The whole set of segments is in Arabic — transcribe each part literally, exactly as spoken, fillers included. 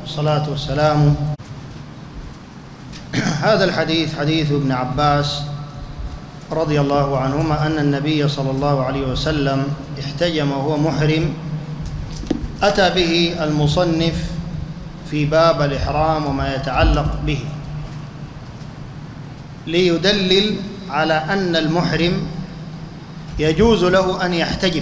والصلاة والسلام. هذا الحديث حديث ابن عباس رضي الله عنهما أن النبي صلى الله عليه وسلم احتجم وهو محرم. أتى به المصنف في باب الإحرام وما يتعلق به ليدلل على أن المحرم يجوز له أن يحتجم،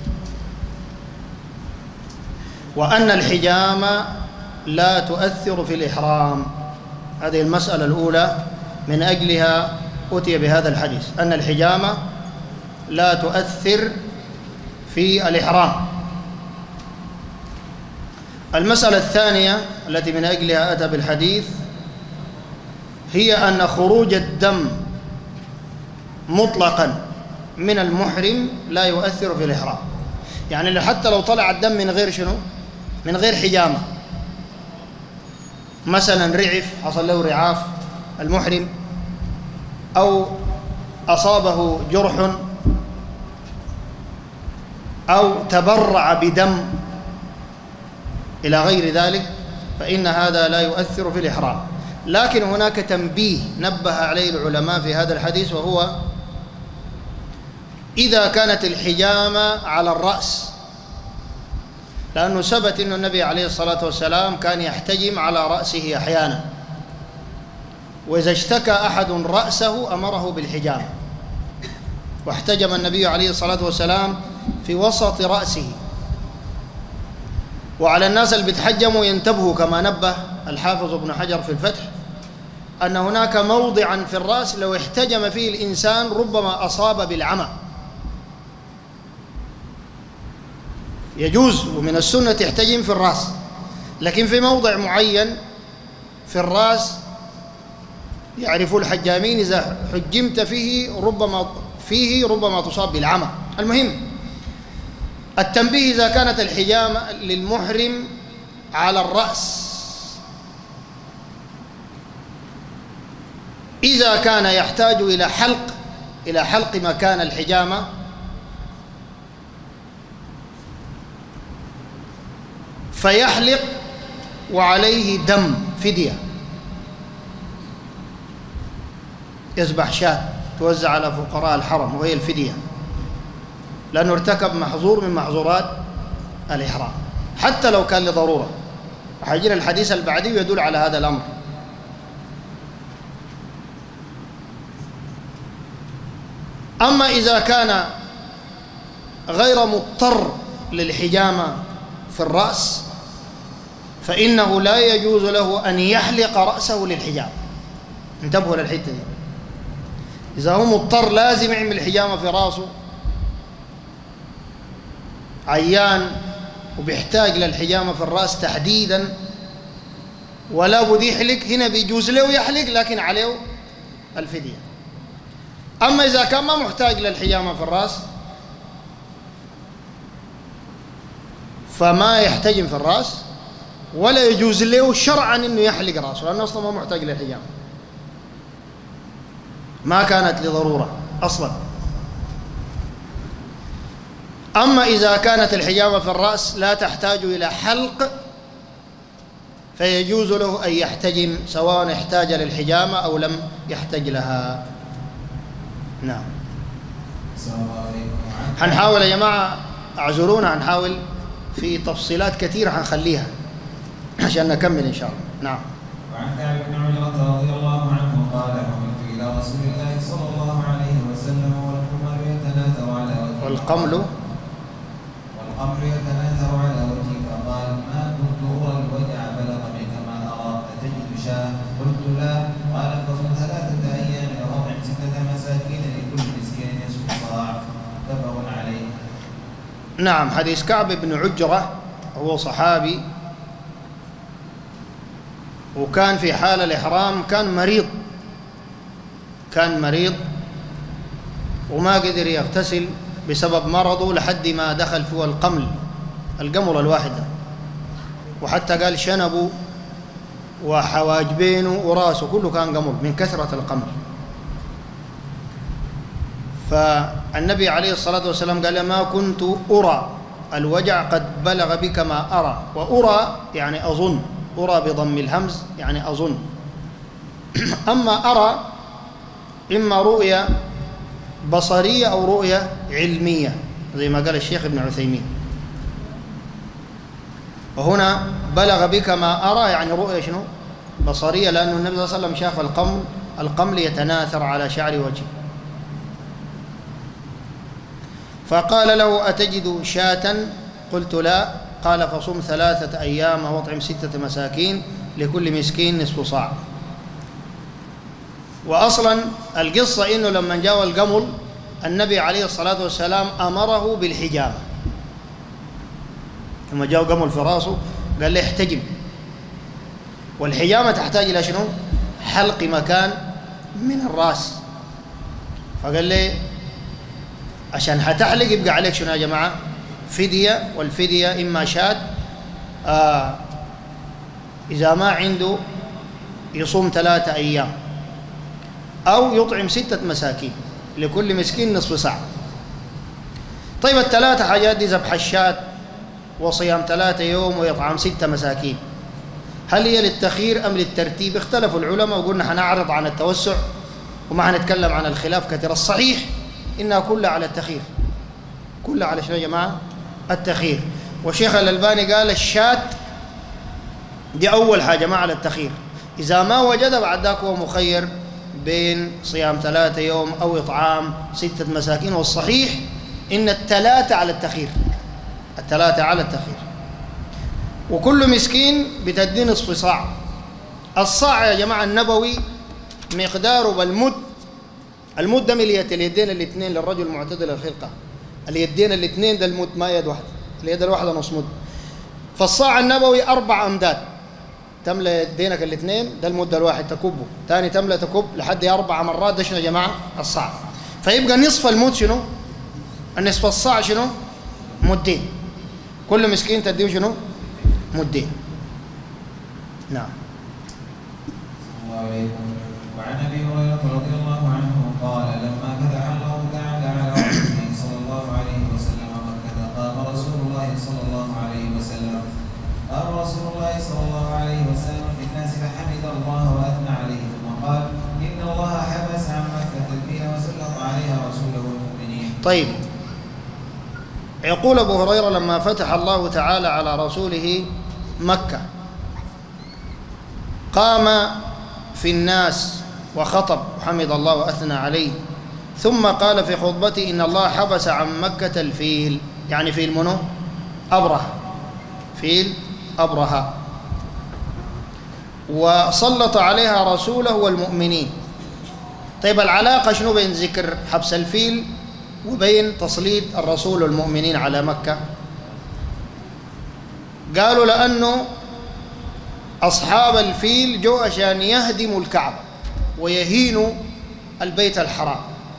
وأن الحجامة لا تؤثر في الإحرام. هذه المسألة الأولى من أجلها أتي بهذا الحديث، أن الحجامة لا تؤثر في الإحرام. المسألة الثانية التي من أجلها أتى بالحديث هي أن خروج الدم مطلقا من المحرم لا يؤثر في الإحرام. يعني حتى لو طلع الدم من غير شنو؟ من غير حجامة، مثلا رعف، حصل له رعاف المحرم، أو أصابه جرح، أو تبرع بدم إلى غير ذلك، فإن هذا لا يؤثر في الإحرام. لكن هناك تنبيه نبه عليه العلماء في هذا الحديث، وهو إذا كانت الحجامة على الرأس، لأنه ثبت أن النبي عليه الصلاة والسلام كان يحتجم على رأسه أحيانا، وإذا اشتكى أحد رأسه أمره بالحجامة، واحتجم النبي عليه الصلاة والسلام في وسط رأسه. وعلى الناس اللي بيتحجموا ينتبهوا كما نبه الحافظ ابن حجر في الفتح أن هناك موضعا في الرأس لو احتجم فيه الإنسان ربما أصاب بالعمى. يجوز ومن السنة تحتجم في الرأس، لكن في موضع معين في الرأس يعرف الحجامين إذا حجمت فيه ربما فيه ربما تصاب بالعمى. المهم التنبيه إذا كانت الحجامة للمحرم على الرأس، إذا كان يحتاج إلى حلق إلى حلق مكان الحجامة فيحلق وعليه دم فدية، يذبح شاة توزع على فقراء الحرم وهي الفدية، لأنه ارتكب محظور من محظورات الإحرام حتى لو كان لضرورة. وحيجينا الحديث البعدي يدل على هذا الأمر. أما إذا كان غير مضطر للحجامة في الرأس فإنه لا يجوز له أن يحلق رأسه للحجامة. انتبهوا للحتة دي. إذا هو مضطر لازم يعمل حجامة في رأسه، عيان وبيحتاج للحجامة في الرأس تحديدا ولا بد يحلق، هنا بيجوز له يحلق لكن عليه الفدية. أما إذا كان ما محتاج للحجامة في الرأس فما يحتجم في الرأس، ولا يجوز له شرعا أنه يحلق رأسه، لأنه أصلا ما محتاج للحجامة، ما كانت لضرورة أصلا. أما إذا كانت الحجامة في الرأس لا تحتاج إلى حلق فيجوز له أن يحتجم سواء احتاج للحجامة أو لم يحتاج لها. نعم. هنحاول يا جماعة، اعذرونا، هنحاول في تفصيلات كثيرة هنخليها عشان نكمل إن شاء الله. نعم. وعن ثابت بن عجرة رضي الله عنه قال: حملت إلى رسول الله صلى الله عليه وسلم والقمر يتناثر على وجهي والقمل والقمر يتناثر على وجهي فقال: ما كنت أرى الوجع بلغ بك ما أرى، أتجد شاة؟ قلت لا. قال: فصم ثلاثة أيام أو أطعم ستة مساكين لكل مسكين نصف صاع. متفق عليه. نعم. حديث كعب بن عجرة هو صحابي وكان في حال الإحرام، كان مريض كان مريض وما قدر يغتسل بسبب مرضه لحد ما دخل فيه القمل القمل الواحدة، وحتى قال شنبه وحواجبينه وراسه كله كان قمل من كثرة القمل. فالنبي عليه الصلاة والسلام قال: ما كنت أرى الوجع قد بلغ بك ما أرى. وأرى يعني أظن، أرى بضم الهمز يعني أظن. أما أرى إما رؤية بصرية أو رؤية علمية زي ما قال الشيخ ابن عثيمين. وهنا بلغ بك ما أرى يعني رؤية شنو؟ بصرية، لأن النبي صلى الله عليه وسلم شاف القمل القمل يتناثر على شعر وجهه. فقال له أتجد شاة؟ قلت لا. قال فصم ثلاثة أيام واطعم ستة مساكين لكل مسكين نصف صاع. وأصلا القصة إنه لما جاء القمل النبي عليه الصلاة والسلام أمره بالحجامة. لما جاء قمل في راسه قال له احتجم، والحجامة تحتاج إلى شنو؟ حلق مكان من الرأس. فقال لي عشان حتحلق يبقى عليك شنو يا جماعة؟ فدية، والفدية إما شاة آه إذا ما عنده يصوم ثلاثة أيام أو يطعم ستة مساكين لكل مسكين نصف ساعة. طيب الثلاثة حاجات دي ذبح الشاة وصيام ثلاثة يوم ويطعم ستة مساكين، هل هي للتخيير أم للترتيب؟ اختلفوا العلماء وقلنا حنعرض عن التوسع وما حنتكلم عن الخلاف كثير. الصحيح إنها كلها على التخيير، كلها على شنو يا جماعة؟ التخيير. والشيخ الألباني قال الشاة دي أول حاجة ما على التخيير، إذا ما وجد بعد ذاك هو مخير بين صيام ثلاثة يوم أو إطعام ستة مساكين. والصحيح إن الثلاثة على التخيير، الثلاثة على التخيير. وكل مسكين بتدي نصف صاع. الصاع يا جماعة النبوي مقداره بالمد، المد ده مليت اليدين الاثنين للرجل معتدل الخلقة، اليدين الاثنين ده المد، ما يد واحدة، اليد الواحدة نص مد. فالصاع النبوي أربع أمداد، تملى يدينك الاثنين ده المد الواحد تكبه، ثاني تملى تكب لحد أربع مرات. ده شنو يا جماعة؟ الصاع. فيبقى نصف المد شنو؟ النصف الصاع شنو؟ مدين. كل مسكين تديه شنو؟ مدين. نعم. الله عليكم. وعن ابي هريره رضي الله عنه قال لما فتح الله تعالى على رسوله صلى الله عليه وسلم مكه قام رسول الله صلى الله عليه وسلم قام رسول الله صلى الله عليه وسلم في الناس فحمد الله واثنى عليه ثم قال ان الله حبس عن مكه الفيل وسلط عليها رسوله المؤمنين. طيب، يقول أبو هريرة لما فتح الله تعالى على رسوله مكة قام في الناس وخطب وحمد الله وأثنى عليه، ثم قال في خطبته إن الله حبس عن مكة الفيل، يعني فيل منو؟ أبرهة، فيل أبرهة، وسلط عليها رسوله والمؤمنين. طيب العلاقة شنو بين ذكر حبس الفيل وبين تسليط الرسول والمؤمنين على مكة؟ قالوا لأنه أصحاب الفيل جو عشان يهدموا الكعبة ويهينوا البيت الحرام،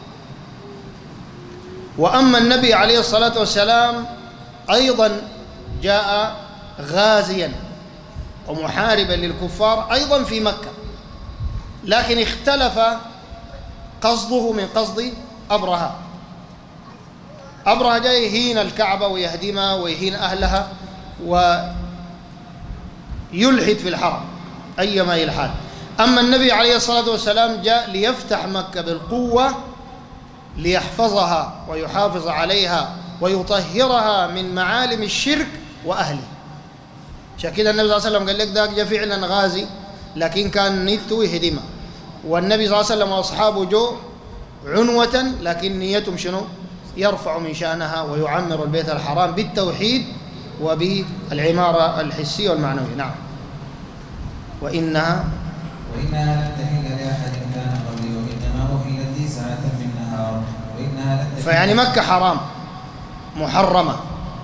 وأما النبي عليه الصلاة والسلام أيضا جاء غازيا ومحاربا للكفار أيضا في مكة، لكن اختلف قصده من قصد أبرهة. أبرهة جاء يهين الكعبة ويهدمها ويهين أهلها ويلحد في الحرم أيما يلحد. أما النبي عليه الصلاة والسلام جاء ليفتح مكة بالقوة ليحفظها ويحافظ عليها ويطهرها من معالم الشرك وأهله. عشان كده النبي صلى الله عليه وسلم قال لك ذاك جاء فعلا غازي لكن كان نيته يهدمها، والنبي صلى الله عليه وسلم وأصحابه جو عنوة لكن نيتهم شنو؟ يرفع من شأنها ويعمر البيت الحرام بالتوحيد وبالعمارة الحسية والمعنوية. نعم. وإنها وإنها لن تحل لأحد كان قبلي وإنما أحلت لي ساعة من نهار وإنها لن تحل. فيعني مكة حرام محرمة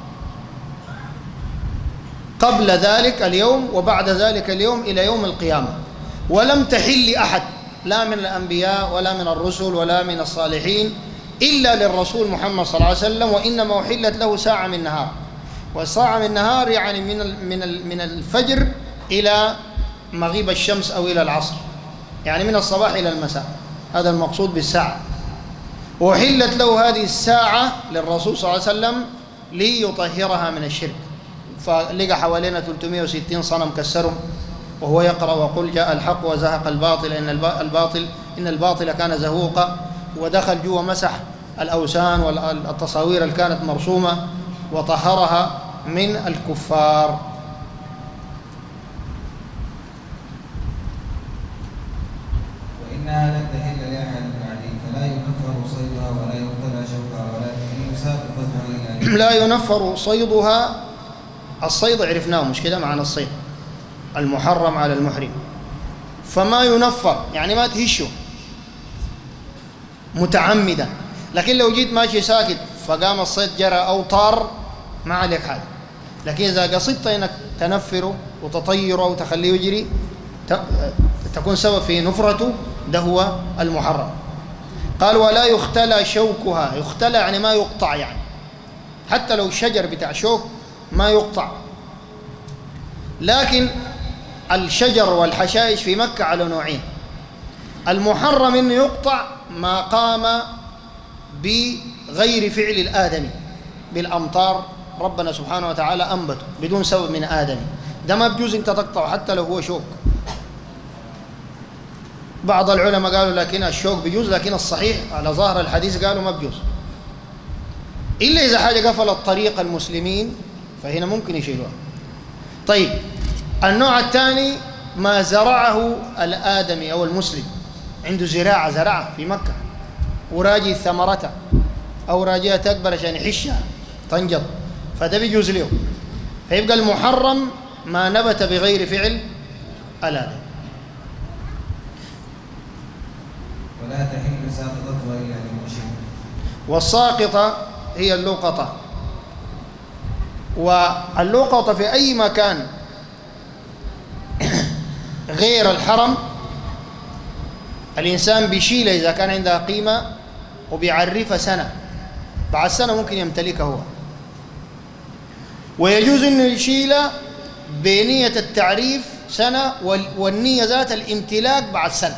قبل ذلك اليوم وبعد ذلك اليوم إلى يوم القيامة، ولم تحل لأحد لا من الأنبياء ولا من الرسل ولا من الصالحين إلا للرسول محمد صلى الله عليه وسلم، وإنما أحلت له ساعة من نهار. والساعة من نهار يعني من من من الفجر إلى مغيب الشمس أو إلى العصر، يعني من الصباح إلى المساء، هذا المقصود بالساعة. وأحلت له هذه الساعة للرسول صلى الله عليه وسلم ليطهرها من الشرك. فلقى حوالينا ثلاثمائة وستين صنم كسرهم وهو يقرأ وقل جاء الحق وزهق الباطل إن الباطل إن الباطل كان زهوقا، ودخل جوا مسح الأوثان والتصاوير اللي كانت مرسومة وطهرها من الكفار. وإنها لن تحل لأحد بعدي فلا ينفر صيدها ولا يقتلى شوكها ولا يساق فتحها إلى لا ينفر صيدها. الصيد عرفناه مش كده معنى الصيد المحرم على المحرم، فما ينفر يعني ما تهشه متعمدا، لكن لو جيت ماشي ساكت فقام الصيد جرى أو طار ما عليك حاجة. لكن إذا قصدت أنك تنفره وتطيره وتخليه يجري تكون سبب في نفرته، ده هو المحرم. قال ولا يختلى شوكها. يختلى يعني ما يقطع، يعني حتى لو الشجر بتاع شوك ما يقطع. لكن الشجر والحشائش في مكة على نوعين: المحرم انه يقطع ما قام بغير فعل الآدمي، بالأمطار ربنا سبحانه وتعالى أنبته بدون سبب من آدمي، ده ما بجوز انت تقطعه حتى لو هو شوك. بعض العلماء قالوا لكن الشوك بجوز، لكن الصحيح على ظاهر الحديث قالوا ما بجوز، إلا إذا حاجة قفلت طريق المسلمين فهنا ممكن يشيلوها. طيب النوع الثاني ما زرعه الآدمي أو المسلم، عنده زراعة زرعة في مكة وراجي ثمرتها أو راجيها تكبر عشان يحشها تنجض، فده بيجوز له. فيبقى المحرم ما نبت بغير فعل الآدمي. ولا تحل ساقطتها إلا للمشرك. والساقطة هي اللقطة، واللقطة في أي مكان غير الحرم الإنسان بيشيلها إذا كان عندها قيمة وبيعرفها سنة، بعد سنة ممكن يمتلكها هو، ويجوز أنه يشيلها بنية التعريف سنة والنية ذات الامتلاك بعد سنة.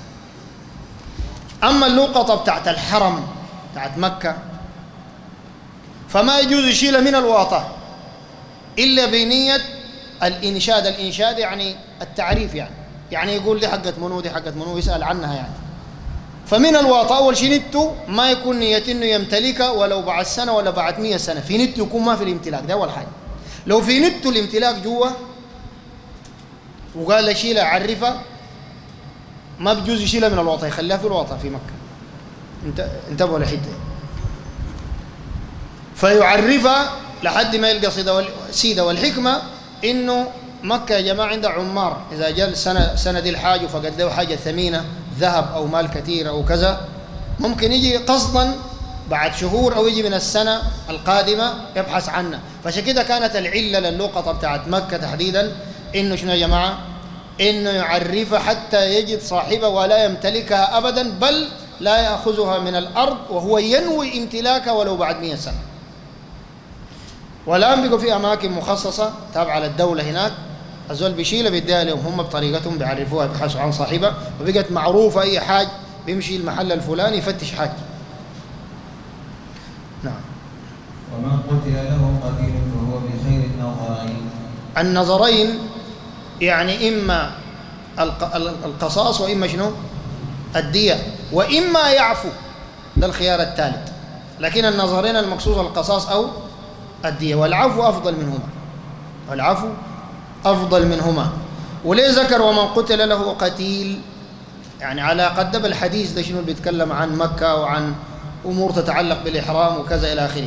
أما اللقطة بتاعت الحرم بتاعت مكة فما يجوز يشيلها من الواطة إلا بنية الإنشاد. الإنشاد يعني التعريف، يعني يعني يقول دي حقت منو دي حقت منو، يسأل عنها يعني. فمن الواطة أول شيء نته ما يكون نية إنه يمتلكها ولو بعد سنة ولا بعد مية سنة، في نته يكون ما في الامتلاك، ده أول حاجة. لو في نته الامتلاك جوا وقال أشيلها عرفها ما بجوز يشيلها من الواطة، يخليها في الواطة في مكة. انت انتبهوا لحته، فيعرفها لحد ما يلقى سيدة. والحكمة إنه مكة يا جماعة عندها عمار، إذا جاء السنة سنة دي الحاجة فقد له حاجة ثمينة ذهب أو مال كثير أو كذا، ممكن يجي قصدا بعد شهور أو يجي من السنة القادمة يبحث عنها. فعشان كده كانت العلة للقطة بتاعت مكة تحديدا إنه شنو يا جماعة؟ إنه يعرفها حتى يجد صاحبها ولا يمتلكها أبدا، بل لا يأخذها من الأرض وهو ينوي امتلاكها ولو بعد مئة سنة. والآن بقوا في أماكن مخصصة تابعة للدولة هناك، الزول بيشيلها بيديها لهم هم بطريقتهم، بيعرفوها بيبحثوا عن صاحبها، وبقت معروفة أي حاج بيمشي المحل الفلاني يفتش حاجته. نعم. ومن قتل له قتيل فهو بخير النظرين. النظرين يعني إما القصاص وإما شنو؟ الدية، وإما يعفو، ده الخيار الثالث. لكن النظرين المقصود القصاص أو الدية، والعفو أفضل منهما، والعفو أفضل منهما. وليه ذكر ومن قتل له قتيل؟ يعني على قدم الحديث ده شنو بيتكلم عن مكة وعن أمور تتعلق بالإحرام وكذا إلى آخره.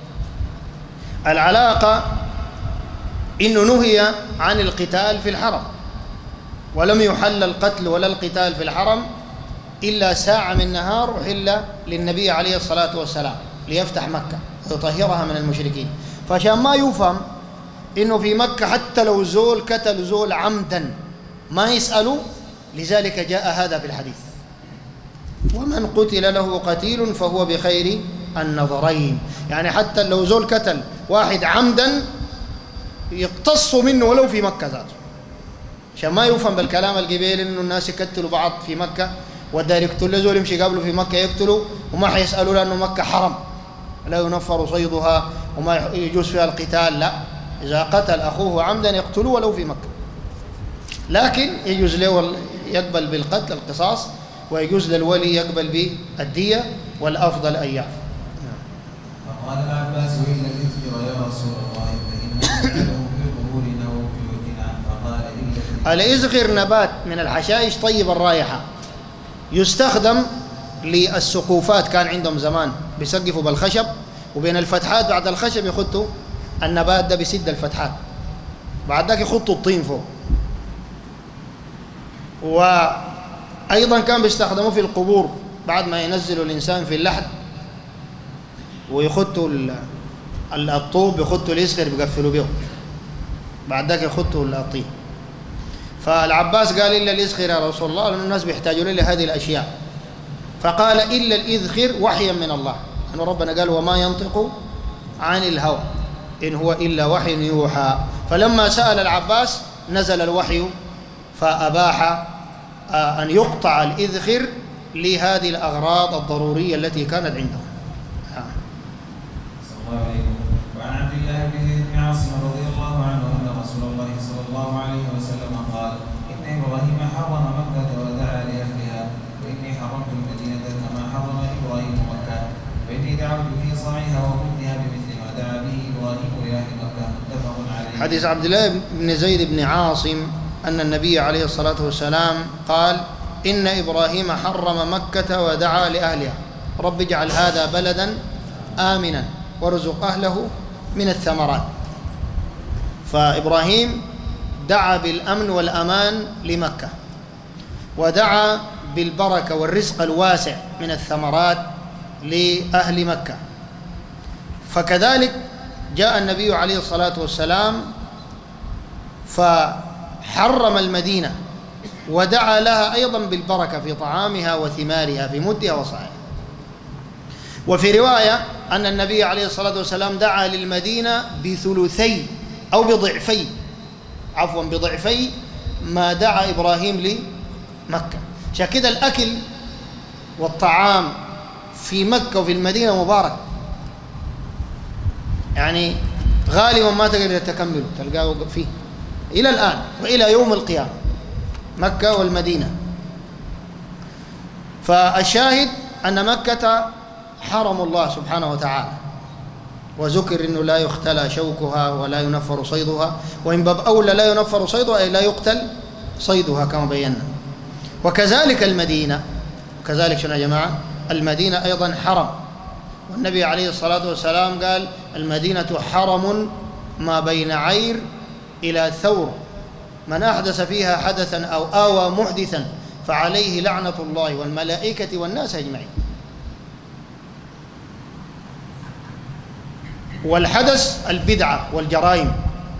العلاقة إنه نهي عن القتال في الحرم، ولم يحل القتل ولا القتال في الحرم إلا ساعة من نهار أحل للنبي عليه الصلاة والسلام ليفتح مكة ويطهرها من المشركين. فعشان ما يفهم إنه في مكة حتى لو زول قتل زول عمدا ما يسألوا، لذلك جاء هذا في الحديث ومن قتل له قتيل فهو بخير النظرين. يعني حتى لو زول قتل واحد عمدا يقتصوا منه ولو في مكة ذاته، عشان ما يفهم بالكلام القبيل إنه الناس يقتلوا بعض في مكة والدار يقتل زول يمشي قبله في مكة يقتلوا وما حيسألوا لأنه مكة حرم لا ينفر صيدها وما يجوز فيها القتال. لا، إذا قتل أخوه عمدا يقتلوه ولو في مكة. لكن يجوز له يقبل بالقتل القصاص، ويجوز للولي يقبل بالدية، والأفضل أن يعفو. فقال العباس: وإن الإذخر يا رسول الله فإننا نجعله في قبورنا وبيوتنا. فقال: إلا الإذخر نبات من الحشائش طيب الرائحة، يستخدم للسقوفات، كان عندهم زمان بيسقفوا بالخشب، وبين الفتحات بعد الخشب يخطوا النبات ده بيسد الفتحات، بعد ذاك يخطوا الطين فوق. وأيضا كان بيستخدموه في القبور بعد ما ينزلوا الإنسان في اللحد ويخطوا الطوب، يخطوا الإذخر بيقفلوا به، بعد ذاك يخطوا الطين. فالعباس قال: إلا الإذخر يا رسول الله، لأن الناس بيحتاجوا له هذه الأشياء. فقال: إلا الإذخر وحيا من الله، أن ربنا قال: وما ينطق عن الهوى إن هو إلا وحي يوحى. فلما سأل العباس نزل الوحي فأباح أن يقطع الإذخر لهذه الأغراض الضرورية التي كانت عندهم. صلى الله عليه وسلم. وعن عبد الله بن زيد بن عاصم رضي الله عنه أن رسول الله صلى الله عليه وسلم قال: إن إبراهيم حرم مكة ودعا لأهلها، وإني حرمت المدينة كما حرم إبراهيم مكة، وإني دعوت في صاعها ومدها بمثل ما دعا به إبراهيم لأهل مكة. متفق عليه. حديث عبد الله بن زيد بن عاصم أن النبي عليه الصلاة والسلام قال: إن إبراهيم حرم مكة ودعا لأهلها، رب اجعل هذا بلدا آمنا وارزق أهله من الثمرات. فإبراهيم دعا بالأمن والأمان لمكة، ودعا بالبركة والرزق الواسع من الثمرات لأهل مكة. فكذلك جاء النبي عليه الصلاة والسلام فحرم المدينة ودعا لها أيضا بالبركة في طعامها وثمارها في مدها وصاعها. وفي رواية أن النبي عليه الصلاة والسلام دعا للمدينة بثلثي أو بضعفي عفوا بضعفي ما دعا إبراهيم لمكة. عشان كده الأكل والطعام في مكة وفي المدينة مبارك، يعني غالبا ما تقدر تكمله، تلقاه فيه إلى الآن وإلى يوم القيامة، مكة والمدينة. فالشاهد أن مكة حرم الله سبحانه وتعالى، وذكر أنه لا يختلى شوكها ولا ينفر صيدها، وإن باب أولى لا ينفر صيدها أي لا يقتل صيدها كما بينا. وكذلك المدينة، وكذلك شنو يا جماعة؟ المدينة أيضا حرم، والنبي عليه الصلاة والسلام قال: المدينة حرم ما بين عير إلى ثور، من أحدث فيها حدثا أو آوى محدثا فعليه لعنة الله والملائكة والناس أجمعين. والحدث البدعة والجرائم.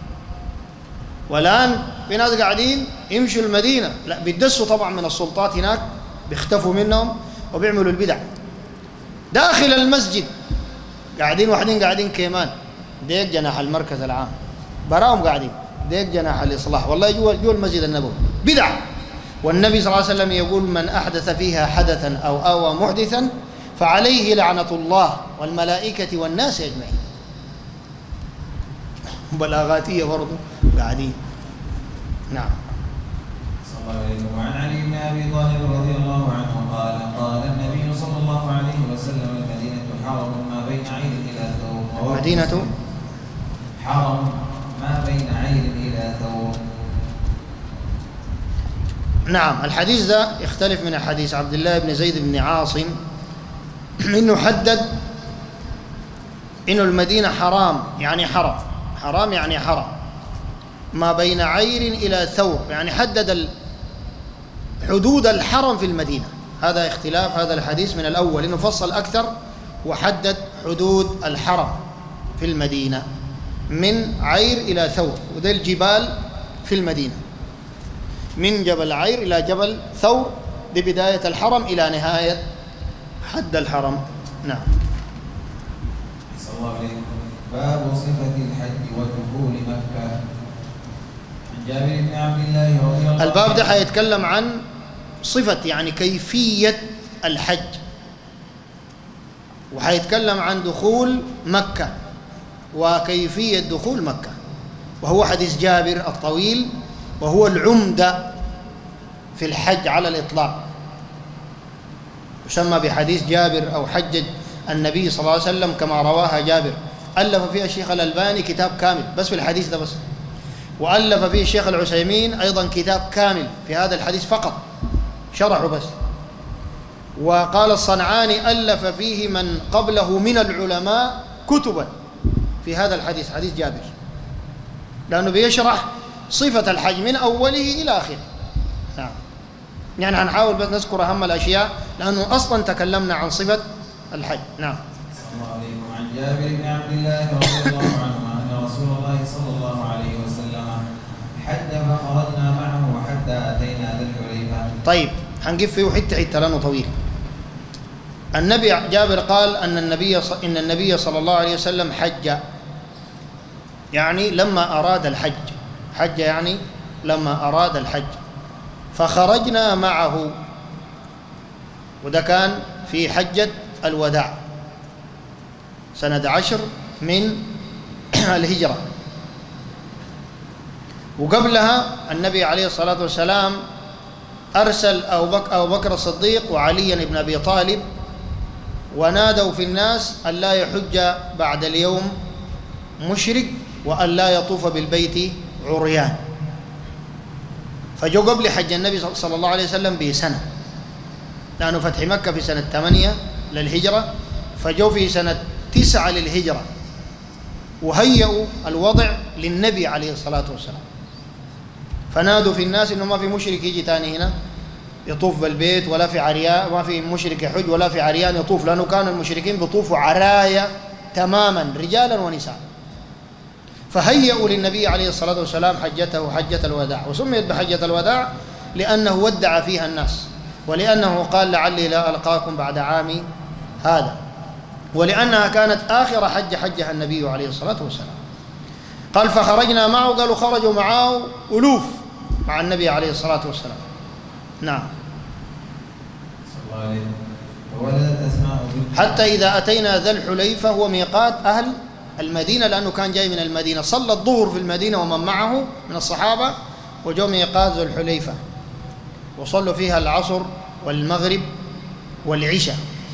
والآن في ناس قاعدين يمشوا المدينة، لا بيدسوا طبعا من السلطات هناك، بيختفوا منهم وبيعملوا البدع داخل المسجد. قاعدين واحدين قاعدين كيمان ديك جناح المركز العام، براهم قاعدين ديك جناح الإصلاح، والله جوا جوا المسجد النبوي بدع. والنبي صلى الله عليه وسلم يقول: من أحدث فيها حدثا أو آوى محدثا فعليه لعنة الله والملائكة والناس أجمعين. بلاغاتية برضه قاعدين. نعم. صلى الله عليه وسلم. وعن علي بن أبي طالب رضي الله عنه قال: قال النبي صلى الله عليه وسلم: المدينة حرم ما بين عير إلى ثور. المدينة حرم ما بين عير إلى ثور. نعم. الحديث ده يختلف من حديث عبد الله بن زيد بن عاصم، إنه حدد إنه المدينة حرام، يعني حرم، حرام يعني حرم ما بين عير إلى ثور، يعني حدد حدود الحرم في المدينة. هذا اختلاف هذا الحديث من الأول، إنه فصل أكثر وحدد حدود الحرم في المدينة من عير إلى ثور، وده الجبال في المدينة، من جبل عير إلى جبل ثور، دي بداية الحرم إلى نهاية حد الحرم. نعم. صلى الله عليه وسلم. باب صفة الحج ودخول مكة. عن جابر بن عبد الله رضي الله عنه. الباب ده حيتكلم عن صفة يعني كيفية الحج، وحيتكلم عن دخول مكة وكيفية دخول مكة، وهو حديث جابر الطويل وهو العمدة في الحج على الإطلاق، يسمى بحديث جابر أو حجة النبي صلى الله عليه وسلم كما رواها جابر. ألف فيها الشيخ الألباني كتاب كامل بس في الحديث ده بس، وألف فيه الشيخ العثيمين أيضا كتاب كامل في هذا الحديث فقط شرحه بس. وقال الصنعاني ألف فيه من قبله من العلماء كتبا في هذا الحديث، حديث جابر، لأنه بيشرح صفة الحج من أوله إلى آخره. نعم. يعني هنحاول بس نذكر أهم الأشياء لأنه أصلا تكلمنا عن صفة الحج. نعم. صلى الله عليه. عن جابر بن عبد الله رضي الله عنهما أن رسول الله صلى الله عليه وسلم حج فخرجنا معه حتى أتينا ذا الحليفة. طيب هنجيب فيه حتة حتة لأنه طويل. النبي جابر قال أن النبي إن النبي صلى الله عليه وسلم حج، يعني لما أراد الحج، حج يعني لما أراد الحج، فخرجنا معه، وده كان في حجة الوداع سنة عشر من الهجرة. وقبلها النبي عليه الصلاة والسلام أرسل أبو بكر الصديق وعليا بن أبي طالب ونادوا في الناس أن لا يحج بعد اليوم مشرك وأن لا يطوف بالبيت عريان، فجو قبل حج النبي صلى الله عليه وسلم بسنة، لأنه فتح مكة في سنة ثمانية للهجرة، فجو في سنة تسعة للهجرة، وهيئوا الوضع للنبي عليه الصلاة والسلام، فنادوا في الناس إنه ما في مشرك يجي تاني هنا يطوف بالبيت، ولا في عريان، ما في مشرك يحج ولا في عريان يطوف، لأنه كانوا المشركين بيطوفوا عرايا تماما رجالا ونساء. فهيئوا للنبي عليه الصلاة والسلام حجته حجة الوداع، وسميت بحجة الوداع لأنه ودع فيها الناس، ولأنه قال لعلي لا ألقاكم بعد عامي هذا، ولأنها كانت آخر حج حجها النبي عليه الصلاة والسلام. قال فخرجنا معه، قالوا خرجوا معه ألوف مع النبي عليه الصلاة والسلام. نعم. حتى إذا أتينا ذا الحليفة، هو ميقات أهل المدينة، لأنه كان جاي من المدينة، صلى الظهر في المدينة ومن معه من الصحابة، وجو ميقات ذو الحليفة وصلوا فيها العصر والمغرب والعشاء،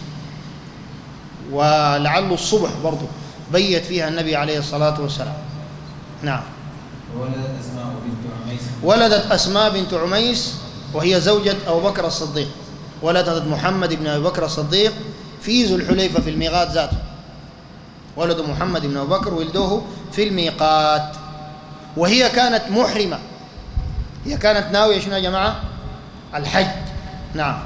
ولعله الصبح برضو بيت فيها النبي عليه الصلاة والسلام. نعم. ولدت أسماء بنت عميس ولدت أسماء بنت عميس وهي زوجة أبو بكر الصديق، ولدت محمد بن أبي بكر الصديق في ذو الحليفة في الميقات ذاته، ولد محمد بن أبي بكر ولدوه في الميقات، وهي كانت محرمة، هي كانت ناوية شنو يا جماعة؟ الحج. نعم.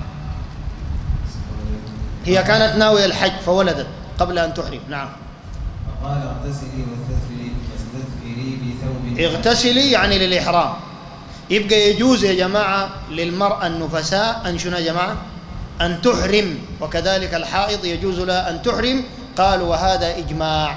هي كانت ناوية الحج فولدت قبل أن تحرم. نعم. فقال اغتسلي واستثفري واستثفري بثوب. اغتسلي يعني للإحرام، يبقى يجوز يا جماعة للمرأة النفساء أن شنو يا جماعة؟ أن تحرم، وكذلك الحائض يجوز لها أن تحرم، قالوا وهذا إجماع.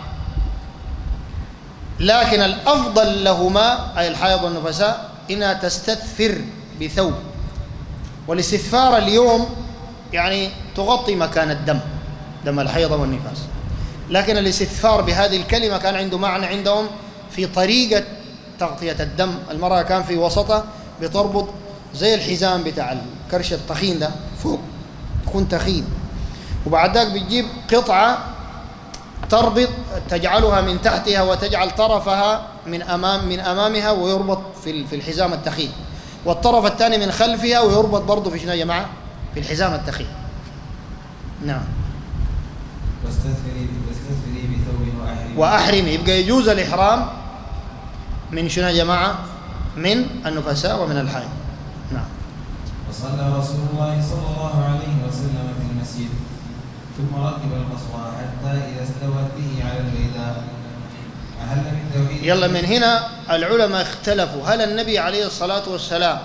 لكن الأفضل لهما أي الحائض والنفساء إنها تستثفر بثوب، والاستثفار اليوم يعني تغطي مكان الدم، دم الحيض والنفاس، لكن الاستثفار بهذه الكلمة كان عنده معنى عندهم في طريقة تغطية الدم. المرأة كان في وسطها بتربط زي الحزام بتاع الكرش التخين ده فوق، يكون تخين، وبعد ذلك بتجيب قطعة تربط تجعلها من تحتها وتجعل طرفها من أمام من أمامها ويربط في في الحزام التخين، والطرف الثاني من خلفها ويربط برضه في شنو يا جماعة؟ في الحزام التخين. نعم. واستثفري واستثفري بثوب وأحرمي. وأحرمي يبقى يجوز الإحرام من شنو يا جماعة؟ من النفساء ومن الحائض. نعم. وصلى رسول الله صلى الله عليه وسلم في المسجد، ثم ركب القصوى حتى إذا استوت به على البيداء أهل من توحيد. يلا من هنا العلماء اختلفوا، هل النبي عليه الصلاة والسلام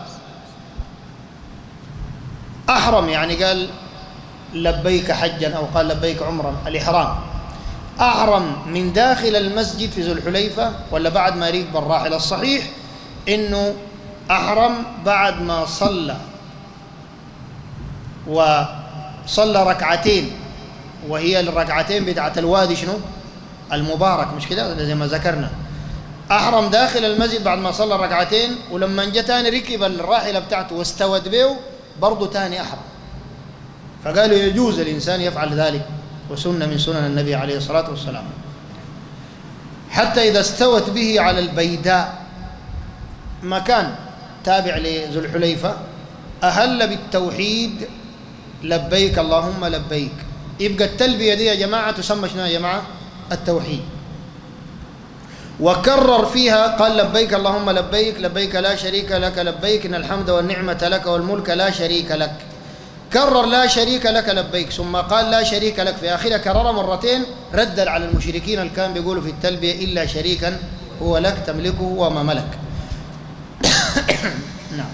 أحرم يعني قال لبيك حجا أو قال لبيك عمرا، الإحرام أحرم من داخل المسجد في ذو الحليفة ولا بعد ما ركب الراحلة؟ الصحيح إنه أحرم بعد ما صلى وصلى ركعتين، وهي الركعتين بتاعت الوادي شنو؟ المبارك، مش كده زي ما ذكرنا، أحرم داخل المسجد بعد ما صلى ركعتين، ولما جاء تاني ركب الراحلة بتاعته واستوت به برضه تاني أحرم. فقالوا يجوز الإنسان يفعل ذلك، وسنة من سنن النبي عليه الصلاة والسلام. حتى إذا استوت به على البيداء، مكان تابع لذو الحليفة، أهل بالتوحيد لبيك اللهم لبيك. يبقى التلبية دي يا جماعة تسمى شنو يا جماعة؟ التوحيد. وكرر فيها قال لبيك اللهم لبيك لبيك لا شريك لك لبيك إن الحمد والنعمة لك والملك لا شريك لك. كرر لا شريك لك لبيك، ثم قال لا شريك لك في آخرها، كرر مرتين ردا على المشركين اللي كانوا بيقولوا في التلبية إلا شريكا هو لك تملكه وما ملك. نعم.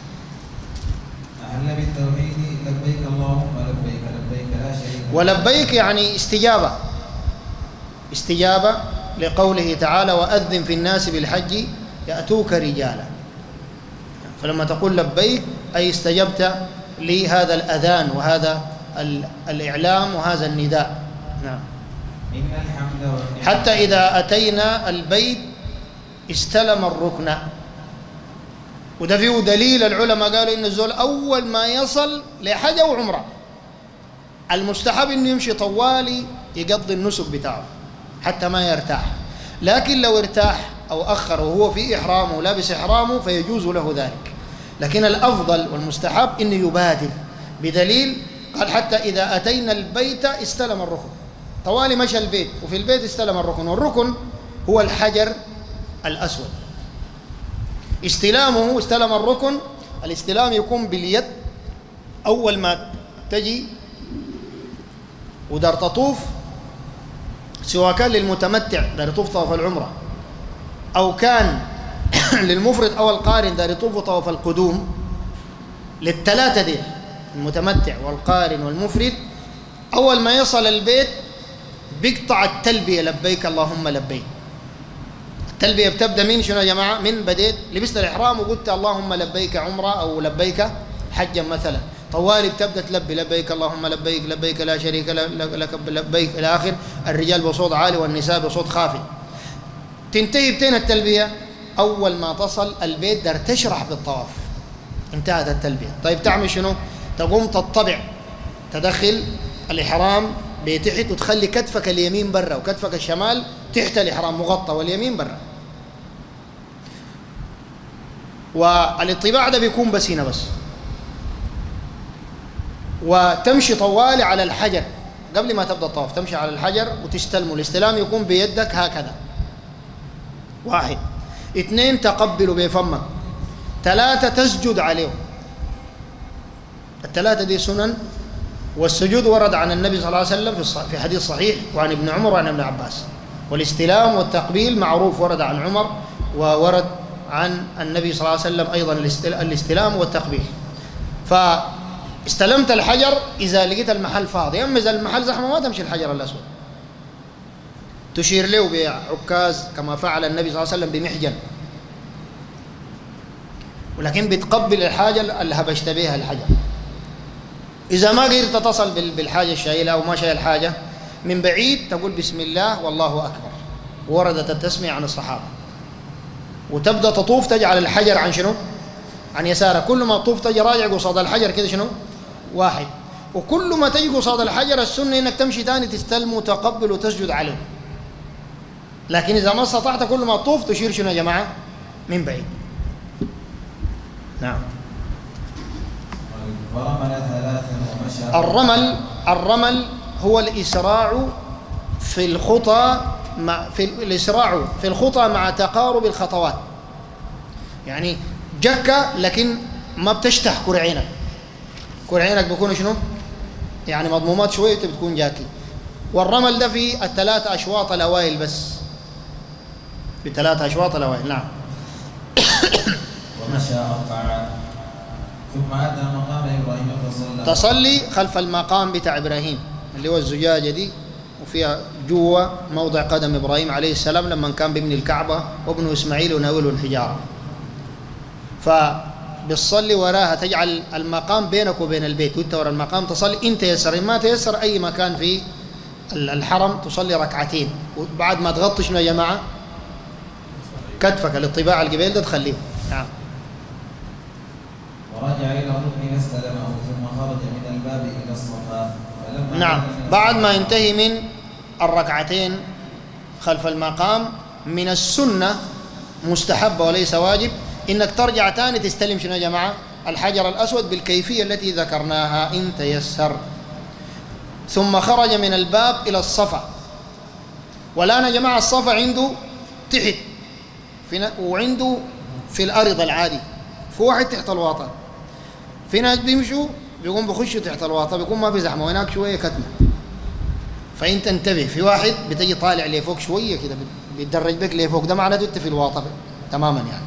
أهل بالتوحيد لبيك اللهم لبيك لبيك لا شريك لك. ولبيك يعني استجابة، استجابة لقوله تعالى وأذن في الناس بالحج يأتوك رجالا. فلما تقول لبيك أي استجبت لهذا الأذان وهذا الإعلام وهذا النداء. نعم. إن الحمد والنعمة. حتى إذا أتينا البيت استلم الركن، وده فيه دليل. العلماء قالوا إن الزول أول ما يصل لحج أو عمرة المستحب إنه يمشي طوالي يقضي النسك بتاعه حتى ما يرتاح. لكن لو ارتاح أو أخر وهو في إحرامه ولابس إحرامه فيجوز له ذلك، لكن الأفضل والمستحب إنه يبادر، بدليل قال حتى إذا أتينا البيت استلم الركن. طوالي مشى البيت وفي البيت استلم الركن، والركن هو الحجر الأسود. استلامه استلم الركن، الاستلام يكون باليد أول ما تجي ودار تطوف، سواء كان للمتمتع دار يطوف طواف العمرة أو كان للمفرد أو القارن دار يطوف طواف القدوم، للثلاثة دي المتمتع والقارن والمفرد، أول ما يصل البيت بيقطع التلبية لبيك اللهم لبيك. التلبية بتبدأ من شنو يا جماعة؟ من بديت لبست الإحرام وقلت اللهم لبيك عمرة أو لبيك حجا مثلا، طوالي بتبدأ تلبي لبيك اللهم لبيك لبيك لا شريك لك لبيك إلى آخر، الرجال بصوت عالي والنساء بصوت خافت. تنتهي بتين التلبية أول ما تصل البيت دار تشرح في الطواف، انتهت التلبية. طيب تعمل شنو؟ تقوم تطبع، تدخل الإحرام بتحت وتخلي كتفك اليمين برا وكتفك الشمال تحت الإحرام مغطى واليمين برا، والاطباع ده بيكون بس هنا بس، وتمشي طوالي على الحجر قبل ما تبدأ الطواف، تمشي على الحجر وتستلمه. الاستلام يكون بيدك هكذا، واحد. اثنين تقبله بفمك. ثلاثة تسجد عليه. الثلاثة دي سنن، والسجود ورد عن النبي صلى الله عليه وسلم في حديث صحيح وعن ابن عمر وعن ابن عباس. والاستلام والتقبيل معروف، ورد عن عمر وورد عن النبي صلى الله عليه وسلم أيضا الاستلام والتقبيل. فاستلمت الحجر إذا لقيت المحل فاضي، أما إذا المحل زحمة ما تمشي الحجر الأسود، تشير له بعكاز كما فعل النبي صلى الله عليه وسلم بمحجن، ولكن بتقبل الحاجة اللي هبشت بها الحجر. إذا ما قدرت تتصل بالحاجة الشايلة أو ما شايل الحاجة، من بعيد تقول بسم الله والله أكبر، وردت التسمية عن الصحابة، وتبدأ تطوف تجعل الحجر عن شنو؟ عن يسارك. كل ما تطوف تجي راجع قصاد الحجر كده شنو؟ واحد. وكل ما تجي قصاد الحجر السنة إنك تمشي تاني تستلم وتقبل وتسجد عليه. لكن إذا ما استطعت كل ما تطوف تشير شنو يا جماعة؟ من بعيد. نعم. ورمل ثلاثا ومشى. الرمل الرمل هو الإسراع في الخطى مع في الإسراع في الخطى مع تقارب الخطوات. يعني جكة لكن ما بتشتح كرعينك، كرعينك بيكونوا شنو؟ يعني مضمومات شوية بتكون جاكي. والرمل ده في الثلاث أشواط الأوائل بس، في ثلاث أشواط الأوائل. نعم. ومشى أربعة ثم أتى مقام إبراهيم فصلى. تصلي خلف المقام بتاع إبراهيم اللي هو الزجاجة دي، وفيها جوا موضع قدم إبراهيم عليه السلام لما كان بيبني الكعبة وابنه إسماعيل وناوله الحجارة. فبتصلي وراها، تجعل المقام بينك وبين البيت، وانت ورا المقام تصلي. انت يسر ما تيسر أي مكان في الحرم تصلي ركعتين، وبعد ما تغطي شنو يا جماعة؟ كتفك الاطباع القبيل ده تخليه. نعم. ورجع إلى الركن فاستلمه ثم خرج من الباب إلى الصفا. نعم. بعد ما ينتهي من الركعتين خلف المقام من السنة مستحبة وليس واجب إنك ترجع تاني تستلم شنو يا جماعة؟ الحجر الأسود بالكيفية التي ذكرناها إن تيسر. ثم خرج من الباب إلى الصفا. والآن يا جماعة الصفا عنده تحت في وعنده في الأرض العادي، في واحد تحت الواطة، في ناس بيمشوا بيقوم بخشوا تحت الواطة بيكون ما في زحمة وهناك شوية كتمة. فأنت انتبه، في واحد بتجي طالع لفوق شوية كده بيتدرج بك لفوق، ده معناته أنت في الواطة تماما يعني.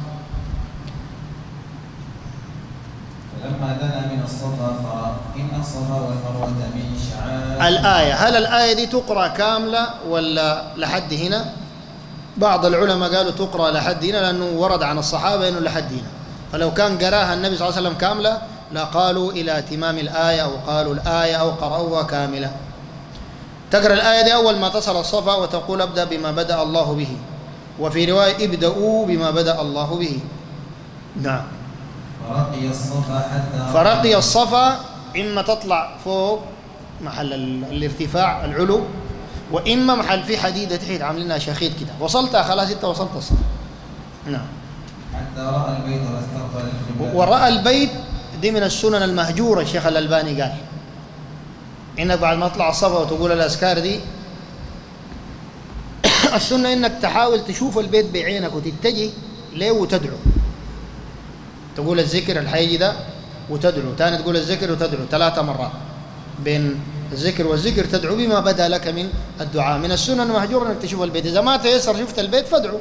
فلما دنا من الصفا قال إن الصفا والمروة من شعائر الآية. هل الآية دي تقرأ كاملة ولا لحد هنا؟ بعض العلماء قالوا تقرأ لحد هنا لأنه ورد عن الصحابة إنه لحد هنا، فلو كان قراها النبي صلى الله عليه وسلم كاملة لقالوا إلى تمام الآية أو قالوا الآية أو قرأوها كاملة. تقرأ الآية دي أول ما تصل الصفا وتقول أبدأ بما بدأ الله به، وفي رواية ابدأوا بما بدأ الله به. نعم. فرقي الصفا حتى فرقي الصفا إما تطلع فوق محل الارتفاع العلو، وإما محل في حديدة تحت عاملينها شخيط كده، وصلتها خلاص أنت وصلت الصفا. نعم. حتى رأى البيت واستقبل القبلة. ورأى البيت دي من السنن المهجورة. الشيخ الألباني قال إنك بعد ما تطلع الصفا وتقول الأذكار دي السنة إنك تحاول تشوف البيت بعينك وتتجه له وتدعو، تقول الذكر الحيجي ده وتدعو، تاني تقول الذكر وتدعو ثلاثة مرات، بين الذكر والذكر تدعو بما بدا لك من الدعاء. من السنن المهجورة انك تشوف البيت، اذا ما تيسر شفت البيت فادعو.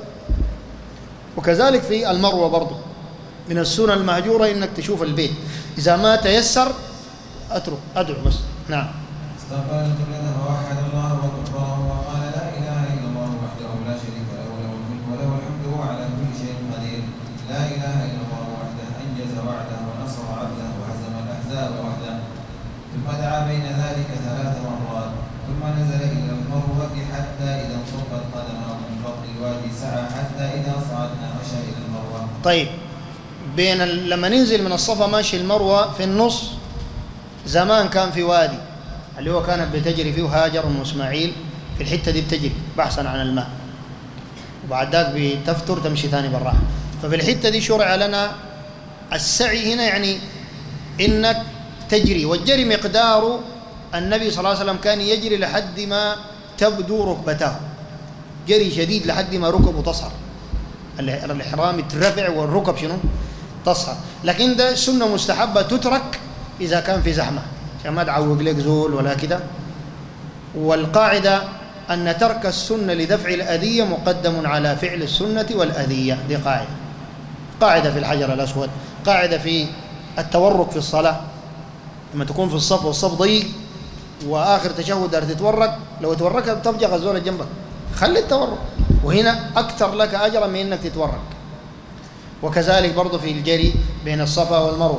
وكذلك في المروة برضه من السنن المهجورة انك تشوف البيت، اذا ما تيسر اترك ادعو بس. نعم. استقبل القبلة فوحد الله وكبره وقال لا اله الا الله وحده لا شريك له له الملك وله الحمد وهو على كل شيء قدير. لا اله الا الله وحده انجز وعده ونصر عبده وهزم الاحزاب وحده. ثم دعا بين ذلك ثلاث مرات، ثم نزل إلى المروة حتى إذا انصبت قدمه من بطن الوادي سعى حتى إذا صعدنا مشى إلى المروة. طيب بين ال... لما ننزل من الصفا ماشي المروة في النص زمان كان في وادي اللي هو كانت بتجري فيه هاجر أم إسماعيل، في الحتة دي بتجري بحثا عن الماء، وبعد ذاك بتفتر تمشي ثاني براها. ففي الحتة دي شرع لنا السعي هنا، يعني إنك تجري، والجري مقداره النبي صلى الله عليه وسلم كان يجري لحد ما تبدو ركبته، جري شديد لحد ما ركبه تصهر، الإحرام يترفع والركب شنو تصهر. لكن ده سنة مستحبة تترك إذا كان في زحمة عشان ما تعوق لك زول ولا كده. والقاعدة أن ترك السنة لدفع الأذية مقدم على فعل السنة والأذية، دي قاعدة قاعدة في الحجر الأسود، قاعدة في التورك في الصلاة. لما تكون في الصف والصف ضيق واخر تشهد دار تتورك، لو توركت بتفجع الزول اللي جنبك، خلي التورك، وهنا اكثر لك اجرا من انك تتورك. وكذلك برضه في الجري بين الصفا والمروه.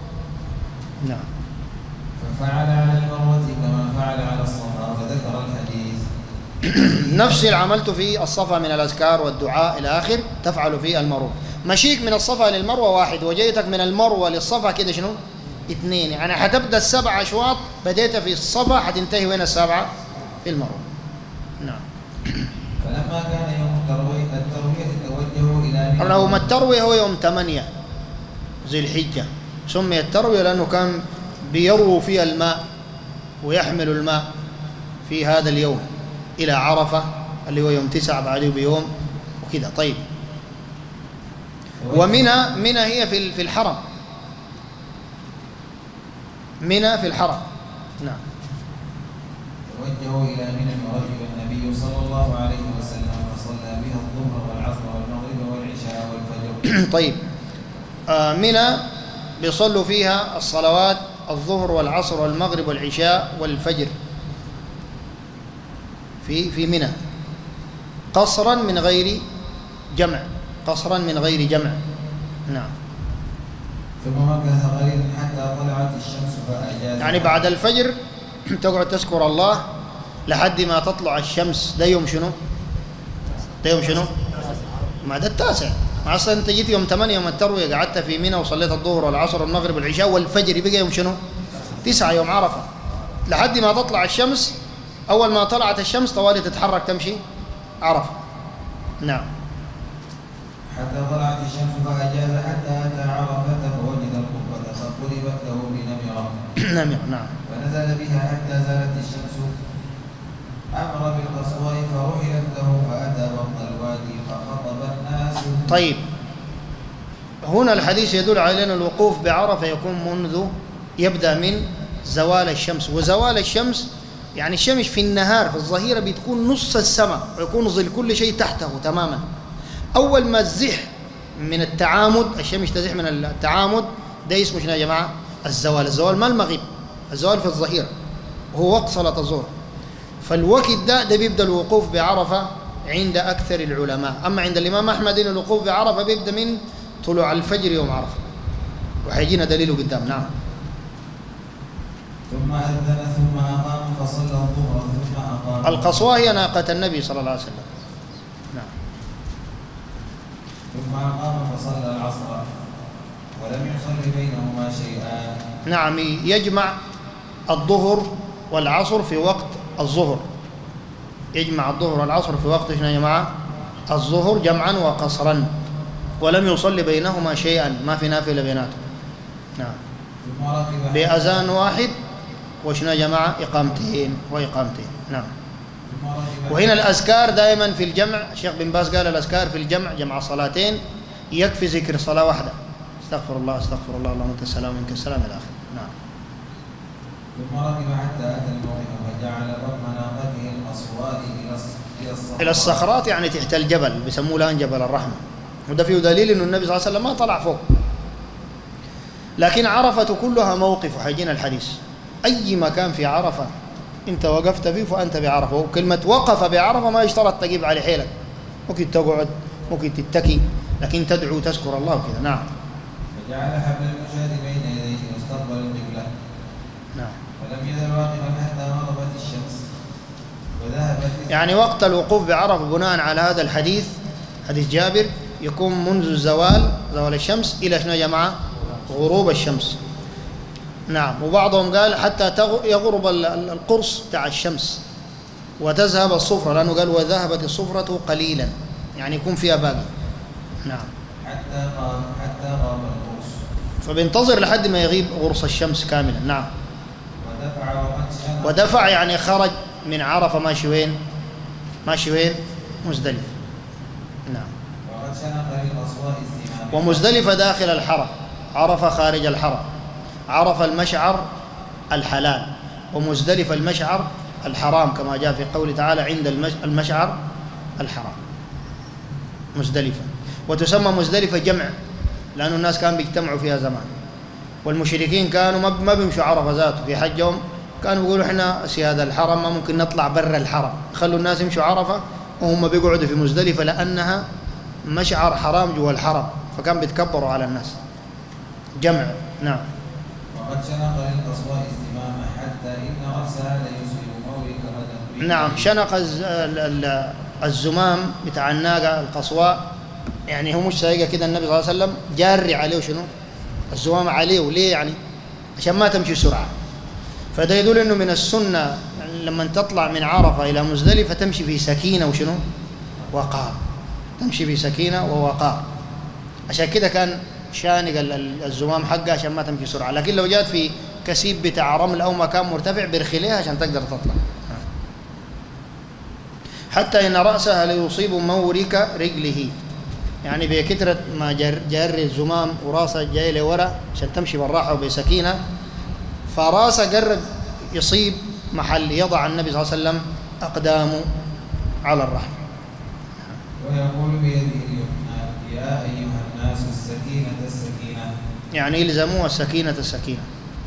نعم. ففعل على المروة كما فعل على الصفا فذكر الحديث. نفس اللي عملته في الصفا من الاذكار والدعاء الى اخر تفعل في المروه. مشيك من الصفا للمروه واحد، وجيتك من المروه للصفا كده شنو؟ اثنين، يعني حتبدا السبع اشواط بديت في الصفا حتنتهي وين السبعه؟ في المروه. نعم. فلما كان يوم التروية التروية توجهوا الى منى. يوم الترويه هو يوم ثمانية ذي الحجه، سمي الترويه لانه كان بيرووا فيها الماء ويحمل الماء في هذا اليوم الى عرفه اللي هو يوم تسعة بعده بيوم وكذا. طيب. ومنى منى هي في في الحرم، منى في الحرم. نعم. توجهوا إلى منى ورجل النبي صلى الله عليه وسلم فصلى بها الظهر والعصر والمغرب والعشاء والفجر. طيب. آه منى بيصلوا فيها الصلوات الظهر والعصر والمغرب والعشاء والفجر في في منى قصرا من غير جمع، قصرا من غير جمع. نعم. ثم مكث قليلا حتى طلعت الشمس فأجاز. يعني بعد الفجر تقعد تذكر الله لحد ما تطلع الشمس. ده يوم شنو؟ ده يوم شنو؟ ما ده التاسع. أصلا أنت جيت يوم ثمانية يوم التروية قعدت في منى وصليت الظهر والعصر والمغرب والعشاء والفجر، بقى يوم شنو؟ تسعة يوم عرفة، لحد ما تطلع الشمس. أول ما طلعت الشمس طوالي تتحرك تمشي عرفة. نعم. حتى طلعت الشمس فأجاز حتى أتى عرفة فوجد القبة فقلبت له بنمرة. نمرة نعم. فنزل بها حتى زالت الشمس. أمر بالقصواء فرحلت له فأتى بطن الوادي فخطب الناس. طيب، هنا الحديث يدل على أن الوقوف بعرفة يكون منذ يبدأ من زوال الشمس. وزوال الشمس يعني الشمس في النهار في الظهيرة بتكون نص السماء ويكون ظل كل شيء تحته تماما. أول ما تزح من التعامد، الشمس تزح من التعامد، ده اسمه شنو يا جماعة؟ الزوال. الزوال ما المغيب، الزوال في الظهيرة وهو وقت صلاة الظهر. فالوقت ده ده بيبدأ الوقوف بعرفة عند أكثر العلماء. أما عند الإمام أحمد إن الوقوف بعرفة بيبدأ من طلوع الفجر يوم عرفة، وحيجينا دليله قدام. نعم. ثم أذن ثم أقام فصلى الظهر ثم أقام. القصواء هي ناقة النبي صلى الله عليه وسلم. نعم. ثم أقام فصلى العصر ولم يصل بينهما شيئا. نعم، يجمع الظهر والعصر في وقت الظهر، يجمع الظهر والعصر في وقت شنو يا جماعة؟ الظهر جمعا وقصرا، ولم يصلي بينهما شيئا، ما في نافلة بيناتهم. نعم. بأذان واحد وشنو يا جماعة؟ إقامتين وإقامتين. نعم. وهنا الأذكار دائما في الجمع، الشيخ بن باز قال الأذكار في الجمع جمع صلاتين يكفي ذكر صلاة واحدة. استغفر الله استغفر الله اللهم انت السلام منك السلام إلى آخره. نعم. ثم ركب حتى أتى الموقف فجعل بطن ناقته الأصوات إلى الصخرات. إلى الصخرات يعني تحت الجبل، بيسموه الآن جبل الرحمة. وده فيه دليل إنه النبي صلى الله عليه وسلم ما طلع فوق. لكن عرفة كلها موقف، وحيجينا الحديث. أي مكان في عرفة أنت وقفت فيه فأنت بعرفة. وكلمة وقف بعرفة ما يشترط تجيب على حيلك، ممكن تقعد ممكن تتكي، لكن تدعو تذكر الله كذا. نعم. فجعل حبل المشاة بين يديه مستقبل القبلة. نعم. ولم يزل واقفا حتى غربت الشمس وذهبت. يعني وقت الوقوف بعرفة بناء على هذا الحديث، حديث جابر، يكون منذ الزوال زوال الشمس إلى شنو يا جماعة؟ غروب الشمس. نعم. وبعضهم قال حتى يغرب القرص تاع الشمس وتذهب الصفرة، لأنه قال وذهبت الصفرة قليلا، يعني يكون فيها باقي. نعم. حتى غاب حتى غاب القرص، فبينتظر لحد ما يغيب غرص الشمس كاملا. نعم. ودفع وقد شنق. ودفع يعني خرج من عرفة ماشي وين؟ ماشي وين؟ مزدلفة. نعم. وقد شنق للأصوات الزمام. ومزدلفة داخل الحرم، عرفة خارج الحرم. عرفة المشعر الحلال، ومزدلفة المشعر الحرام، كما جاء في قوله تعالى عند المشعر الحرام مزدلفة. وتسمى مزدلفة جمع لأن الناس كانوا بيجتمعوا فيها زمان، والمشركين كانوا ما بيمشوا عرفة ذاته في حجهم، كانوا بيقولوا احنا سيادة الحرم ما ممكن نطلع برا الحرم، خلوا الناس يمشوا عرفة وهم بيقعدوا في مزدلفة لأنها مشعر حرام جوا الحرم، فكان بيتكبروا على الناس. جمع. نعم. وقد شنق للأصوات الزمام حتى إن رأسها ليصيب مورك غدا. نعم. شنق الزمام بتاع الناقة القصواء، يعني هو مش سايقة كده، النبي صلى الله عليه وسلم جاري عليه شنو؟ الزمام عليه. وليه يعني؟ عشان ما تمشي سرعة. فده يدل انه من السنة يعني لما تطلع من عرفة إلى مزدلفة تمشي في سكينة وشنو؟ وقار. تمشي في سكينة ووقار. عشان كده كان شانق الزمام حقه عشان ما تمشي سرعة، لكن لو جات في كسيب بتاع رمل أو مكان مرتفع برخليها عشان تقدر تطلع. حتى إن رأسها ليصيب مورك رجله، يعني بكثرة ما جر جري الزمام وراسه جاي لورا عشان تمشي بالراحة وبسكينة، فراسه قرب يصيب محل يضع النبي صلى الله عليه وسلم أقدامه على الرحل. ويقول بيده اليمنى يا أيها الناس السكينة السكينة، يعني يلزموا السكينة السكينة.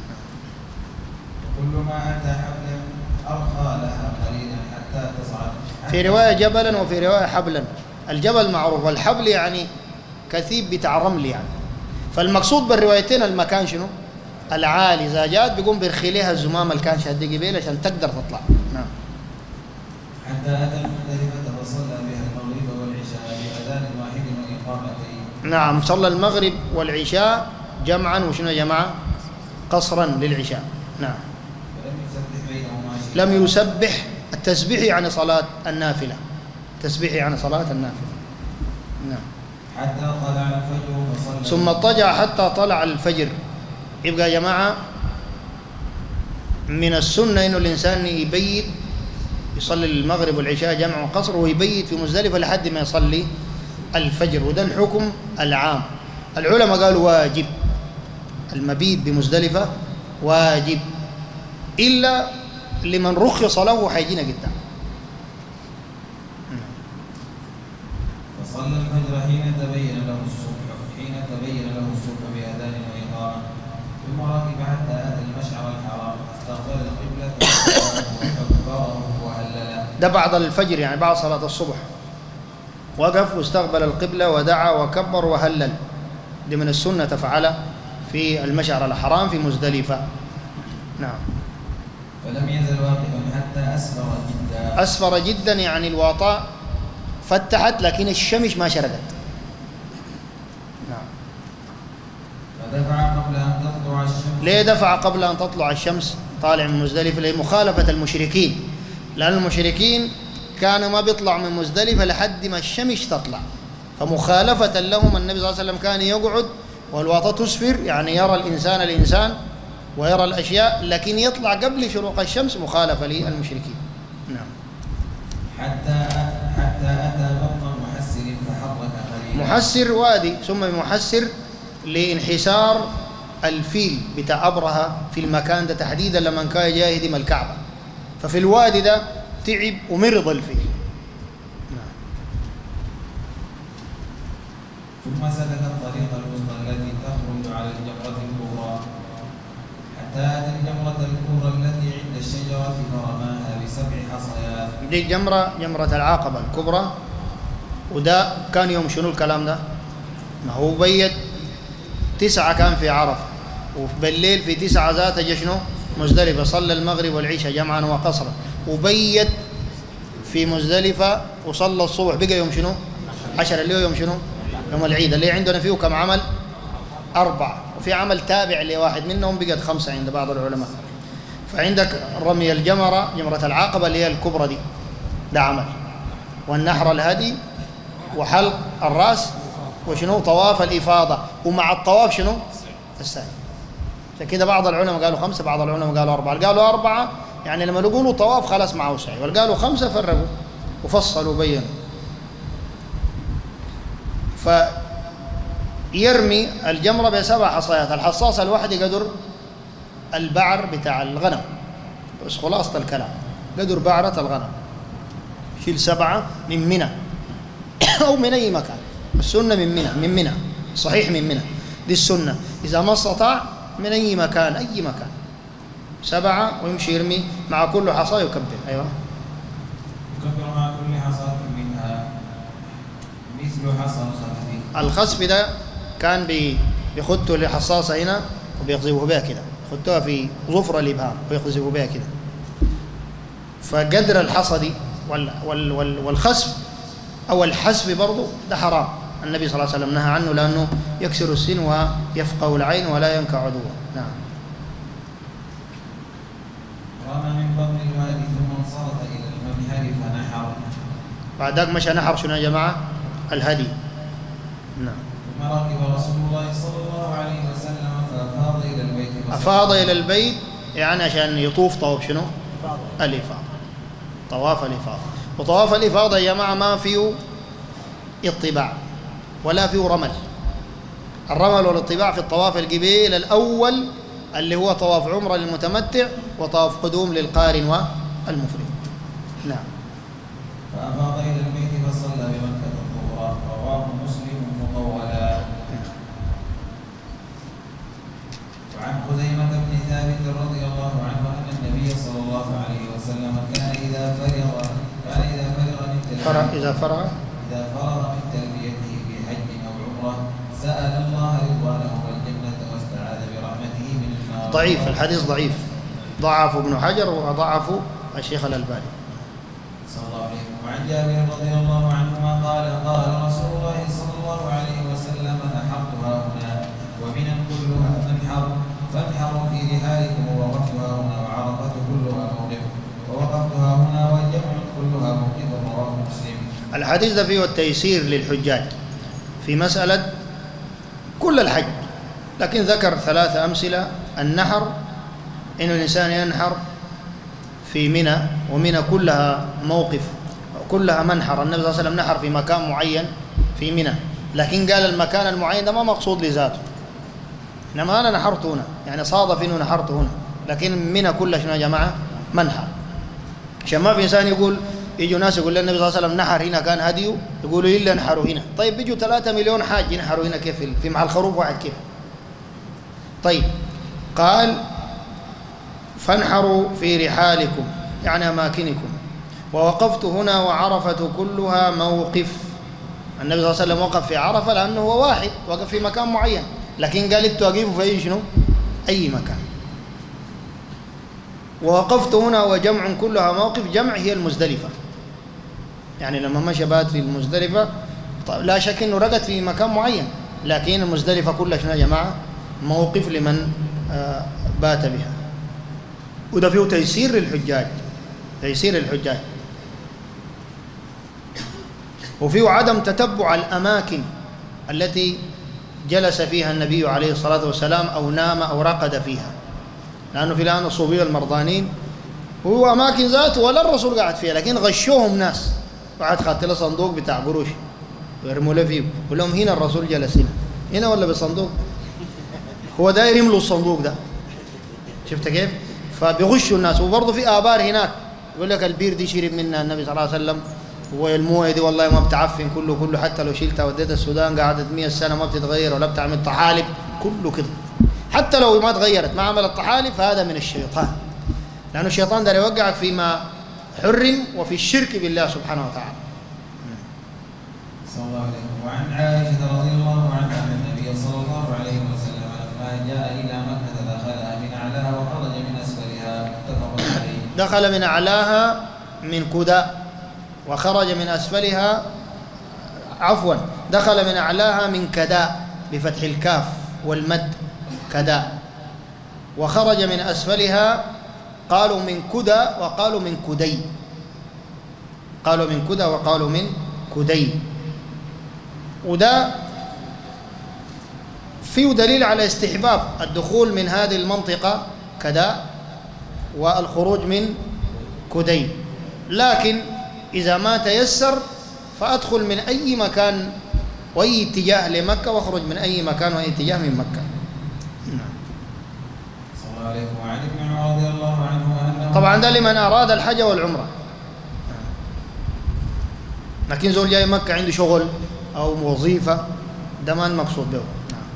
كل ما أتى حبلا أرخى لها قليلا حتى تصعد. في رواية جبلا وفي رواية حبلا. الجبل معروف، والحبل يعني كثيب بتاع رمل يعني. فالمقصود بالروايتين المكان شنو؟ العالي، إذا جات بيقوم برخيلها الزمام اللي كان شاد قبيل عشان تقدر تطلع. نعم. حتى أتى المزدلفة فصلى بها المغرب والعشاء بأذان واحد الإقامتين. نعم، صلى المغرب والعشاء جمعا، وشنو يا جماعة؟ قصرا للعشاء. نعم. ولم يسبح بينهما شيئا. لم يسبح. التسبيح يعني صلاة النافلة. التسبيح يعني صلاة النافلة. نعم. حتى طلع الفجر فصلى. ثم اضطجع حتى طلع الفجر. يبقى يا جماعة من السنة إنه الإنسان يبيت يصلي المغرب والعشاء جمع وقصر، ويبيت في مزدلفة لحد ما يصلي الفجر، وده الحكم العام. العلماء قالوا واجب المبيت بمزدلفة، واجب إلا لمن رخص له، حيجينا قدام. فصلى الفجر حين تبين له الصبح حين تبين له الصبح بأذان وإقامة، ثم ركب حتى أتى المشعر الحرام فاستقبل القبلة وكبره وهلل. ده بعد الفجر يعني بعد صلاة الصبح، وقف واستقبل القبلة ودعا وكبر وهلل. دي من السنة تفعله في المشعر الحرام في مزدلفة. نعم. فلم يزل واقفا حتى أسفر جدا. أسفر جدا يعني الواطاء فتحت لكن الشمس ما شرقت. نعم. فدفع قبل أن تطلع الشمس. ليه دفع قبل أن تطلع الشمس؟ طالع من مزدلفة لمخالفة المشركين، لأن المشركين كانوا ما بيطلع من مزدلفة لحد ما الشمس تطلع، فمخالفة لهم النبي صلى الله عليه وسلم كان يقعد والواطة تسفر، يعني يرى الإنسان الإنسان ويرى الأشياء، لكن يطلع قبل شروق الشمس مخالفة للمشركين. نعم. حتى حتى أتى بطن محسر فحرك قليلا. محسر وادي سمي محسر لانحسار الفيل بتاع أبرهة في المكان ده تحديدا لما كان جاي يهدم الكعبة، ففي الوادي ده تعب ومرض الفيل. نعم. ثم سلك الطريق الوسطى التي تخرج على الجمرة الكبرى حتى أتى الجمرة الكبرى التي عند الشجرة فرماها بسبع حصيات. دي جمرة جمرة العقبة الكبرى. وده كان يوم شنو الكلام ده؟ ما هو بيت تسعة كان في عرفة، وبالليل في تسعة ذات جشنو مزدلفة، صلى المغرب والعشاء جمعا وقصرا، وبيت في مزدلفة وصلى الصبح. بقى يوم شنو؟ عشرة، اللي هو يوم شنو؟ يوم العيد، اللي عندنا فيه كم عمل؟ أربعة، وفي عمل تابع لواحد منهم بقت خمسة عند بعض العلماء. فعندك رمي الجمرة جمرة العقبة اللي هي الكبرى دي، ده عمل، والنحر الهدي وحلق الرأس وشنو طواف الإفاضة، ومع الطواف شنو؟ السعي. فكده بعض العلماء قالوا خمسة، بعض العلماء قالوا أربعة. قالوا أربعة يعني لما يقولوا طواف خلاص معه سعي، والقالوا خمسة فرقوا وفصلوا وبينوا. فيرمي الجمرة بسبع حصيات، الحصاصة الواحد يقدر البعر بتاع الغنم، بس خلاصة الكلام قدر بعرة الغنم، شيل سبعة من منى أو من أي مكان. السنة من منى، من منى صحيح، من منى دي السنة. إذا ما استطاع من أي مكان، أي مكان سبعة، ويمشي يرمي مع كل حصى يكبر. أيوة. يكبر مع كل حصاة منها مثل حصى الخسف. الخسف ده كان بيخطوا لحصاصة هنا وبيقذفوا بها كده، يخطوها في ظفر الإبهام ويقذفوا بها كده. فقدر الحصى دي وال وال وال والخسف أو الحسف برضو ده حرام، النبي صلى الله عليه وسلم نهى عنه لأنه يكسر السن ويفقه العين ولا ينكع عدوه. نعم. رمى من بطن الوادي ثم انصرف إلى المنحر فنحر. بعد ذلك مشى نحر شنو يا جماعة؟ الهدي. نعم. ثم ركب رسول الله صلى الله عليه وسلم فأفاض إلى البيت. أفاض إلى البيت يعني عشان يطوف طواف شنو؟ الإفاضة، طواف الإفاضة. وطواف الإفاضة يا جماعة ما فيه اطباع ولا فيه رمل. الرمل والاطباع في الطواف القبيل الأول اللي هو طواف عمرة للمتمتع وطواف قدوم للقارن والمفرد. نعم. فأفاض إلى البيت فصلى بمكة الظهر. رواه مسلم مطولا. وعن خزيمة بن ثابت رضي الله عنه أن النبي صلى الله عليه وسلم كان إذا فرغ كان إذا فرغ من تلبيته إذا فرغ إذا فرغ من تلبيته في حج أو عمرة سأل الله رضوانه والجنة واستعاذ برحمته من النار. ضعيف الحديث، ضعيف، ضعف ابن حجر وضعف الشيخ الألباني. صلى الله عليه وسلم. وعن جابر رضي الله عنهما قال قال رسول الله صلى الله عليه وسلم نحرتها هنا ومنى كلها منحر فانحروا في رحالكم ووقفتها هنا وعرفة كلها موقف ووقفتها هنا والجمع كلها موقف. رواه مسلم. الحديث ده فيه التيسير للحجاج في مسألة كل الحج، لكن ذكر ثلاثة أمثلة. النحر، إنه الإنسان ينحر في منى، ومنى كلها موقف كلها منحر. النبي صلى الله عليه وسلم نحر في مكان معين في منى، لكن قال المكان المعين ده ما مقصود لذاته، إنما أنا نحرت هنا، يعني صادف إنه نحرت هنا، لكن منى كلها شنو يا جماعة؟ منحر. عشان ما في إنسان يقول، يجوا ناس يقول للنبي صلى الله عليه وسلم نحر هنا كان هديه، يقولوا إلا نحروا هنا. طيب بيجوا ثلاثة مليون حاج ينحروا هنا كيف في مع الخروف واحد كيف؟ طيب قال فانحروا في رحالكم يعني أماكنكم ووقفت هنا وعرفة كلها موقف. النبي صلى الله عليه وسلم وقف في عرفة لأنه هو واحد وقف في مكان معين، لكن قال انتوا وقفوا في أي شنو؟ أي مكان. ووقفت هنا وجمع كلها موقف، جمع هي المزدلفة، يعني لما مشى بات في المزدلفة لا شك انه رقد في مكان معين، لكن المزدلفة كلها شنو يا جماعة؟ موقف لمن بات بها. وده فيه تيسير للحجاج، تيسير للحجاج، وفيه عدم تتبع الأماكن التي جلس فيها النبي عليه الصلاة والسلام أو نام أو رقد فيها، لأنه في الآن الصوفية المرضانين هو أماكن ذاته ولا الرسول قاعد فيها، لكن غشوهم ناس، قاعد خدت له صندوق بتاع قروش ويرموا له فيه، يقول لهم هنا الرسول جلس هنا هنا ولا بالصندوق؟ هو داير يملوا الصندوق ده، شفت كيف؟ فبيغشوا الناس. وبرضه في آبار هناك يقول لك البير دي شرب منها النبي صلى الله عليه وسلم، والمويه دي والله ما بتعفن، كله كله حتى لو شلتها وديتها السودان قعدت مئة سنة ما بتتغير ولا بتعمل طحالب، كله كده. حتى لو ما تغيرت ما عملت طحالب فهذا من الشيطان، لأنه الشيطان ده يوقعك فيما حرم وفي الشرك بالله سبحانه وتعالى. صلى الله عليه وسلم. وعن عائشة رضي الله عنها أن النبي صلى الله عليه وسلم لما جاء إلى مكة دخلها من أعلاها وخرج من أسفلها، متفق عليه. دخل من أعلاها من كدى وخرج من أسفلها، عفوا دخل من أعلاها من كدى بفتح الكاف والمد كدى، وخرج من أسفلها قالوا من كدى وقالوا من كدي، قالوا من كدى وقالوا من كدي. وده فيه دليل على استحباب الدخول من هذه المنطقة كدى والخروج من كدي، لكن إذا ما تيسر فأدخل من أي مكان وأي اتجاه لمكة واخرج من أي مكان وأي اتجاه من مكة. صلى الله عليه وعن ابن عمر رضي الله عنه أنه طبعا ده لمن أراد الحج والعمرة، لكن زول جاي مكة عنده شغل أو وظيفة ده ما المقصود به.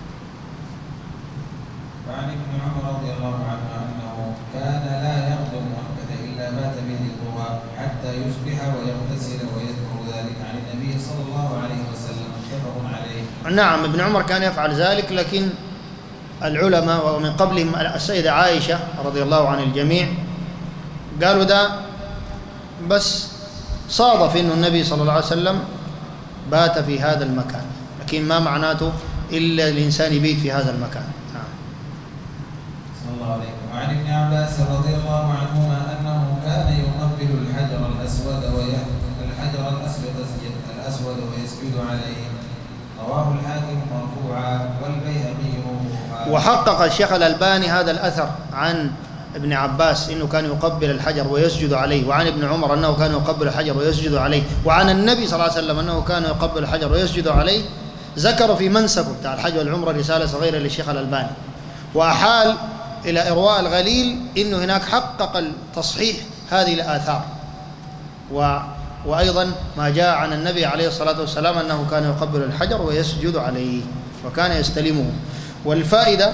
وعن ابن عمر رضي الله عنه أنه كان لا يقدم مكة إلا بات به طوى حتى يصبح ويغتسل ويذكر ذلك عن النبي صلى الله عليه وسلم، متفق عليه. نعم ابن عمر كان يفعل ذلك، لكن العلماء ومن قبلهم السيدة عائشة رضي الله عن الجميع قالوا ده بس صادف إنه النبي صلى الله عليه وسلم بات في هذا المكان، لكن ما معناته إلا الإنسان يبيت في هذا المكان. نعم. صلى الله عليه وسلم. وعن ابن عباس رضي الله عنهما أنه كان يقبل الحجر الأسود الحجر الأسود الأسود ويسجد عليه، رواه الحاكم مرفوعا والبيهقي موقوفا. وحقق الشيخ الألباني هذا الأثر عن ابن عباس إنه كان يقبل الحجر ويسجد عليه، وعن ابن عمر أنه كان يقبل الحجر ويسجد عليه، وعن النبي صلى الله عليه وسلم أنه كان يقبل الحجر ويسجد عليه. ذكر في منسكه بتاع الحج والعمرة رسالة صغيرة للشيخ الألباني، وأحال إلى إرواء الغليل إنه هناك حقق التصحيح هذه الآثار، و وأيضا ما جاء عن النبي عليه الصلاة والسلام أنه كان يقبل الحجر ويسجد عليه وكان يستلمه. والفائدة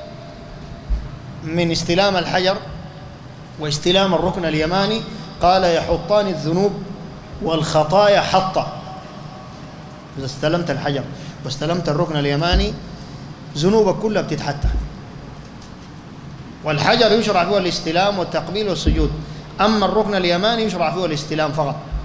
من استلام الحجر واستلام الركن اليماني، قال يحطان الذنوب والخطايا حطة. إذا استلمت الحجر واستلمت الركن اليماني ذنوبك كلها بتتحتى، والحجر يشرع فيه الاستلام والتقبيل والسجود، أما الركن اليماني يشرع فيه الاستلام فقط.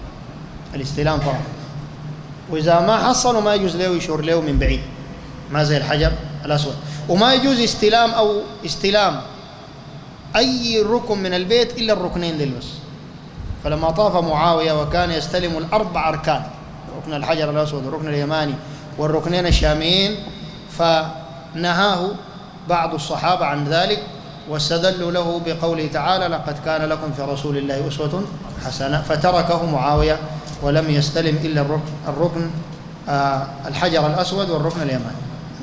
الاستلام فرض. وإذا ما حصلوا ما يجوز له يشور له من بعيد، ما زي الحجر الأسود. وما يجوز استلام أو استلام أي ركن من البيت إلا الركنين دول بس. فلما طاف معاوية وكان يستلم الأربع أركان، ركن الحجر الأسود والركن اليماني والركنين الشاميين، فنهاه بعض الصحابة عن ذلك، واستدلوا له بقوله تعالى: لقد كان لكم في رسول الله أسوة حسنة، فتركه معاوية ولم يستلم إلا الركن, الركن آه الحجر الأسود والركن اليماني.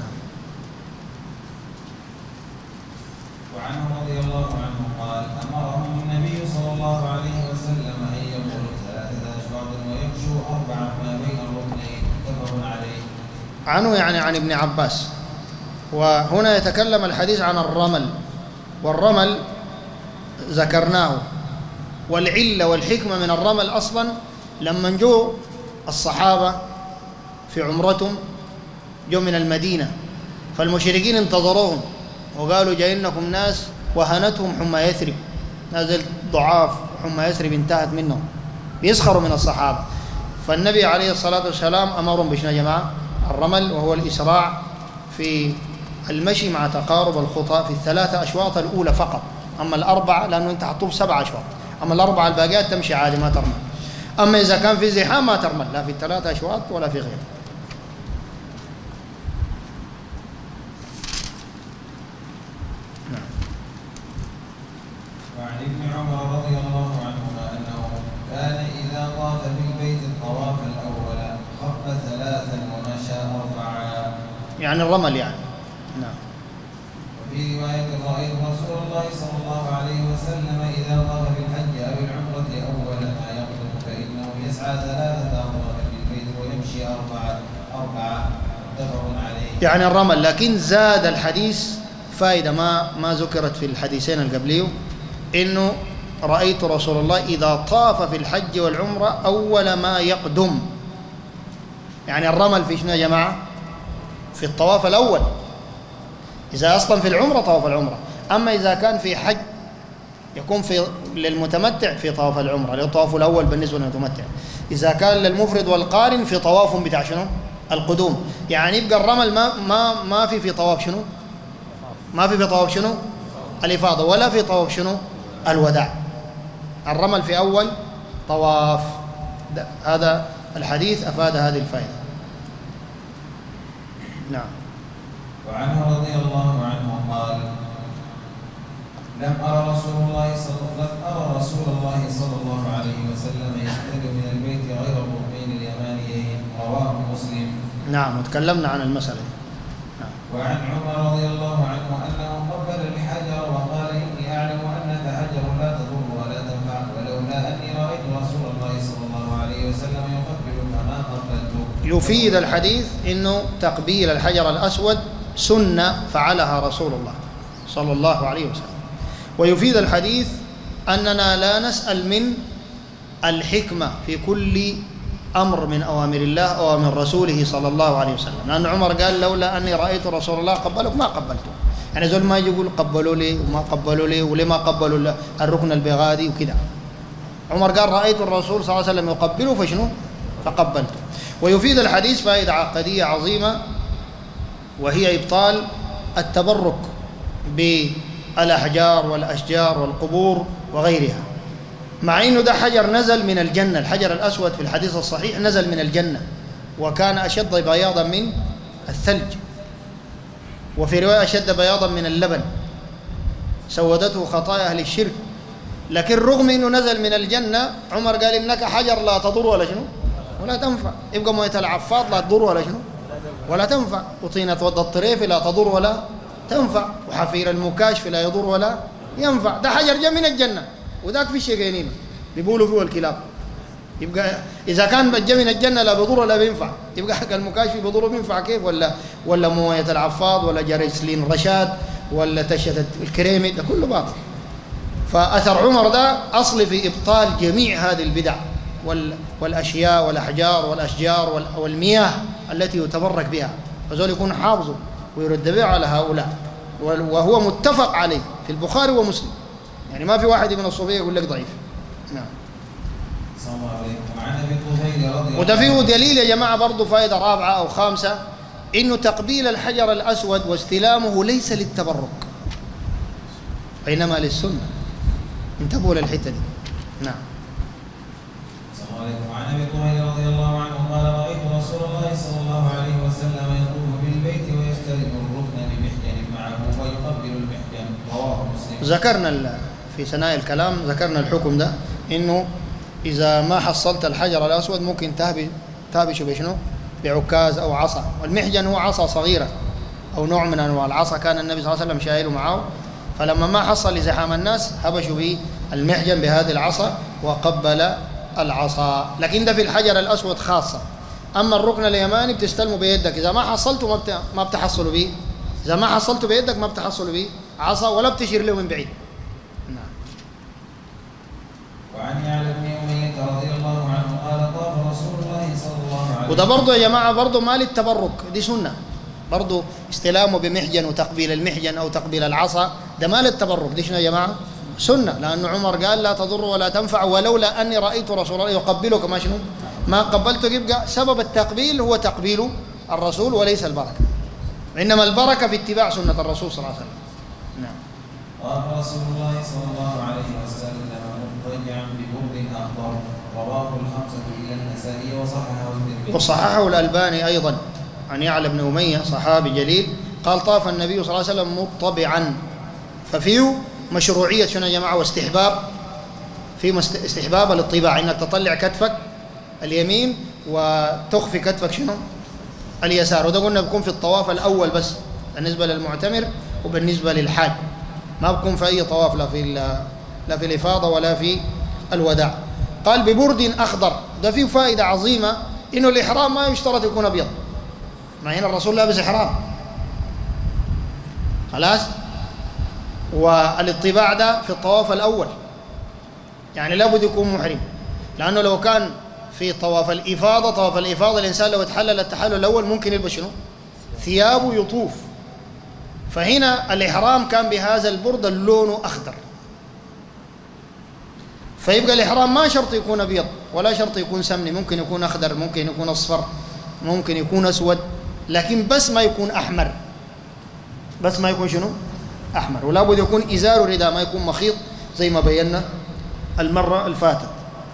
وعنه رضي الله عنه قال: أمرهم النبي صلى الله عليه وسلم أن يقولوا ثلاثة أشواط ويمشوا أربعة ما بين الركنين، متفق عليه. عنه يعني عن ابن عباس. وهنا يتكلم الحديث عن الرمل، والرمل ذكرناه، والعلة والحكمة من الرمل أصلا لما جو الصحابة في عمرتهم جو من المدينة، فالمشركين انتظروهم وقالوا: جاينكم ناس وهنتهم حمى يثرب، نازل ضعاف حمى يثرب انتهت منهم، بيسخروا من الصحابة. فالنبي عليه الصلاة والسلام أمرهم بشنا يا جماعة الرمل، وهو الإسراع في المشي مع تقارب الخطى في الثلاثة أشواط الأولى فقط، أما الأربعة لأنه أنت حطوب سبع أشواط، أما الأربعة الباقيات تمشي عادي ما ترمل. أما إذا كان في زحام ما ترمل، لا في الثلاثة أشواط ولا في غيره. وعن ابن عمر رضي الله عنهما أنه كان إذا طاف في البيت الطواف الأول خط ثلاثا ومشى أربعا، يعني الرمل يعني. نعم. وفي رواية: رأيت رسول الله صلى الله عليه وسلم إذا طاف بالحج أو العمرة أول ما يقدم فإنه يسعى ثلاثة أطواف في البيت ويمشي أربعة أربعة متفق عليه. يعني الرمل، لكن زاد الحديث فائدة ما ما ذكرت في الحديثين القبليو، إنه رأيت رسول الله إذا طاف في الحج والعمرة أول ما يقدم. يعني الرمل في شنو يا جماعة؟ في الطواف الأول، إذا أصلا في العمرة طواف العمرة. أما إذا كان في حج يكون في للمتمتع في طواف العمرة، للطواف الأول بالنسبة للمتمتع. إذا كان للمفرد والقارن في طواف بتاع شنو؟ القدوم. يعني يبقى الرمل ما ما ما في في طواف شنو؟ ما في في طواف شنو؟ الإفاضة، ولا في طواف شنو؟ الوداع. الرمل في أول طواف. هذا الحديث أفاد هذه الفائدة. نعم. وعنه رضي الله عنه قال: لم أرى رسول الله صلى أرى رسول الله صلى الله عليه وسلم يستلم من البيت غير الركنين اليمانيين، رواه مسلم. نعم، وتكلمنا عن المسألة. نعم. وعن عمر رضي الله عنه أنه قبل الحجر وقال: إني أعلم أنك حجر لا تضر ولا تنفع، ولولا أني رأيت رسول الله صلى الله عليه وسلم يقبلك ما قبلته. يفيد الحديث إنه تقبيل الحجر الأسود سنة فعلها رسول الله صلى الله عليه وسلم. ويفيد الحديث أننا لا نسأل من الحكمة في كل أمر من أوامر الله أو من رسوله صلى الله عليه وسلم، لأن عمر قال: لولا أني رأيت رسول الله قبلك ما قبلته. يعني زول ما يقول قبلوا لي وما قبلوا لي ولما قبلوا الركن البغادي وكذا. عمر قال: رأيت الرسول صلى الله عليه وسلم يقبله فشنو؟ فقبلته. ويفيد الحديث فائدة عقدية عظيمة، وهي إبطال التبرك بالأحجار والأشجار والقبور وغيرها، مع أنه ده حجر نزل من الجنة. الحجر الأسود في الحديث الصحيح نزل من الجنة، وكان أشد بياضا من الثلج، وفي رواية أشد بياضا من اللبن، سودته خطايا أهل الشرك. لكن رغم أنه نزل من الجنة عمر قال: إنك حجر لا تضر ولا شنو ولا تنفع. يبقى موية العفاض لا تضر ولا شنو ولا تنفع، وطينة ود الطريف لا تضر ولا تنفع، وحفير المكاشف لا يضر ولا ينفع. ده حجر جاء من الجنة، وذاك في الشيقينين بيقولوا فيه الكلاب. يبقى إذا كان جاء من الجنة لا بيضر ولا بينفع، يبقى حق المكاشف بيضر وبينفع كيف؟ ولا ولا موية العفاض ولا جريسلين رشاد ولا تشة الكريمي، ده كله باطل. فأثر عمر ده أصل في إبطال جميع هذه البدع والأشياء والأحجار والأشجار والمياه التي يتبرك بها، فزول يكون حافظه ويرد به على هؤلاء، وهو متفق عليه في البخاري ومسلم. يعني ما في واحد من الصوفية يقول لك ضعيف. نعم. صلى الله عليه وسلم. وعن ابي الطفيل رضي الله وده فيه دليل يا جماعة برضه، فائدة رابعة أو خامسة، إنه تقبيل الحجر الأسود واستلامه ليس للتبرك بينما للسنة. انتبهوا للحتة دي. نعم. صلى الله عليه وسلم. وعن ابي الطفيل رضي الله عنه قال رايت رسول الله صلى الله عليه وسلم يطوف بالبيت ويستلم الركن بمحجن معه ويقبل المحجن، رواه مسلم. ذكرنا في ثنايا الكلام ذكرنا الحكم ده، إنه إذا ما حصلت الحجر الأسود ممكن تهبي تهبشه بشنو؟ بعكاز أو عصا. والمحجن هو عصا صغيرة أو نوع من أنواع العصا، كان النبي صلى الله عليه وسلم شايله معه، فلما ما حصل لزحام الناس هبشوا به المحجن بهذه العصا وقبل العصا. لكن ده في الحجر الأسود خاصة. أما الركن اليماني بتستلمه بيدك، إذا ما حصلته ما بت... ما بتحصلوا به، إذا ما حصلته بيدك ما بتحصلوا به عصا ولا بتشير له من بعيد. نعم. وعن يعلى بن أمية رضي الله عنه قال طاف رسول الله صلى الله عليه وسلم. وده برضه يا جماعة برضه ما للتبرك، دي سنة برضه، استلامه بمحجن وتقبيل المحجن أو تقبيل العصا ده ما للتبرك، دي شنو يا جماعة؟ سنة، لأن عمر قال لا تضر ولا تنفع ولولا أني رأيت رسول الله يقبلك ما شنو؟ ما قبلته. يبقى سبب التقبيل هو تقبيل الرسول وليس البركة، إنما البركة في اتباع سنة الرسول صلى الله عليه وسلم. نعم. طاف رسول الله صلى الله عليه وسلم مضطجعا ببرد أخضر، رواه الخمسة إلا النسائي وصححه الترمذي. وصححه الألباني أيضا عن يعلى بن أمية صحابي جليل قال طاف النبي صلى الله عليه وسلم مطبعا، ففيه مشروعية شنو يا جماعة واستحباب، في استحباب الاطباع، انك تطلع كتفك اليمين وتخفي كتفك شنو اليسار. وده قلنا بيكون في الطواف الأول بس بالنسبة للمعتمر وبالنسبة للحاج، ما بكون في أي طواف، لا في لا في الإفاضة ولا في الوداع. قال ببرد أخضر، ده فيه فائدة عظيمة، إنه الإحرام ما يشترط يكون أبيض، مع هنا الرسول لابس إحرام خلاص. والاطباع ده في الطواف الأول، يعني لابد يكون محرم، لأنه لو كان في طواف الإفاضة، طواف الإفاضة الإنسان لو اتحلل التحلل الأول ممكن يلبس شنو؟ ثيابه يطوف. فهنا الإحرام كان بهذا البرد اللون أخضر، فيبقى الإحرام ما شرط يكون أبيض ولا شرط يكون سمني، ممكن يكون أخضر، ممكن يكون أصفر، ممكن يكون أسود، لكن بس ما يكون أحمر، بس ما يكون شنو؟ أحمر. ولا بد يكون إزار رداء، ما يكون مخيط زي ما بينا المرة الفاتت.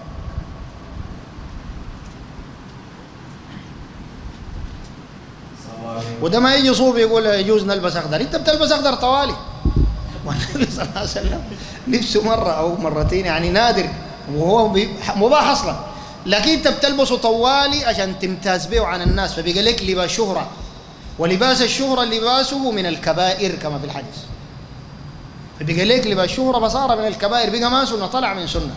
وده ما يجي صوفي يقول يجوز نلبس أخضر، أنت بتلبس أخضر طوالي، والنبي صلى الله عليه وسلم لبسه مرة أو مرتين يعني نادر، وهو مباح أصلا، لكن أنت بتلبسه طوالي عشان تمتاز به عن الناس، فبيقول لك لباس شهرة، ولباس الشهرة لباسه من الكبائر كما في الحديث، فبقى ليك لباس شهرة فصار من الكبائر، بقى ما سنة، طلع من سنة.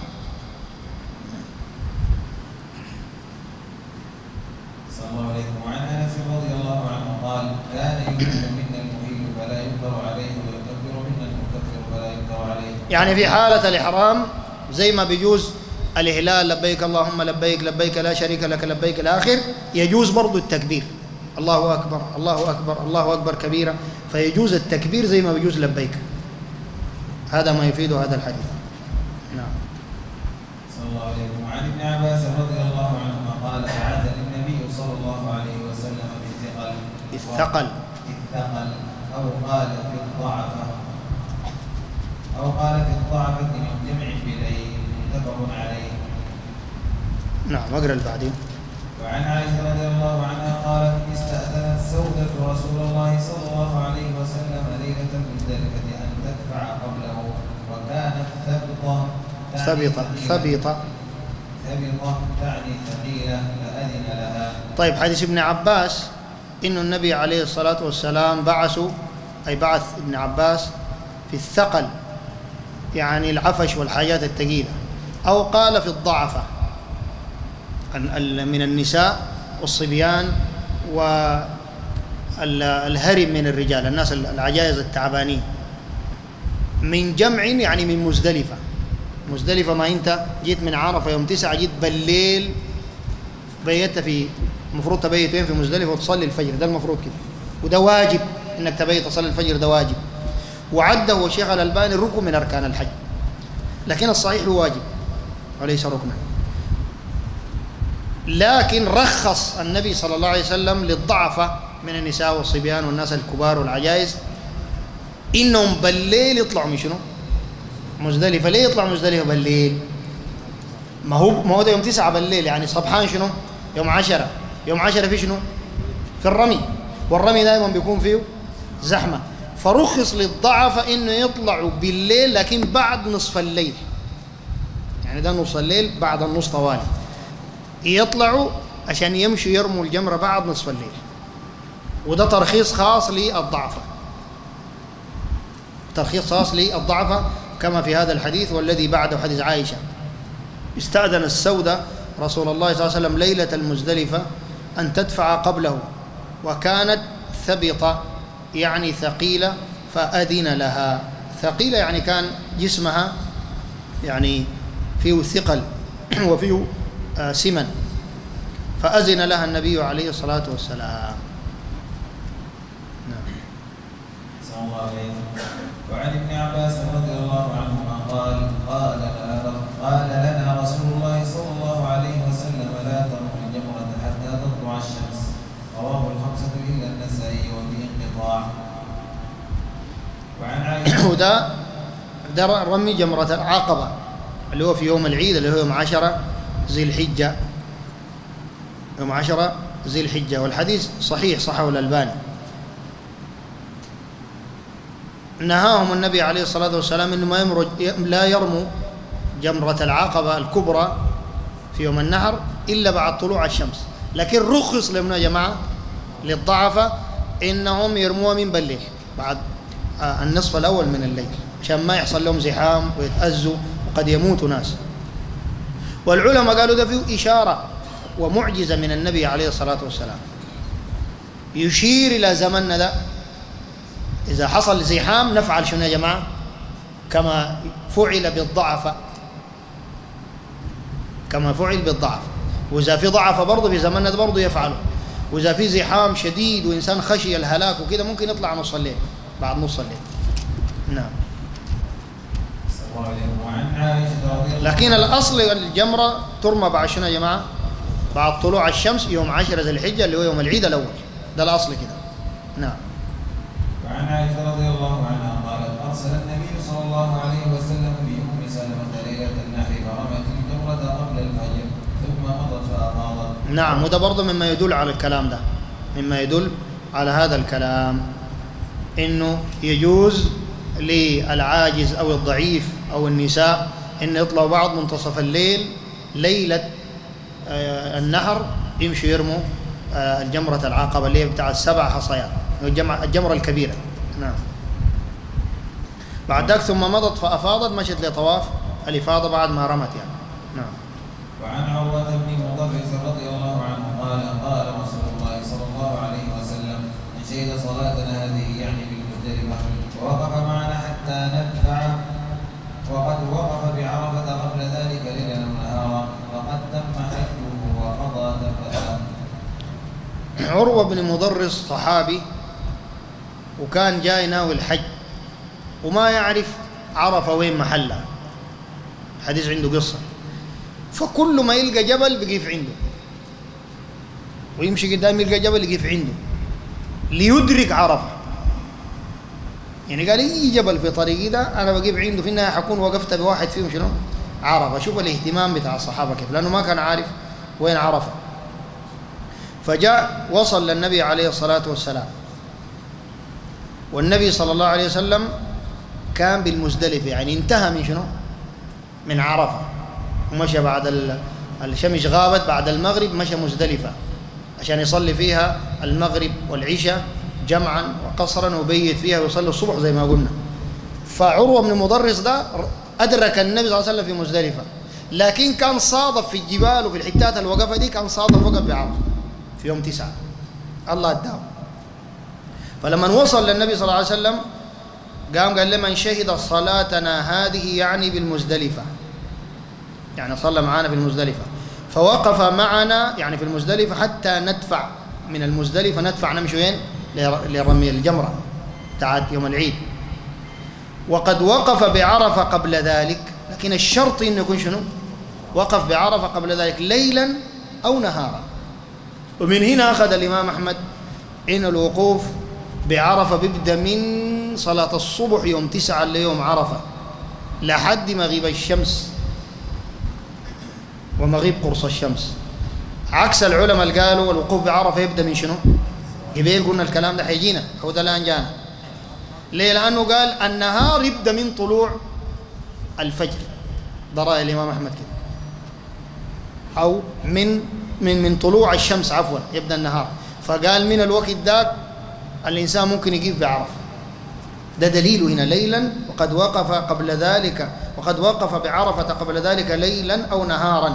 صلى الله عليه وسلم. وعن انس رضي الله عنه قال كان يكبر منا المهل فلا يكبر عليه ويكبر منا المكبر فلا يكبر عليه. يعني في حالة الإحرام زي ما بيجوز الإهلال لبيك اللهم لبيك لبيك لا شريك لك لبيك الآخر، يجوز برضو التكبير، الله أكبر الله أكبر الله أكبر كبيرا، فيجوز التكبير زي ما بيجوز لبيك. هذا ما يفيد هذا الحديث. نعم. صلى الله عليه وسلم. وعن ابن عباس رضي الله عنهما قال أعاذني النبي صلى الله عليه وسلم بالثقل الثقل الثقل أو قال في الضعفة أو قال في الضعفة من جمع بليل، متفق عليه. نعم. اقرأ اللي بعدين. وعن عائشة رضي الله عنها قالت استأذنت سودة رسول الله صلى الله عليه وسلم ليلة المزدلفة أن تدفع قبله، وكانت ثبطة ثبطة ثبطة ثبطة تعني ثقيلة فأذن لها. طيب، حديث ابن عباس إنه النبي عليه الصلاة والسلام بعثوا، أي بعث ابن عباس في الثقل، يعني العفش والحاجات الثقيلة، أو قال في الضعفة من النساء والصبيان والهرم من الرجال، الناس العجائز التعبانين، من جمع يعني من مزدلفة. مزدلفة ما أنت جيت من عرفة يوم تسعة، جيت بالليل بيت في، المفروض تبيت وين في مزدلفة وتصلي الفجر، ده المفروض كده، وده واجب انك تبيت تصلي الفجر، ده واجب، وعده الشيخ الألباني ركن من أركان الحج، لكن الصحيح هو واجب وليس ركنا. لكن رخص النبي صلى الله عليه وسلم للضعفة من النساء والصبيان والناس الكبار والعجائز إنهم بالليل يطلعوا من شنو؟ مزدلفة. ليه يطلعوا مزدلفة بالليل؟ ما هو ما هو ده يوم تسعة بالليل، يعني صبحان شنو؟ يوم عشرة. يوم عشرة في شنو؟ في الرمي، والرمي دائما بيكون فيه زحمة، فرخص للضعفة إنه يطلعوا بالليل لكن بعد نصف الليل، يعني ده نصف الليل بعد النص طوالي يطلعوا عشان يمشوا يرموا الجمرة بعد نصف الليل، وده ترخيص خاص للضعفة، ترخيص خاص للضعفة كما في هذا الحديث والذي بعده حديث عائشة. استأذن السودة رسول الله صلى الله عليه وسلم ليلة المزدلفة أن تدفع قبله، وكانت ثبطة يعني ثقيلة، فأذن لها. ثقيلة يعني كان جسمها يعني فيه ثقل وفيه آه سمن، فأذن لها النبي عليه الصلاة والسلام. نعم. صلى الله عليه وسلم. وعن ابن عباس رضي الله عنهما قال قال لنا قال لنا رسول الله صلى الله عليه وسلم لا ترموا الجمرة حتى تطلع الشمس، رواه الخمسة إلا النسائي وفيه انقطاع. وعن عائشة وده ده رمي جمرة العقبة اللي هو في يوم العيد اللي هو يوم عشرة ذي الحجة، يوم عشرة ذي الحجة، والحديث صحيح صححه الألباني. نهاهم النبي عليه الصلاة والسلام إنه ما يمرج لا يرموا جمرة العقبة الكبرى في يوم النحر إلا بعد طلوع الشمس، لكن رخص لهم يا جماعة للضعفة إنهم يرموها من بالليل بعد النصف الأول من الليل عشان ما يحصل لهم زحام ويتأذوا وقد يموتوا ناس. والعلماء قالوا ده فيه إشارة ومعجزة من النبي عليه الصلاة والسلام يشير إلى زمننا ده، إذا حصل زحام نفعل شنو يا جماعة؟ كما فعل بالضعفة، كما فعل بالضعف، وإذا في ضعف برضه في زمننا ده برضه يفعله، وإذا في زحام شديد وإنسان خشي الهلاك وكده ممكن يطلع نص الليل بعد نص الليل. نعم. لكن الأصل الجمرة ترمى بعد شنو يا جماعة؟ بعد طلوع الشمس يوم عشرة ذي الحجة اللي هو يوم العيد الأول، ده الأصل كده. نعم. وعن عائشة رضي الله عنها قالت أرسل النبي صلى الله عليه وسلم بأم سلمة ليلة النحر فرمت الجمرة قبل الفجر ثم مضت فأفاضت. نعم، وده برضه مما يدل على الكلام ده، مما يدل على هذا الكلام إنه يجوز للعاجز أو الضعيف أو النساء إن يطلعوا بعض منتصف الليل ليلة النحر يمشوا يرموا الجمرة العقبة اللي هي بتاع السبع حصيات، الجمرة الكبيرة. نعم. بعد ذلك ثم مضت فأفاضت، مشت لطواف الإفاضة بعد ما رمت يعني. نعم. وعن عروة بن مضرس رضي الله عنه قال قال رسول الله صلى الله عليه وسلم من شهد صلاتنا هذه يعني بالمزدلفة ووقف معنا حتى ندفع وقد وقف بعرفة قبل ذلك ليلا ونهارا وقد تم حجه وقضى دفعه. عروة بن مضرس صحابي وكان جاي ناوي الحج وما يعرف عرفة وين محلها، حديث عنده قصة، فكل ما يلقى جبل بيقف عنده ويمشي قدام يلقى جبل يقف عنده ليدرك عرفة. يعني قال اي جبل في طريقي ده انا بقف عنده، في النهاية حكون وقفت بواحد فيهم شنو؟ عرفة. شوف الاهتمام بتاع الصحابة كيف، لأنه ما كان عارف وين عرفة. فجاء وصل للنبي عليه الصلاة والسلام، والنبي صلى الله عليه وسلم كان بالمزدلفة، يعني انتهى من شنو؟ من عرفة، ومشى بعد الشمس غابت بعد المغرب مشى مزدلفة عشان يصلي فيها المغرب والعشاء جمعا وقصرا وبيت فيها ويصلي الصبح زي ما قلنا. فعروة بن مضرس ده أدرك النبي صلى الله عليه وسلم في مزدلفة، لكن كان صادف في الجبال وفي الحتات الوقفة دي، كان صادف وقف بعرفة في يوم تسعة، الله اداه. فلما وصل للنبي صلى الله عليه وسلم قام قال لمن شهد صلاتنا هذه يعني بالمزدلفة، يعني صلى معنا في المزدلفة، فوقف معنا يعني في المزدلفة حتى ندفع من المزدلفة، ندفع نمشي وين؟ لرمي الجمرة بتاعت يوم العيد. وقد وقف بعرفة قبل ذلك، لكن الشرط انه يكون شنو؟ وقف بعرفة قبل ذلك ليلا أو نهارا. ومن هنا أخذ الإمام أحمد إن الوقوف بعرفة بيبدأ من صلاة الصبح يوم تسعة ليوم عرفة لحد مغيب الشمس ومغيب قرص الشمس، عكس العلماء اللي قالوا الوقوف بعرفة يبدأ من شنو؟ قبيل قلنا الكلام ده حيجينا، هو ده الآن جانا. ليه؟ لأنه قال النهار يبدأ من طلوع الفجر، ده رأي الإمام أحمد كده، أو من من من طلوع الشمس عفوا يبدأ النهار، فقال من الوقت ذاك الإنسان ممكن يقف بعرفة. ده دليل هنا ليلا، وقد وقف قبل ذلك وقد وقف بعرفة قبل ذلك ليلا أو نهارا،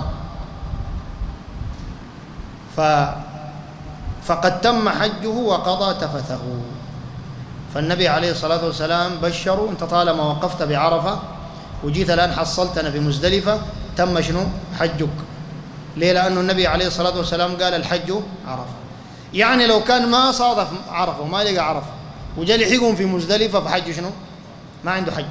ف فقد تم حجه وقضى تفثه. فالنبي عليه الصلاة والسلام بشروا أنت طالما وقفت بعرفة وجيت الآن حصلتنا في مزدلفة تم شنو؟ حجك. ليه؟ لأنه النبي عليه الصلاة والسلام قال الحج عرفة. يعني لو كان ما صادف عرفة وما لقى عرفة وجاء لحقهم في مزدلفة فحج شنو؟ ما عنده حج،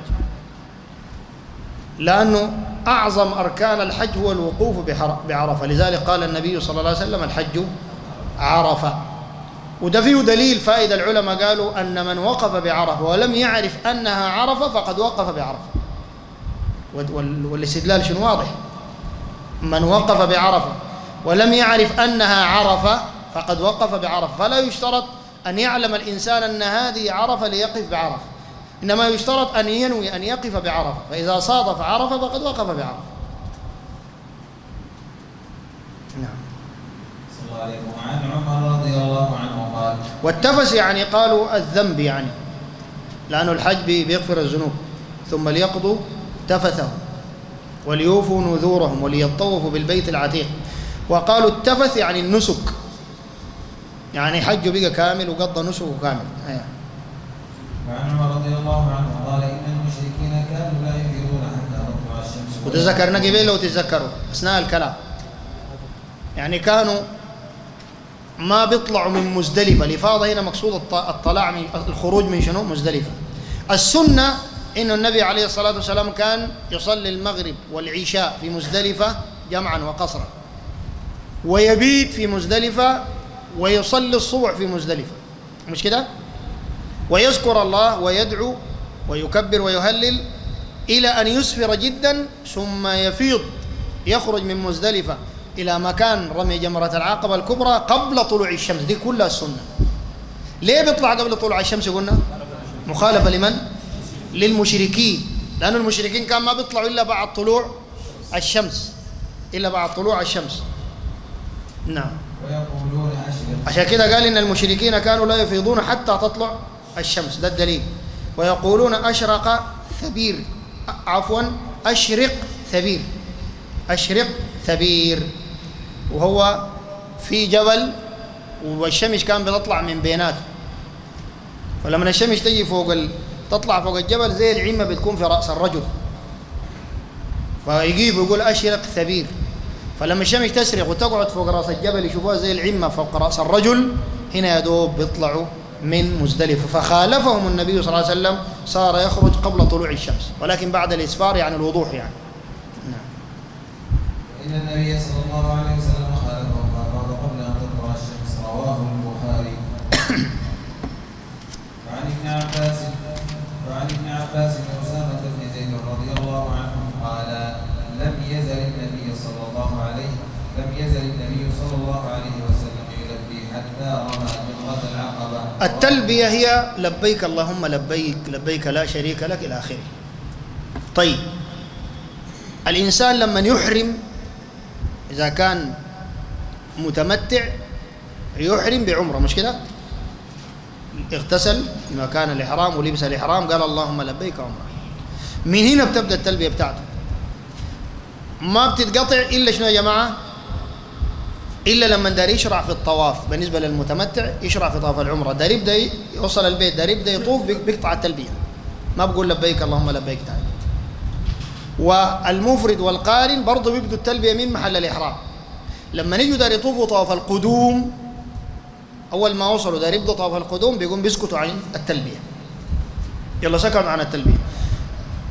لأنه أعظم أركان الحج هو الوقوف بعرفة. لذلك قال النبي صلى الله عليه وسلم الحج عرفة. وده فيه دليل فائدة، العلماء قالوا أن من وقف بعرفة ولم يعرف أنها عرفة فقد وقف بعرفة، والاستدلال شنو واضح، من وقف بعرفة ولم يعرف أنها عرفة فقد وقف بعرفة. فلا يشترط أن يعلم الإنسان أن هذه عرفة ليقف بعرفة، إنما يشترط أن ينوي أن يقف بعرفة، فإذا صادف عرفة فقد وقف بعرفة. نعم. صلى الله عليه وسلم. وعن عمر رضي الله عنه قال والتفس يعني قالوا الذنب، يعني لأنه الحج بيغفر الذنوب. ثم ليقضوا تفثهم وليوفوا نذورهم وليطوفوا بالبيت العتيق. وقالوا التفث يعني النسك، يعني حج بقى كامل وقضى نسك كامل. أيه. وعن عمر رضي الله عنه قال إن المشركين كانوا لا يفيضون حتى تطلع الشمس. وتذكرنا قبل لو تتذكروا أثناء الكلام، يعني ما بيطلعوا من مزدلفة. الإفاضة هنا مقصود الطلاع من الخروج من شنو؟ مزدلفة. السنة إن النبي عليه الصلاة والسلام كان يصلي المغرب والعشاء في مزدلفة جمعا وقصرا، ويبيت في مزدلفة ويصلي الصبح في مزدلفة، مش كده؟ ويذكر الله ويدعو ويكبر ويهلل إلى أن يسفر جدا، ثم يفيض يخرج من مزدلفة إلى مكان رمي جمرة العقبة الكبرى قبل طلوع الشمس. دي كلها السنة. ليه بيطلع قبل طلوع الشمس؟ قلنا مخالفة لمن؟ للمشركين، لأن المشركين كان ما بيطلعوا إلا بعد طلوع الشمس، إلا بعد طلوع الشمس. نعم. ويقولون أشرق. عشان كده قال إن المشركين كانوا لا يفيضون حتى تطلع الشمس، ده الدليل. ويقولون أشرق ثبير، عفوا أشرق ثبير، أشرق ثبير، وهو في جبل والشمس كان بتطلع من بيناته، فلما الشمس تجي فوق ال... تطلع فوق الجبل زي العمة بتكون في رأس الرجل، فيجيب ويقول أشرق ثبير. فلما الشمس تسرق وتقعد فوق رأس الجبل يشوفوها زي العمة فوق رأس الرجل، هنا يدوب بيطلعوا من مزدلفة. فخالفهم النبي صلى الله عليه وسلم، صار يخرج قبل طلوع الشمس، ولكن بعد الإسفار يعني الوضوح يعني. نعم. إن النبي صلى الله عليه وسلم خالفهم فأفاض قبل أن تطلع الشمس. رواه البخاري. وعن ابن عباس وعن ابن عباس وأسامة بن زيد رضي الله عنهم قال لم يزل النبي صلى الله عليه لم يزل النبي صلى الله عليه وسلم يلبي حتى رمى جمرة العقبة. التلبية هي لبيك اللهم لبيك، لبيك لا شريك لك إلى آخره. طيب، الإنسان لما يحرم إذا كان متمتع يحرم بعمرة، مش كده؟ اغتسل في مكان الإحرام ولبس الإحرام قال اللهم لبيك عمرة، من هنا بتبدأ التلبية بتاعته، ما بتتقطع إلا شنو يا جماعة؟ إلا لما دار يشرع في الطواف. بالنسبة للمتمتع يشرع في طواف العمرة، دار يبدأ يوصل البيت، دار يبدأ يطوف بيقطع التلبية، ما بقول لبيك اللهم لبيك تعالى. والمفرد والقارن برضه بيبدوا التلبية من محل الإحرام. لما نيجوا دار يطوفوا طواف القدوم، أول ما وصلوا دار يبدوا طواف القدوم بيقوم بيسكتوا عن التلبية، يلا سكتوا عن التلبية.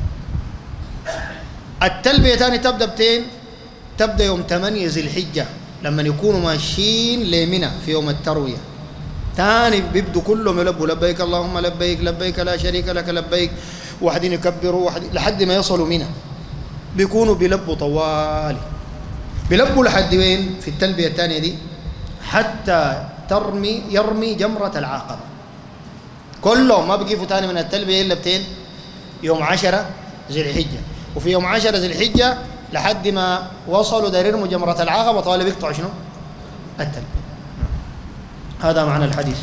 التلبية تاني تبدأ بتين؟ تبدأ يوم ثمانية ذي الحجة، لما يكونوا ماشيين لمنى في يوم التروية، تاني بيبدوا كلهم يلبوا لبيك اللهم لبيك لبيك لا شريك لك لبيك، واحدين يكبروا واحد لحد ما يصلوا منى، بيكونوا بيلبوا طوالي، بيلبوا لحد وين في التلبية الثانية دي؟ حتى ترمي يرمي جمرة العقبة. كلهم ما بيقفوا تاني من التلبية إلا بتين يوم عشرة ذي الحجة، وفي يوم عشرة ذي الحجة لحد ما وصلوا داير يرموا جمرة العقبة طوالي بيقطعوا شنو؟ التلبية. هذا معنى الحديث.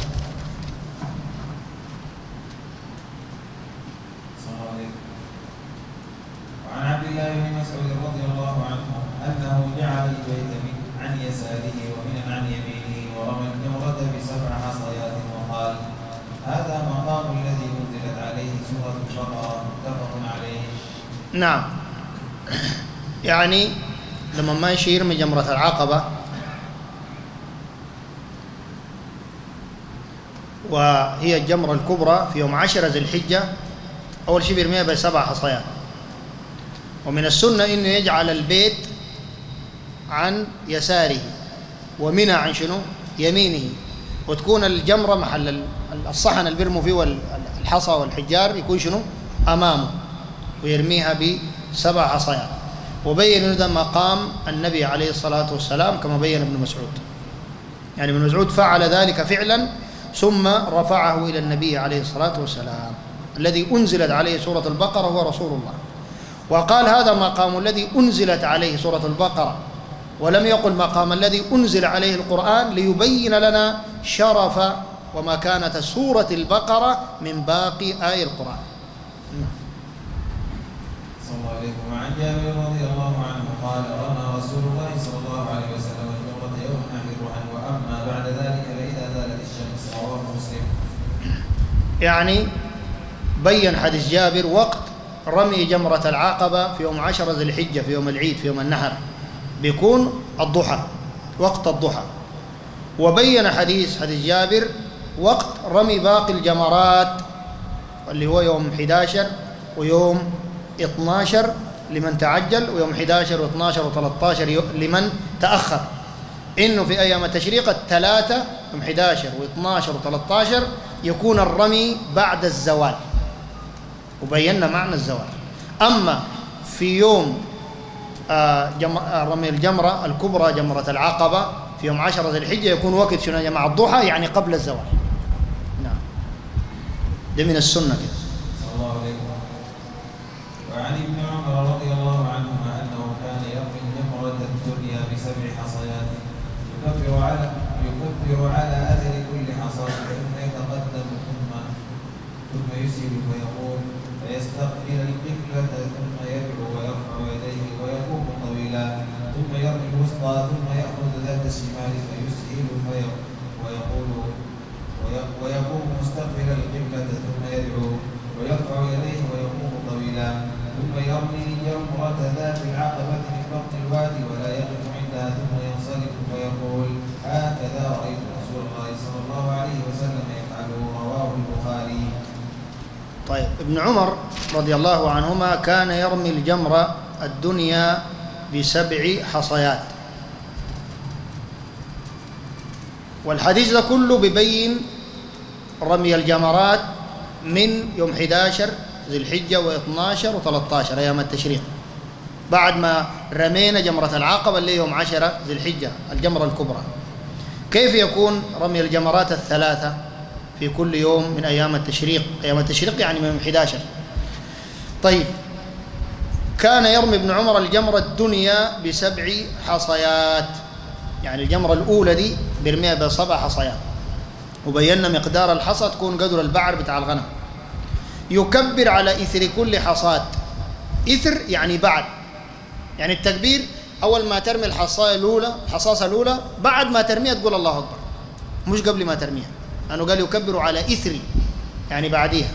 وعن عبد الله بن مسعود رضي الله عنه أنه جعل البيت من عن يساره ومن عن يمينه ورمى الجمرة بسبع حصيات وقال: هذا مقام الذي أنزلت عليه سورة البقرة متفق عليه. نعم، يعني لما ماشي يرمي جمرة العقبة وهي الجمرة الكبرى في يوم عشرة ذي الحجة، أول شيء بيرميها بسبع حصيات. ومن السنة إنه يجعل البيت عن يساره ومنى عن شنو؟ يمينه، وتكون الجمرة محل الصحن اللي بيرموا فيه الحصى والحجار يكون شنو؟ أمامه، ويرميها بسبع حصيات. وبين هذا مقام النبي عليه الصلاة والسلام كما بين ابن مسعود، يعني ابن مسعود فعل ذلك فعلا ثم رفعه إلى النبي عليه الصلاة والسلام الذي أنزلت عليه سورة البقرة هو رسول الله، وقال هذا مقام الذي أنزلت عليه سورة البقرة، ولم يقل مقام الذي أنزل عليه القرآن، ليبين لنا شرف ومكانة سورة البقرة من باقي آي القرآن. صلى الله عليه وسلم. وعن جابر رضي الله عنه قال: رمى رسول الله صلى الله عليه وسلم الجمرة يوم النحر روحا، وأما بعد ذلك فإذا زالت الشمس. رواه مسلم. يعني بين حديث جابر وقت رمي جمرة العقبة في يوم عشرة ذي الحجة في يوم العيد في يوم النحر بيكون الضحى، وقت الضحى. وبين حديث حديث جابر وقت رمي باقي الجمرات اللي هو يوم أحد عشر ويوم اثنا عشر لمن تعجل، ويوم أحد عشر واثنا عشر وثلاثة عشر لمن تأخر. إنه في أيام التشريق الثلاثة يوم أحد عشر واثنا عشر وثلاثة عشر يكون الرمي بعد الزوال، وبينا معنى الزوال. أما في يوم آه رمي الجمرة الكبرى جمرة العقبة في يوم عشرة ذي الحجة يكون وقت شنو يا جماعة؟ الضحى، يعني قبل الزوال. نعم، ده من السنة كده. صلى الله عليه وسلم. وعن ابن عمر رضي الله عنهما أنه كان يرمي الجمرة الدنيا بسبع حصيات، يكبر على يكبر على أثر كل حصاة، ثم يتقدم ثم ثم يسجد فيقول فيستقبل القبلة، ثم يدعو ويرفع يديه ويقوم طويلا، ثم يرمي الوسطى، ثم يأخذ ذات الشمال فيسهل ويقول ويقوم مستقبل القبلة، ثم يدعو ويرفع يديه ويقوم طويلا، ثم يرمي جمرة ذات العقبة من بطن الوادي ولا يقف عندها، ثم ينصرف ويقول هكذا رأيت رسول الله صلى الله عليه وسلم يفعله. رواه البخاري. طيب، ابن عمر رضي الله عنهما كان يرمي الجمرة الدنيا بسبع حصيات، والحديث ده كله ببين رمي الجمرات من يوم أحد عشر ذي الحجة واثنا عشر وثلاثة عشر أيام التشريق، بعد ما رمينا جمرة العقبة اللي يوم عشرة ذي الحجة الجمرة الكبرى. كيف يكون رمي الجمرات الثلاثة في كل يوم من أيام التشريق؟ أيام التشريق يعني من أحد عشر. طيب، كان يرمي ابن عمر الجمرة الدنيا بسبع حصيات، يعني الجمرة الأولى دي بيرميها بسبع حصيات، وبينا مقدار الحصى تكون قدر البعر بتاع الغنم. يكبر على إثر كل حصاة، إثر يعني بعد، يعني التكبير أول ما ترمي الحصاة الأولى الحصاصة الأولى بعد ما ترميها تقول الله أكبر، مش قبل ما ترميها، لأنه قال يكبر على إثري يعني بعديها.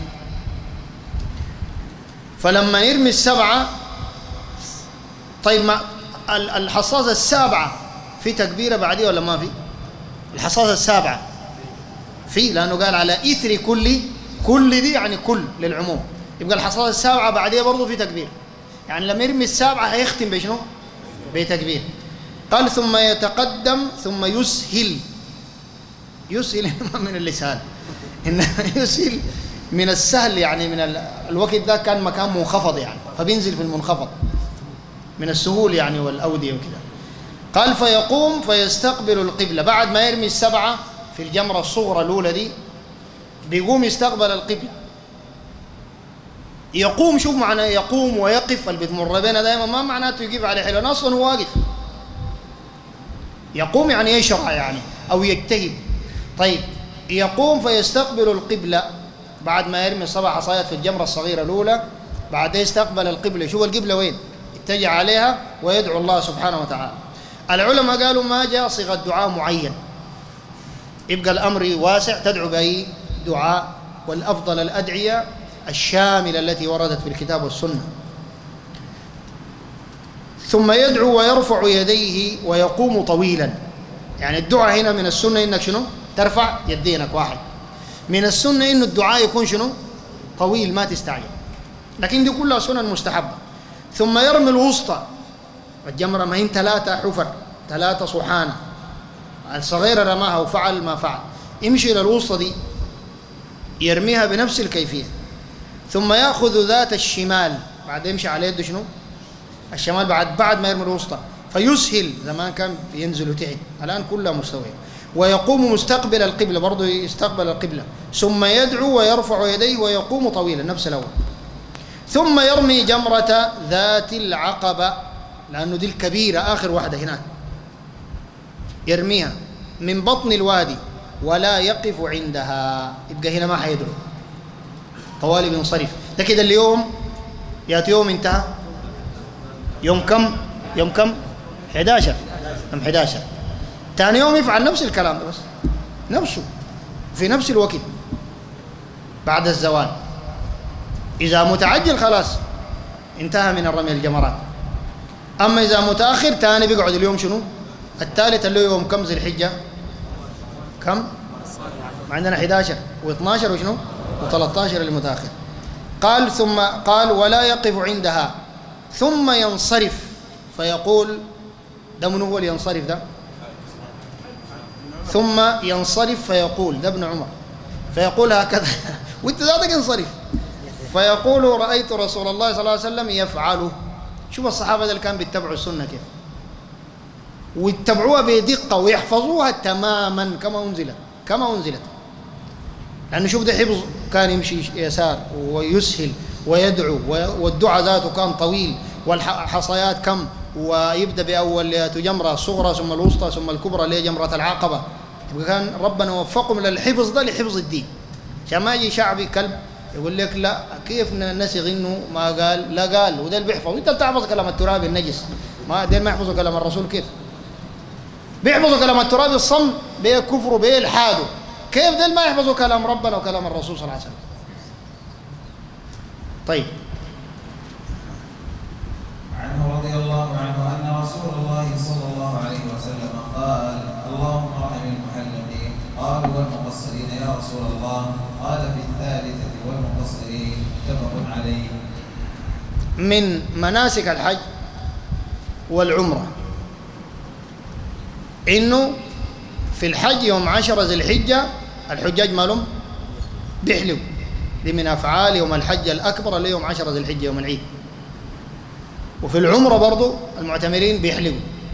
فلما يرمي السبعة، طيب ما الحصاصة السابعة في تكبيرة بعديها ولا ما في؟ الحصاصة السابعة في، لأنه قال على إثر كل، كل دي يعني كل للعموم، يبقى الحصاصة السابعة بعديها برضو في تكبير، يعني لما يرمي السابعة هيختم بشنو؟ بتكبير. قال ثم يتقدم ثم يسهل. يسهل من اللسان، إن يسهل من السهل، يعني من الوقت ده كان مكان منخفض يعني، فبينزل في المنخفض من السهول يعني والأودية وكذا. قال فيقوم فيستقبل القبلة بعد ما يرمي السبعة في الجمرة الصغرى الأولى دي، بيقوم يستقبل القبلة. يقوم، شوف معناه يقوم ويقف اللي بتمر بينا دائما، ما معناته يقف على حيله، أصلا هو واقف. يقوم يعني يشرع يعني أو يجتهد. طيب يقوم فيستقبل القبلة بعد ما يرمي السبع حصايات في الجمرة الصغيرة الأولى، بعدين يستقبل القبلة. شوف القبلة وين، يتجه عليها ويدعو الله سبحانه وتعالى. العلماء قالوا ما جاء صيغة دعاء معين، يبقى الأمر واسع، تدعو بأي دعاء، والأفضل الأدعية الشاملة التي وردت في الكتاب والسنة. ثم يدعو ويرفع يديه ويقوم طويلا. يعني الدعاء هنا من السنة إنك شنو؟ ترفع يدينك واحد. من السنة إنه الدعاء يكون شنو؟ طويل، ما تستعجل، لكن دي كلها سنن مستحبة. ثم يرمي الوسطى، الجمرة ما هي ثلاثة حفر، ثلاثة صحانة، الصغيرة رماها وفعل ما فعل، يمشي للوسطى دي يرميها بنفس الكيفية. ثم يأخذ ذات الشمال، بعد يمشي على يده شنو؟ الشمال، بعد بعد ما يرمي الوسطى، فيسهل. زمان كان ينزل تحت، الآن كلها مستوية. ويقوم مستقبل القبلة، برضه يستقبل القبلة. ثم يدعو ويرفع يديه ويقوم طويلا، نفس الأول. ثم يرمي جمرة ذات العقبة، لأنه دي الكبيرة آخر واحدة هناك، يرميها من بطن الوادي ولا يقف عندها. يبقى هنا ما حيدعو، طوالي بينصرف. ده كده اليوم ياتي يوم انتهى. يوم كم؟ يوم كم؟ أحد عشر. يوم أحد عشر. ثاني يوم يفعل نفس الكلام ده، بس نفسه في نفس الوقت بعد الزوال. إذا متعجل خلاص انتهى من الرمي الجمرات. أما إذا متأخر ثاني بيقعد اليوم شنو؟ الثالث اللي هو يوم كم ذي الحجة؟ كم؟ عندنا أحد عشر و12 وشنو؟ و13 اللي متأخر. قال ثم قال ولا يقف عندها ثم ينصرف فيقول، ده من هو اللي ينصرف ده؟ ثم ينصرف فيقول، ده ابن عمر، فيقول هكذا وانت ذاتك انصرف. فيقول رأيت رسول الله صلى الله عليه وسلم يفعله. شوف الصحابة اللي كانوا بيتبعوا السنة كيف، ويتبعوها بدقة ويحفظوها تماما كما أنزلت كما أنزلت. لأنه شوف ده حفظ، كان يمشي يسار ويسهل ويدعو، والدعاء ذاته كان طويل، والحصيات كم، ويبدأ بأول جمرة صغرى ثم الوسطى ثم الكبرى اللي هي جمرة العقبة. كان ربنا وفقهم للحفظ ده، لحفظ الدين، عشان ما يجي شعبي كلب يقول لك لا كيف نسغ انه ما قال، لا قال، وده اللي بيحفظ. انت بتحفظ كلام التراب النجس، ما دين ما يحفظوا كلام الرسول. كيف بيحفظوا كلام التراب الصم بيه كفر وبيه الحاد، كيف دين ما يحفظوا كلام ربنا وكلام الرسول صلى الله عليه وسلم؟ طيب عنه رضي الله عنه أن رسول الله صلى الله عليه وسلم قال اللهم ارحم المحلقين. قالوا والمقصرين يا رسول الله؟ قال في الثالثة والمقصرين. متفق عليه. من مناسك الحج والعمرة إنه في الحج يوم عشرة ذي الحجة الحجاج مالهم بيحلوا، دي من أفعال يوم الحج الأكبر اللي يوم عشرة ذي الحجة يوم العيد. وفي العمرة برضو المعتمرين بيحلوا.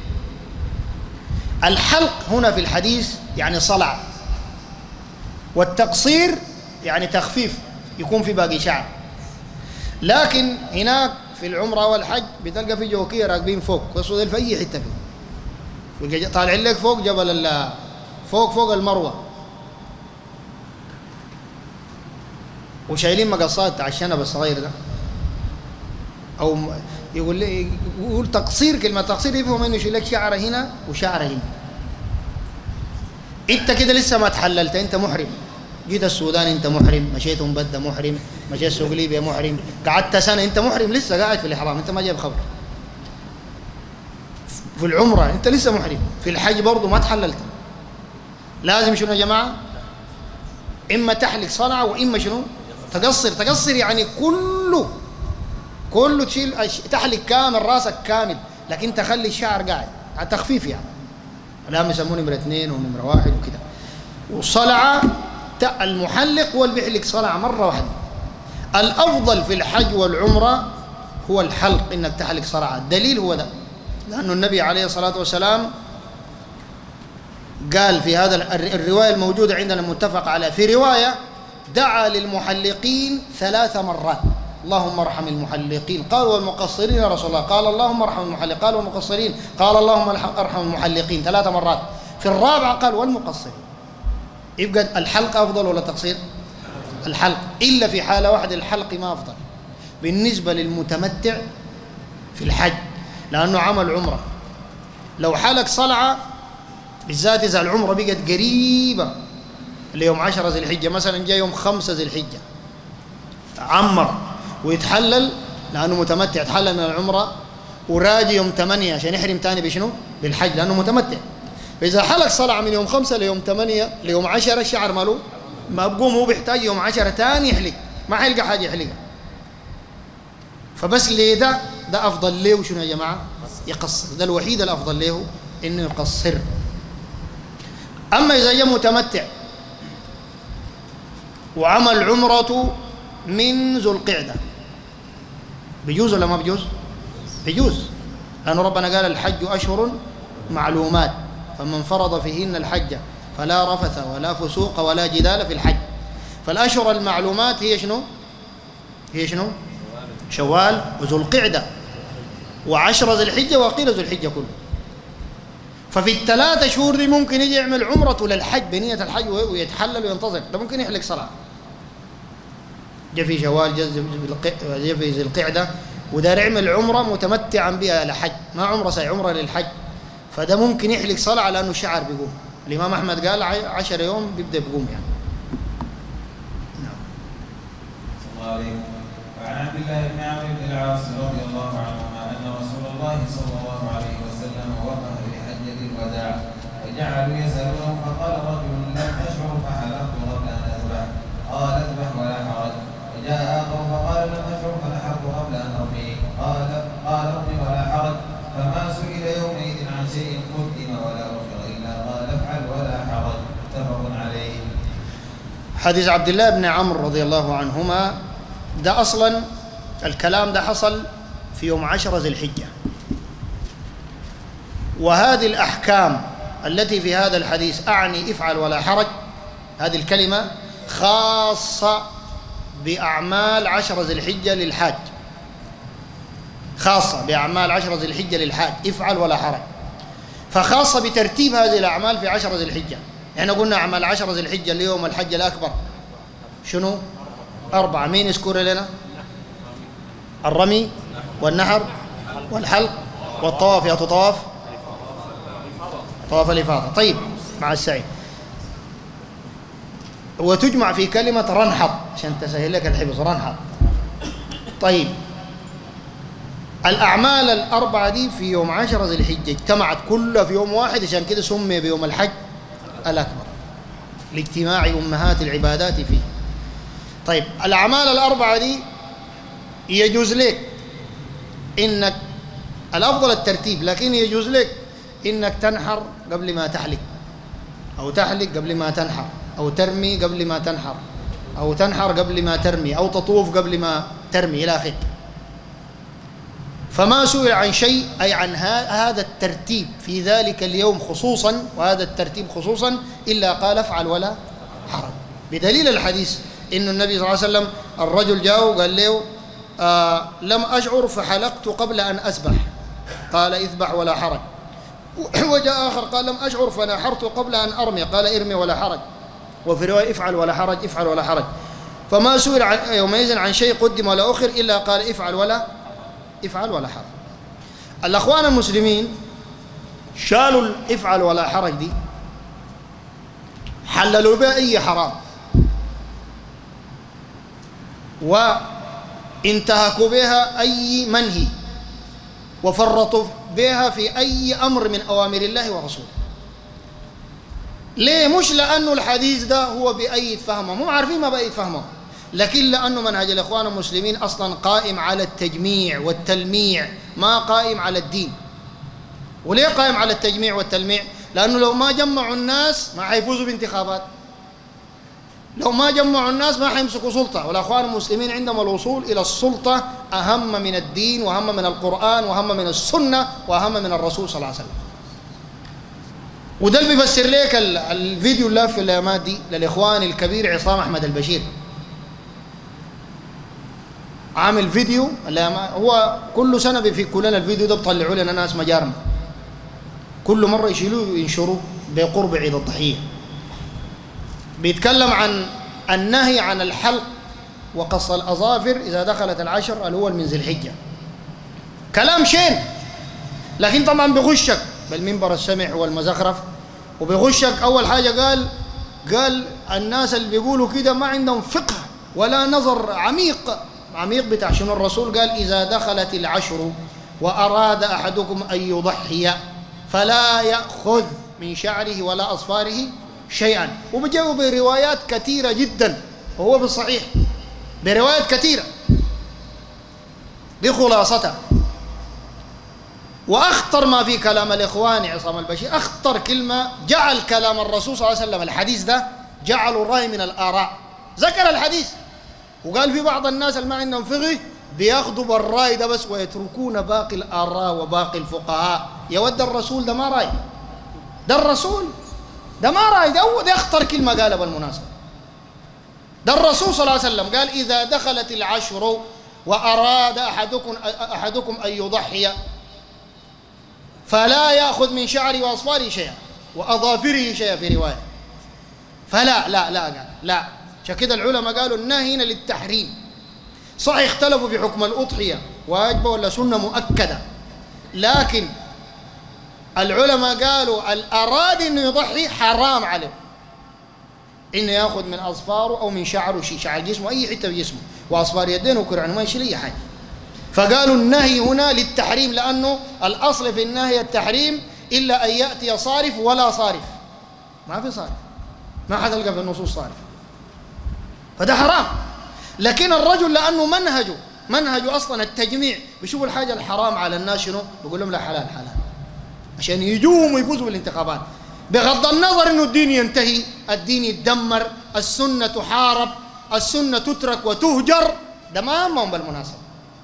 الحلق هنا في الحديث يعني صلع، والتقصير يعني تخفيف، يكون في باقي شعر. لكن هناك في العمرة والحج بتلقى في جوكية راكبين فوق، وصل في أي حتة فيه، طالعين لك فوق جبل الله، فوق فوق المروة، وشايلين مقصات على الشنب الصغير ده. أو يقول لي يقول تقصير، كلمة تقصير يفهم إنه يشيل لك شعرة هنا وشعرة هنا. أنت كده لسه ما تحللت، أنت محرم. جيت السودان أنت محرم، مشيت مبدة محرم، مشيت سوق ليبيا محرم، قعدت سنة أنت محرم، لسه قاعد في الإحرام، أنت ما جايب خبر. في العمرة أنت لسه محرم، في الحج برضه ما تحللت. لازم شنو يا جماعة؟ إما تحلق صنعة وإما شنو؟ تقصر. تقصر يعني كله كله تشيل، تحلق كامل راسك كامل، لكن تخلي الشعر قاعد. تخفيف يعني. الآن بيسموه نمرة اثنين ونمرة واحد وكده. وصلعة المحلق هو اللي بيحلق صلعة مرة واحدة. الأفضل في الحج والعمرة هو الحلق، إنك تحلق صلعة. الدليل هو ده، لأن النبي عليه الصلاة والسلام قال في هذا الرواية الموجودة عندنا متفق على، في رواية دعا للمحلقين ثلاث مرات: اللهم ارحم المحلقين. قال والمقصرين يا رسول الله؟ قال اللهم ارحم المحلقين. قال والمقصرين؟ قال اللهم ارحم المحلقين. ثلاث مرات. في الرابعة قال والمقصرين. يبقى الحلق أفضل ولا تقصير؟ الحلق، إلا في حالة واحدة الحلق ما أفضل بالنسبة للمتمتع في الحج، لأنه عمل عمرة. لو حلق صلعة بالذات إذا العمرة بقت قريبة ليوم عشرة ذي الحجة، مثلا جاء يوم خمسة ذي الحجة، عمر ويتحلل لأنه متمتع، يتحلل من العمرة وراجع يوم ثمانية عشان يحرم تاني بشنو؟ بالحج، لأنه متمتع. فإذا حلق صلعة من يوم خمسة ليوم ثمانية ليوم عشرة الشعر ماله ما بقوم، هو بيحتاج يوم عشرة تاني يحلق، ما حيلقى حاجة يحلقها. فبس ليه ده ده أفضل ليه وشنو يا جماعة؟ يقصر. ده الوحيد الأفضل له إنه يقصر. أما إذا جاء متمتع وعمل عمرته من ذو القعدة، بيجوز ولا ما بيجوز؟ بيجوز، لأن ربنا قال الحج أشهر معلومات، فمن فرض فيهن الحج فلا رفث ولا فسوق ولا جدال في الحج. فالأشهر المعلومات هي شنو؟ هي شنو؟ شوال وذو القعدة وعشرة ذي الحجة وقيل ذو الحجة كله. ففي الثلاثة شهور دي ممكن يجي يعمل عمرته للحج بنية الحج ويتحلل وينتظر، ده ممكن يحلق صلاة. جاء في شوال، جاء في ذي القعدة، ودار يعمل عمرة متمتعا بها لحج، ما عمرة سي عمرة للحج، فده ممكن يحلق صلاة لأنه الشعر بيقوم. الإمام أحمد قال عشر يوم بيبدأ بيقوم يعني. نعم. صلى الله عليه. وعن عبد الله بن عمرو بن العاص رضي الله عنهما أن رسول الله صلى الله عليه وسلم وقف لحجة الوداع وجعلوا يسألونه، فقال رجل لم أشعر فحلقت قبل أن أذبح، قال اذبح ولا حرج. وجاء آخر فقال لم أشعر فنحرت قبل أن أرمي، قال قال ارمي ولا حرج. فما سئل يومئذ عن شيء قدم ولا أخر إلا قال افعل ولا حرج. متفق عليه. حديث عبد الله بن عمرو رضي الله عنهما ده أصلا الكلام ده حصل في يوم عشرة ذي الحجة، وهذه الأحكام التي في هذا الحديث أعني افعل ولا حرج، هذه الكلمة خاصة بأعمال عشرة ذي الحجة للحاج، خاصة بأعمال عشرة ذي الحجة للحاج افعل ولا حرج، فخاصة بترتيب هذه الأعمال في عشرة ذي الحجة. احنا قلنا أعمال عشرة ذي الحجة اليوم الحج الأكبر شنو؟ أربعة، مين يذكر لنا؟ الرمي والنحر والحلق والطواف. يا طواف طواف الإفاضة، طيب، مع السعي. وتجمع في كلمة رنحط عشان تسهل لك الحفظ، رنحط. طيب، الأعمال الأربعة دي في يوم عشرة ذي الحجة اجتمعت كلها في يوم واحد، عشان كده سمي بيوم الحج الأكبر لاجتماع أمهات العبادات فيه. طيب، الأعمال الأربعة دي يجوز لك إنك، الأفضل الترتيب، لكن يجوز لك إنك تنحر قبل ما تحلق، أو تحلق قبل ما تنحر، أو ترمي قبل ما تنحر، أو تنحر قبل ما ترمي، أو تطوف قبل ما ترمي إلى آخره. فما سئل عن شيء أي عن هذا الترتيب في ذلك اليوم خصوصا، وهذا الترتيب خصوصا، إلا قال افعل ولا حرج، بدليل الحديث إن النبي صلى الله عليه وسلم الرجل جاء وقال له آه لم أشعر فحلقت قبل أن أسبح، قال اذبح ولا حرج. وجاء آخر قال لم أشعر فنحرت قبل أن أرمي، قال ارمي ولا حرج. وفي رواية افعل ولا حرج، افعل ولا حرج. فما سئل عن يومئذ عن شيء قدم ولا أخر إلا قال افعل ولا افعل ولا حرج. الأخوان المسلمين شالوا الافعل ولا حرج دي، حللوا بها أي حرام، وانتهكوا بها أي منهي، وفرطوا بها في أي أمر من أوامر الله ورسوله. ليه؟ مش لأنه الحديث ده هو بأيد فهمه، مو عارفين ما بأيد فهمه، لكن لأنه منهج الإخوان المسلمين أصلا قائم على التجميع والتلميع، ما قائم على الدين. وليه قائم على التجميع والتلميع؟ لأنه لو ما جمعوا الناس ما حيفوزوا بانتخابات، لو ما جمعوا الناس ما حيمسكوا سلطة. والأخوان المسلمين عندما الوصول إلى السلطة أهم من الدين وأهم من القرآن وأهم من السنة وأهم من الرسول صلى الله عليه وسلم. وده اللي بيفسر لك الفيديو اللي في الأيامات دي للإخوان الكبير عصام أحمد البشير، عامل فيديو. هو كل سنة بيفكوا لنا الفيديو ده، بيطلعوا لنا ناس مجارمة، كل مرة يشيلوه وينشروه بقرب عيد الضحية. بيتكلم عن النهي عن الحلق وقص الأظافر إذا دخلت العشر الأول من ذي الحجة. كلام شين، لكن طبعا بيغشك بالمنبر السمع والمزخرف، وبيغشك. أول حاجة قال قال الناس اللي بيقولوا كده ما عندهم فقه ولا نظر عميق. عميق بتاع شنو؟ الرسول قال إذا دخلت العشر وأراد أحدكم أن يضحي فلا يأخذ من شعره ولا أظفاره شيئا. وبجاوب بروايات كثيرة جدا، وهو في الصحيح بروايات كثيرة. دي خلاصتها. وأخطر ما في كلام الإخوان عصام البشير، أخطر كلمة جعل كلام الرسول صلى الله عليه وسلم الحديث ده جعلوا رأي من الآراء. ذكر الحديث وقال في بعض الناس اللي ما عندهم فقه بياخذوا بالرأي ده بس ويتركون باقي الآراء وباقي الفقهاء. يود الرسول ده ما رأي، ده الرسول ده ما رأي، ده هو ده أخطر كلمة قالها بالمناسبة. ده الرسول صلى الله عليه وسلم قال إذا دخلت العشر وأراد أحدكم أحدكم أن يضحي فلا يأخذ من شعره وأصفاره شيئا وأظافره شيئا في رواية. فلا لا لا قال لا. عشان كده العلماء قالوا النهي هنا للتحريم. صحيح اختلفوا في حكم الأضحية واجبة ولا سنة مؤكدة، لكن العلماء قالوا الأراد إنه يضحي حرام عليه إنه يأخذ من أظفاره أو من شعره شيء، شعر جسمه أي حتة في جسمه، وأصفار يدينه وكرعنه ما يشيل أي حاجة. فقالوا النهي هنا للتحريم، لأنه الأصل في النهي التحريم إلا أن يأتي صارف ولا صارف. ما في صارف، ما حد يلقى في النصوص صارف، فده حرام. لكن الرجل لأنه منهجه منهجه أصلا التجميع، بيشوف الحاجة الحرام على الناس شنو؟ بيقول لهم لا حلال حلال عشان يجوهم ويفوزوا بالانتخابات، بغض النظر إنه الدين ينتهي، الدين يتدمر، السنة تحارب، السنة تترك وتهجر. ده ما همهم بالمناسبة.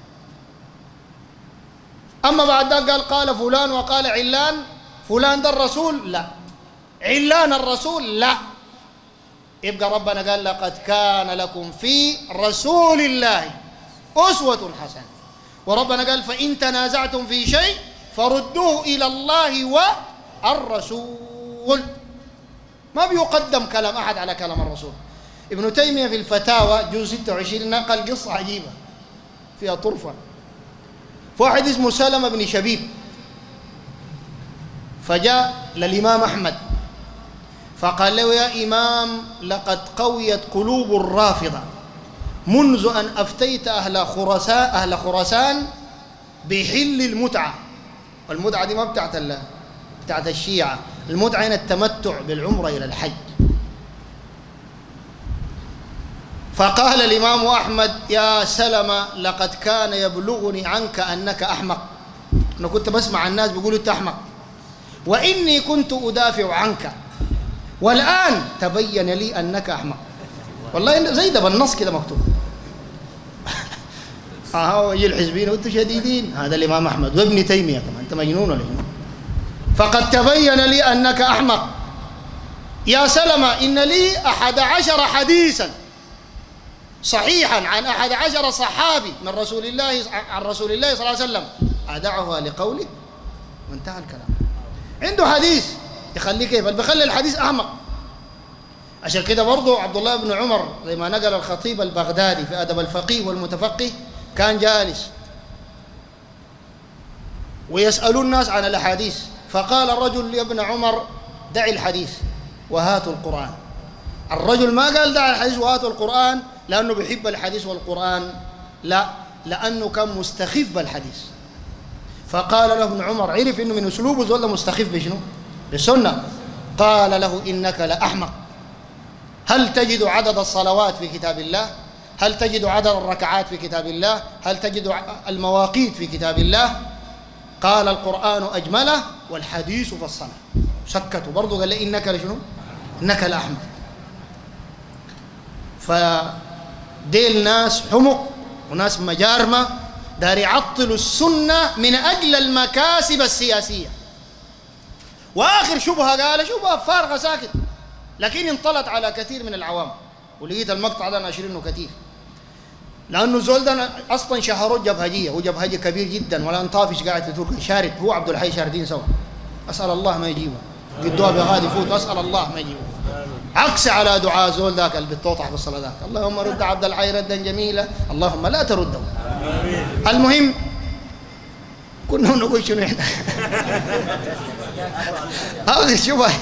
أما بعد ذلك قال قال فلان وقال علان، فلان ده الرسول؟ لا. علان الرسول؟ لا. يبقى ربنا قال لقد كان لكم في رسول الله أسوة حسنة، وربنا قال فإن تنازعتم في شيء فردوه إلى الله والرسول. ما بيقدم كلام أحد على كلام الرسول. ابن تيمية في الفتاوى جزء ستة وعشرين نقل قصة عجيبة فيها طرفة. فواحد اسمه سلمة بن شبيب فجاء للإمام أحمد فقال له يا إمام لقد قويت قلوب الرافضة منذ أن أفتيت أهل خراسان أهل خراسان بحل المتعة. المتعة دي ما بتاعت بتاعت الشيعة، المتعة هنا التمتع بالعمرة إلى الحج. فقال الإمام أحمد يا سلمة لقد كان يبلغني عنك أنك أحمق. أنا كنت بسمع الناس بيقولوا أنت أحمق، وإني كنت أدافع عنك، والآن تبين لي أنك أحمق. والله زي ده بالنص كده مكتوب. اه يجي الحزبين وانتم شديدين. هذا الإمام أحمد وابن تيمية كمان، أنت مجنون ولا شنو؟ فقد تبين لي أنك أحمق يا سلمة، إن لي أحد عشر حديثا صحيحا عن أحد عشر صحابي من رسول الله عن رسول الله صلى الله عليه وسلم أدعها لقوله؟ وانتهى الكلام. عنده حديث يخليه كيف؟ بيخلي الحديث أحمق. عشان كده برضه عبد الله بن عمر زي ما نقل الخطيب البغدادي في أدب الفقيه والمتفقه كان جالس ويسألون الناس عن الأحاديث، فقال الرجل لابن عمر دع الحديث وهاتوا القرآن. الرجل ما قال دع الحديث وهاتوا القرآن لأنه بيحب الحديث والقرآن، لا، لأنه كان مستخف بالحديث. فقال له ابن عمر، عرف إنه من أسلوبه زول مستخف بشنو؟ بالسنة. قال له إنك لأحمق، هل تجد عدد الصلوات في كتاب الله؟ هل تجد عدد الركعات في كتاب الله؟ هل تجد المواقيت في كتاب الله؟ قال القرآن أجمله والحديث فالصلاة. سكتوا برضو قال لي إنك لشنو؟ إنك لأحمد. فديل ناس حمق وناس مجارمة دار يعطلوا السنة من أجل المكاسب السياسية. وآخر شبهة قال شبهة فارغة ساكت، لكن انطلت على كثير من العوام، ولقيت المقطع ده ناشرينه كثير، لأنه زول ده أصلا شهروه جبهجية، هو جبهجي كبير جدا ولا انطافش قاعد في تركيا شارد، هو عبد الحي شاردين سوا. أسأل الله ما يجيبه، قدوها بغادي يفوت، أسأل الله ما يجيبه. عكس على دعاء زول ذاك اللي بتوطح بالصلاة ذاك، اللهم رد عبد الحي ردا جميلا، اللهم لا ترده. المهم كنا نقول شنو احنا آخر شبهة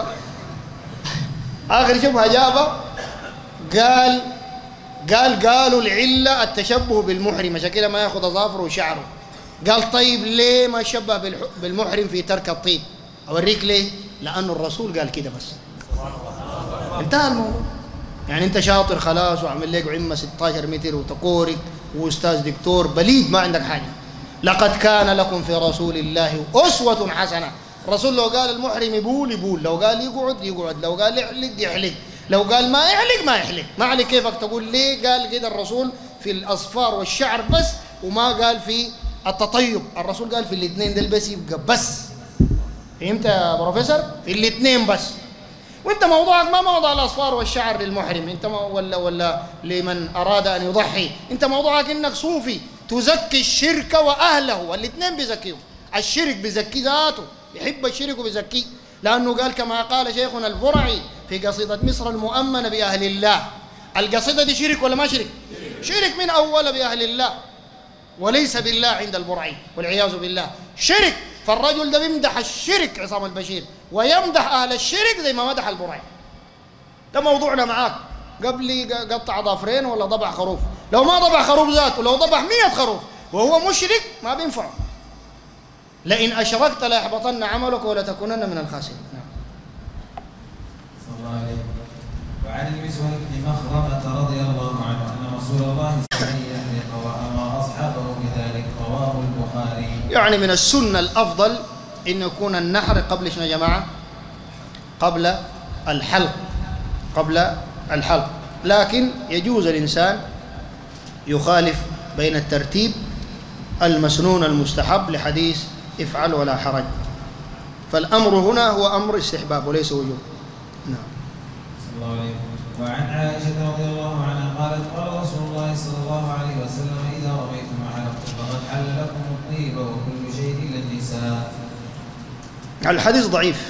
آخر شبهة جابه قال قال قالوا العلة التشبه بالمحرم عشان كده ما ياخذ أظافره وشعره. قال طيب ليه ما شبه بالمحرم في ترك الطيب؟ أوريك ليه؟ لأنه الرسول قال كده بس، انتهى الموضوع. يعني أنت شاطر خلاص وعمل لك عمة ستة عشر متر وتقورك وأستاذ دكتور بليد ما عندك حاجة. لقد كان لكم في رسول الله أسوة حسنة. الرسول لو قال المحرم يبول يبول، لو قال يقعد يقعد، لو قال يحلق يحلق، لو قال ما يحلق ما يحلق. ما عليك كيفك تقول ليه قال كده الرسول في الأصفار والشعر بس وما قال في التطيب. الرسول قال في الاثنين دول بس يبقى بس. فهمت يا بروفيسور؟ في الاثنين بس. وانت موضوعك ما موضوع الأصفار والشعر للمحرم، انت ولا ولا لمن أراد أن يضحي، انت موضوعك انك صوفي تزكي الشرك وأهله، والاثنين بيزكيهم. الشرك بيزكي ذاته، يحب الشرك وبيزكيه، لأنه قال كما قال شيخنا الفرعي في قصيدة مصر المؤمنة بأهل الله. القصيدة دي شرك ولا ما شرك؟ شرك من أول بأهل الله وليس بالله عند البرعي والعياذ بالله، شرك. فالرجل ده بيمدح الشرك عصام البشير ويمدح أهل الشرك زي ما مدح البرعي. ده موضوعنا معاك. قبل قطع ضافرين ولا ضبع خروف، لو ما ضبع خروف ذاته لو ضبع مية خروف وهو مشرك ما بينفع. لئن أشركت ليحبطن عملك ولتكونن من الخاسرين. نعم. صلى الله عليه وسلم. وعن المسور بن مخرمة رضي الله عنه أن رسول الله صلى الله عليه وسلم وأمر أصحابه بذلك، رواه البخاري. يعني من السنة الأفضل إن يكون النحر قبل شنو يا جماعة؟ قبل الحلق، قبل الحلق. لكن يجوز الإنسان يخالف بين الترتيب المسنون المستحب لحديث افعل ولا حرج. فالأمر هنا هو أمر استحباب وليس وجوب. نعم. صلى الله عليه وسلم. وعن عائشة رضي الله عنها قالت قال رسول الله صلى الله عليه وسلم إذا رميتم حلقتم فقد حل لكم الطيب وكل شيء إلا النساء. الحديث ضعيف،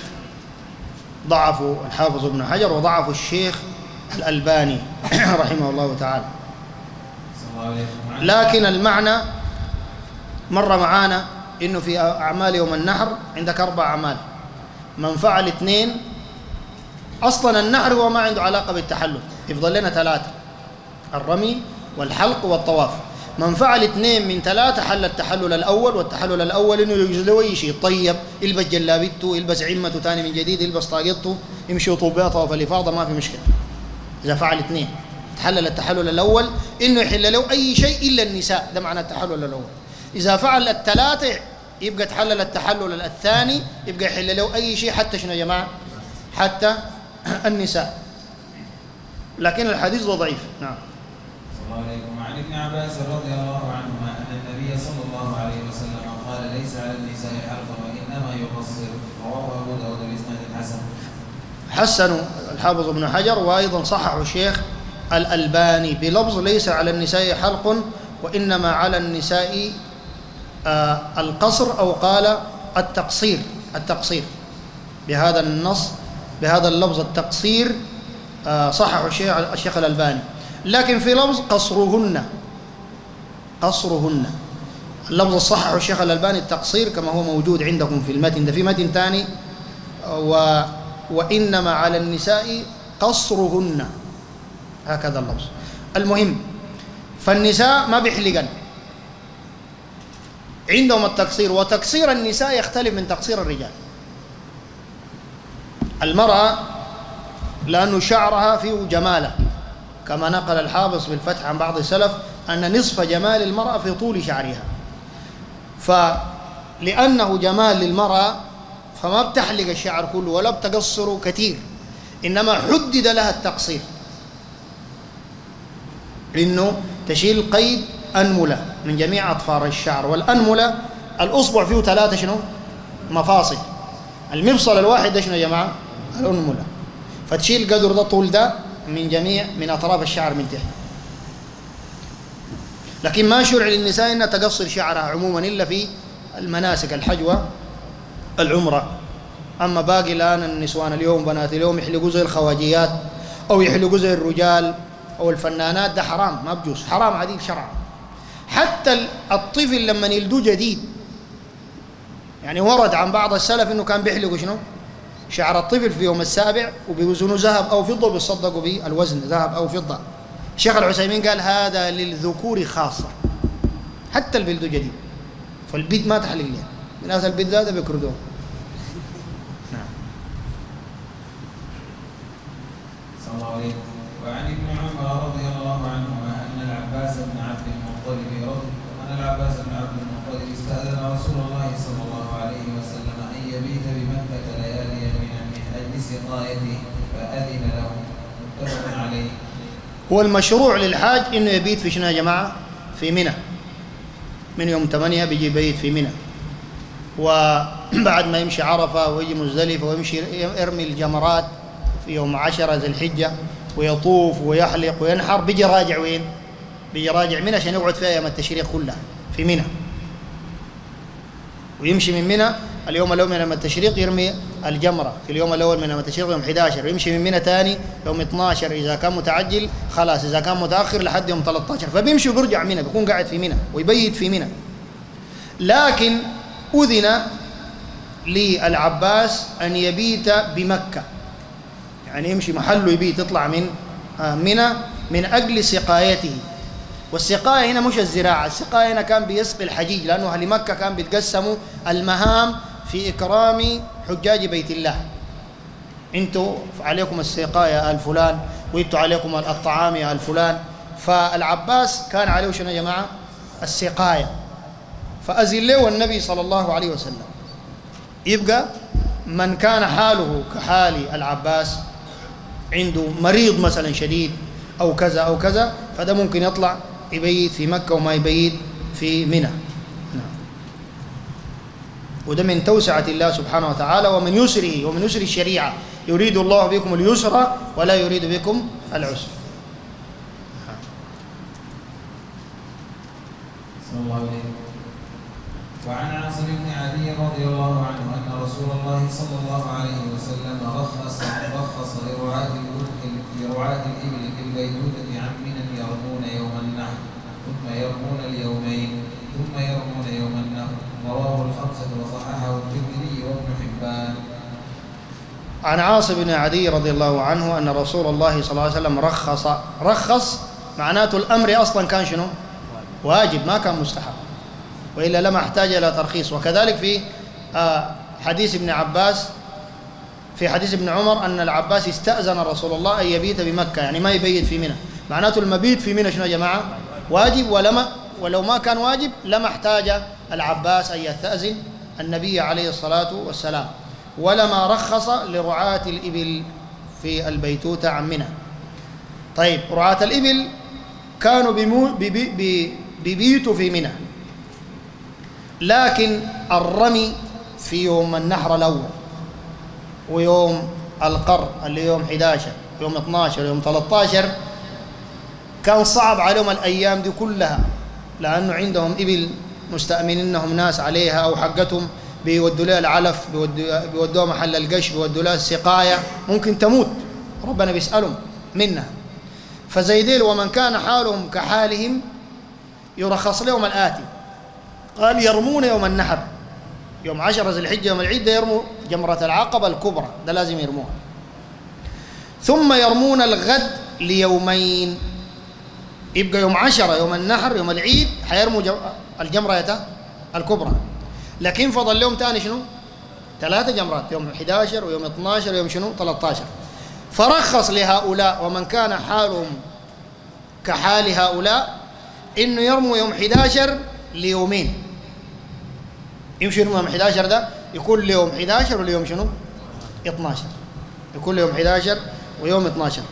ضعفه الحافظ ابن حجر وضعفه الشيخ الألباني رحمه الله تعالى. صلى الله عليه وسلم. لكن المعنى مر معانا إنه في أعمال يوم النحر عندك أربع أعمال، من فعل اثنين. أصلا النحر هو ما عنده علاقة بالتحلل، يفضل لنا ثلاثة: الرمي والحلق والطواف. من فعل اثنين من ثلاثة حل التحلل الأول، والتحلل الأول إنه يجوز له أي شيء، طيب يلبس جلابيته، يلبس عمته ثاني من جديد، يلبس طاقيته، يمشي طوباته في الإفاضة، ما في مشكلة. إذا فعل اثنين تحلل التحلل الأول إنه يحل له أي شيء إلا النساء، ده معنى التحلل الأول. إذا فعل الثلاثة يبقى تحلل التحلل الثاني، يبقى يحل له أي شيء حتى شنو يا جماعة؟ حتى النساء. لكن الحديث ضعيف. نعم. صلى الله عليه وسلم. وعن ابن عباس رضي الله عنهما أن النبي صلى الله عليه وسلم قال ليس على النساء حلق وإنما يقصر، رواه أبو داود بإسناد حسن. حسن الحافظ ابن حجر وأيضا صححه الشيخ الألباني بلفظ ليس على النساء حلق وإنما على النساء آه القصر، أو قال التقصير. التقصير بهذا النص بهذا اللفظ التقصير آه صححه الشيخ الشيخ الألباني. لكن في لفظ قصرهن، قصرهن اللفظ الصححه الشيخ الألباني التقصير كما هو موجود عندكم في المتن ده. في متن ثاني و وإنما على النساء قصرهن، هكذا اللفظ. المهم فالنساء ما بيحلقن، عندهم التقصير، وتقصير النساء يختلف من تقصير الرجال. المرأة لأن شعرها فيه جماله، كما نقل الحافظ في الفتح عن بعض السلف أن نصف جمال المرأة في طول شعرها. فلأنه جمال للمرأة فما بتحلق الشعر كله ولا بتقصره كثير، إنما حدد لها التقصير، إنه تشيل قيد أنملة من جميع أطفار الشعر. والأنملة الأصبع فيه ثلاثة شنو؟ مفاصل. المفصل الواحد ده شنو يا جماعة؟ الأنملة. فتشيل قدر ده طول ده من جميع من أطراف الشعر من تحت. لكن ما شرع للنساء أنها تقصر شعرها عموما إلا في المناسك، الحج والعمرة. أما باقي الآن النسوان اليوم بنات اليوم يحلقوا زي الخواجيات أو يحلقوا زي الرجال أو الفنانات، ده حرام، ما بجوز، حرام عديل شرعا. حتى الطفل لما يلدوه جديد، يعني ورد عن بعض السلف انه كان بيحلقوا شنو؟ شعر الطفل في يوم السابع وبيوزنوا ذهب او فضه وبيصدقوا بالوزن ذهب او فضه. الشيخ العثيمين قال هذا للذكور خاصه، حتى البلد جديد، فالبيت ما تحلق لها، الناس البيت ذاته بيكردوه. نعم. صلى الله عليه. وعن ابن عمر رضي الله عنهما ان العباس بن عبد المطلب رضي ان العباس بن عبد المطلب استأذن رسول الله صلى الله عليه وسلم ان يبيت بمكة ليالي من اجل سقايته فأذن له، متفق عليه. هو المشروع للحاج انه يبيت في شنو يا جماعه؟ في منى. من يوم ثمانية بيجي يبيت في منى، وبعد ما يمشي عرفه ويجي مزدلفه ويمشي يرمي الجمرات في يوم عشرة ذي الحجه ويطوف ويحلق وينحر، بيجي راجع وين؟ بيجي راجع منى عشان يقعد فيها ايام التشريق كلها في منى، ويمشي من منى اليوم الاول من يوم التشريق يرمي الجمره في اليوم الاول من يوم التشريق يوم أحد عشر، ويمشي من منى ثاني يوم اثنا عشر اذا كان متعجل خلاص، اذا كان متاخر لحد يوم ثلاثة عشر، فبيمشي وبيرجع منى، بيكون قاعد في منى ويبيت في منى. لكن اذن للعباس ان يبيت بمكه، يعني يمشي محله يبيت، يطلع من منى من اجل سقايته. والسقايه هنا مش الزراعه، السقايه هنا كان بيسقي الحجيج، لانه اهل مكه كان بيتقسموا المهام في اكرام حجاج بيت الله. انتوا عليكم السقايه ال فلان، وانتوا عليكم الطعام يا ال فلان. فالعباس كان عليه شنو يا جماعه؟ السقايه. فاذن له النبي صلى الله عليه وسلم. يبقى من كان حاله كحال العباس، عنده مريض مثلا شديد او كذا او كذا، فده ممكن يطلع يبيت في مكه وما يبيت في منى. وده من توسعة الله سبحانه وتعالى ومن يسره ومن يسر الشريعة، يريد الله بكم اليسر ولا يريد بكم العسر. صلى الله عليه. وعن عاصم بن علي رضي الله عنه أن رسول الله صلى الله عليه وسلم رخص رخص لرعاة لرعاة الإبل في البيتوتة عن منى يرمون يوم النحر ثم يرمون اليومين ثم يرمون يوم النحر، رواه الخمسة وصححه الترمذي وابن حبان. عن عاصم بن عدي رضي الله عنه أن رسول الله صلى الله عليه وسلم رخص. رخص معناته الأمر أصلا كان شنو؟ واجب، ما كان مستحب، وإلا لما احتاج إلى ترخيص. وكذلك في حديث ابن عباس في حديث ابن عمر أن العباس استأذن رسول الله أن يبيت بمكة، يعني ما يبيت في منى. معناته المبيت في منى شنو يا جماعة؟ واجب، ولما ولو ما كان واجب لما احتاج العباس أن يستأذن النبي عليه الصلاة والسلام، ولما رخص لرعاة الإبل في البيتوتة عن منى. طيب، رعاة الإبل كانوا بيبيتوا في منى، لكن الرمي في يوم النحر الأول ويوم القر اللي يوم أحد عشر يوم اثنا عشر يوم ثلاثة عشر كان صعب عليهم الأيام دي كلها، لأنه عندهم إبل مستأمنينهم ناس عليها أو حقتهم بيودوا لها العلف، بيودوها محل القش، بيودوا لها السقاية، ممكن تموت، ربنا بيسألهم منها. فزي ديل ومن كان حالهم كحالهم يرخص لهم الآتي، قال يرمون يوم النحر يوم عشرة ذي الحجة يوم العيد، ده يرموا جمرة العقبة الكبرى، ده لازم يرموها. ثم يرمون الغد ليومين، يبقى يوم عشرة يوم النحر يوم العيد حيرموا الجمرة الكبرى، لكن فضل لهم ثاني شنو؟ ثلاثة جمرات، يوم أحد عشر ويوم اثنا عشر ويوم شنو؟ ثلاثة عشر. فرخص لهؤلاء ومن كان حالهم كحال هؤلاء إنه يرموا يوم أحد عشر ليومين، يمشي يرموا يوم أحد عشر ده يكون ليوم أحد عشر واليوم شنو؟ اثنا عشر. يكون ليوم أحد عشر ويوم اثنا عشر.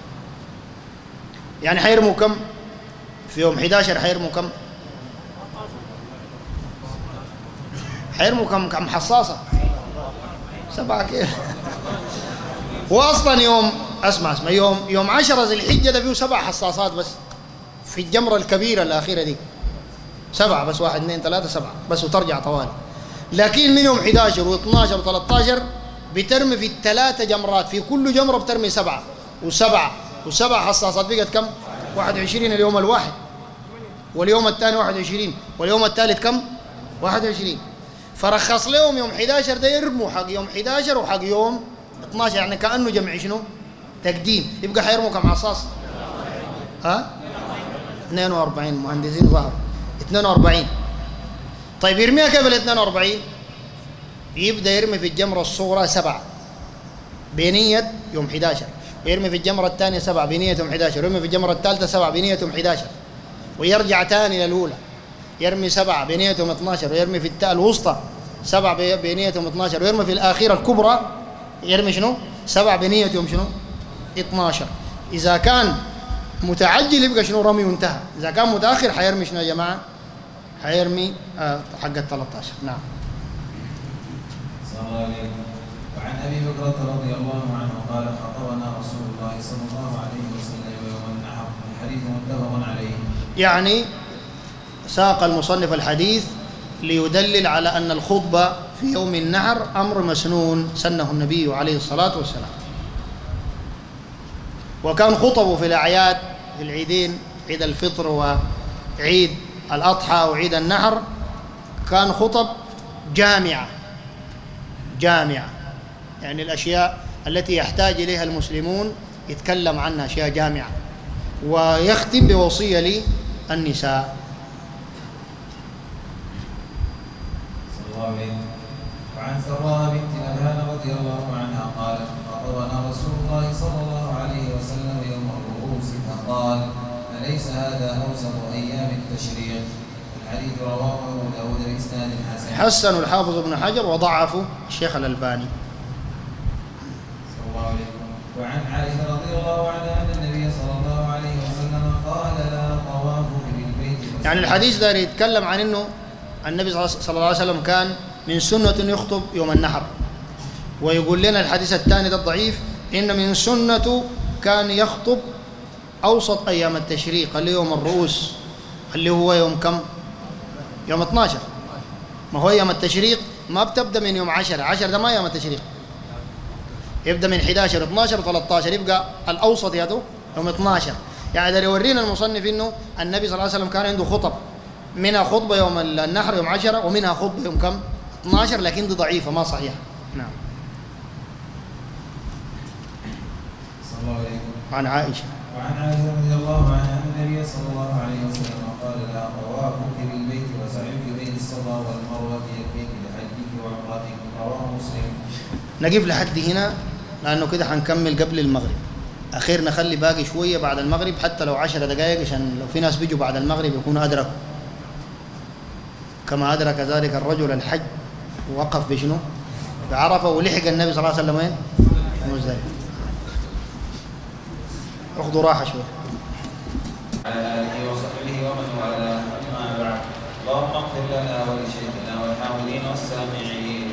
يعني حيرموا كم؟ في يوم أحد عشر حيرموا كم؟ حيرموا كم كم حصاصة؟ سبعة كيف؟ وأصلا يوم اسمع اسمع يوم يوم عشرة ذي الحجة ده فيه سبع حصاصات بس في الجمرة الكبيرة الأخيرة دي. سبعة بس، واحد اثنين ثلاثة سبعة بس وترجع طوالي. لكن من يوم أحد عشر واثنا عشر وثلاثة عشر بترمي في الثلاثة جمرات، في كل جمرة بترمي سبعة وسبعة وسبع حصاصات، بقت كم؟ واحد وعشرين اليوم الواحد، واليوم الثاني واحد وعشرين، واليوم الثالث كم؟ واحد وعشرين. فرخص لهم يوم أحد عشر ده يرموا حق يوم أحد عشر وحق يوم اثنا عشر، يعني كأنه جمع شنو؟ تقديم. يبقى حيرموا كم حصاص؟ ها؟ اثنين وأربعين. مهندسين ظهر اثنين وأربعين. طيب يرميها كيف ال اثنين وأربعين؟ يبدأ يرمي في الجمرة الصغرى سبعة بنية يوم أحد عشر، ويرمي في الجمرة الثانية سبعة بنية يوم أحد عشر، ويرمي في الجمرة الثالثة سبعة بنية يوم أحد عشر، ويرجع ثاني للأولى يرمي سبعة بنية يوم اثنا عشر، ويرمي في التاء الوسطى سبعة بنية يوم اثنا عشر، ويرمي في الأخيرة الكبرى يرمي شنو؟ سبعة بنية يوم شنو؟ اثنا عشر. إذا كان متعجل يبقى شنو؟ رمي وانتهى. إذا كان متأخر حيرمي شنو يا جماعة؟ حيرمي آه حق ال ثلاثة عشر. نعم. السلام عليكم. وعن ابي بكرة رضي الله عنه قال خطبنا رسول الله صلى الله عليه وسلم يوم النحر. الحديث متفق عليه. يعني ساق المصنف الحديث ليدلل على أن الخطبة في يوم النحر أمر مسنون سنه النبي عليه الصلاة والسلام. وكان خطبه في الأعياد، في العيدين، عيد الفطر وعيد الأضحى وعيد النحر، كان خطب جامعة جامعة، يعني الأشياء التي يحتاج إليها المسلمون يتكلم عنها أشياء جامعة. ويختم بوصية للنساء. صلى الله عليه. وعن سراء بنت نبهان رضي الله عنها قالت خطبنا رسول الله صلى الله عليه وسلم يوم الرؤوس فقال أليس هذا أوسط أيام التشريق؟ الحديث رواه أبو داود بإسناد حسن. حسن الحافظ ابن حجر وضعفه الشيخ الألباني. صلى الله عليه. وعن عائشة رضي الله عنها أن النبي صلى الله عليه وسلم قال لا طواف بالبيت. يعني الحديث ده يتكلم عن انه النبي صلى الله عليه وسلم كان من سنة يخطب يوم النحر، ويقول لنا الحديث الثاني ده الضعيف ان من سنة كان يخطب اوسط ايام التشريق اللي يوم الرؤوس اللي هو يوم كم؟ يوم اثنا عشر. ما هو ايام التشريق ما بتبدا من يوم عشرة، عشرة ده ما ايام التشريق، يبدا من احد عشر اثنا عشر ثلاثة عشر، يبقى الاوسط يده يوم اثنا عشر. يعني ده يورينا المصنف انه النبي صلى الله عليه وسلم كان عنده خطب، منها خطبه يوم النحر يوم عشرة، ومنها خطبه يوم كم؟ اثنا عشر، لكن دي ضعيفه ما صحيحه. نعم. صلى الله عليه. عن عائشه. وعن عائشة رضي الله عنها أن النبي صلى الله عليه وسلم قال لا طوافك بالبيت وسعيك بين الصفا والمروة يكفيك لحجك وعمرتك. رواه مسلم. نقف لحد هنا لانه كده حنكمل قبل المغرب. اخير نخلي باقي شويه بعد المغرب حتى لو عشر دقائق عشان لو في ناس بيجوا بعد المغرب يكونوا ادركوا كما ادرك ذلك الرجل الحج ووقف بشنو؟ بعرفه ولحق النبي صلى الله عليه وسلم وين؟ مزدلفه. اخذوا راحه شويه. على آله وصحبه ومن والاه. أما بعد. اللهم اغفر لنا ولشيخنا والحاضرين والسامعين.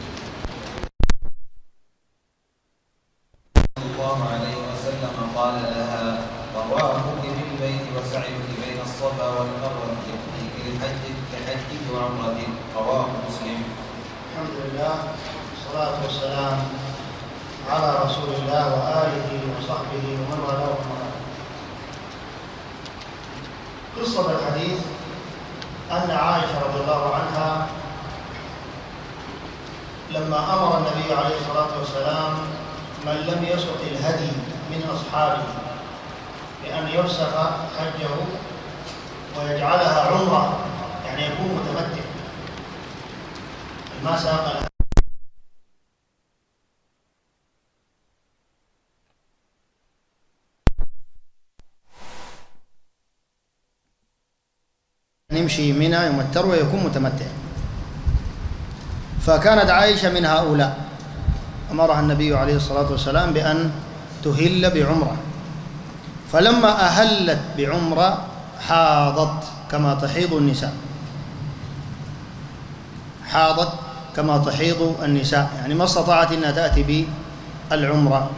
صلى الله عليه وسلم قال لها طوافك بالبيت وسعيك بين الصفا والمروة يكفيك لحجك كحجك وعمرتك. رواه مسلم. الحمد لله والصلاه والسلام على رسول الله واله وصحبه ومن والاه. قصة الحديث أن عائشة رضي الله عنها لما أمر النبي عليه الصلاة والسلام من لم يسق الهدي من أصحابه بأن يفسخ حجه ويجعلها عمرة، يعني يكون متمتع، ما ساق الهدي يمشي منى يوم التروية يكون متمتع. فكانت عائشة من هؤلاء، أمرها النبي عليه الصلاة والسلام بأن تهل بعمرة، فلما أهلت بعمرة حاضت كما تحيض النساء، حاضت كما تحيض النساء، يعني ما استطاعت أنها تأتي بالعمرة،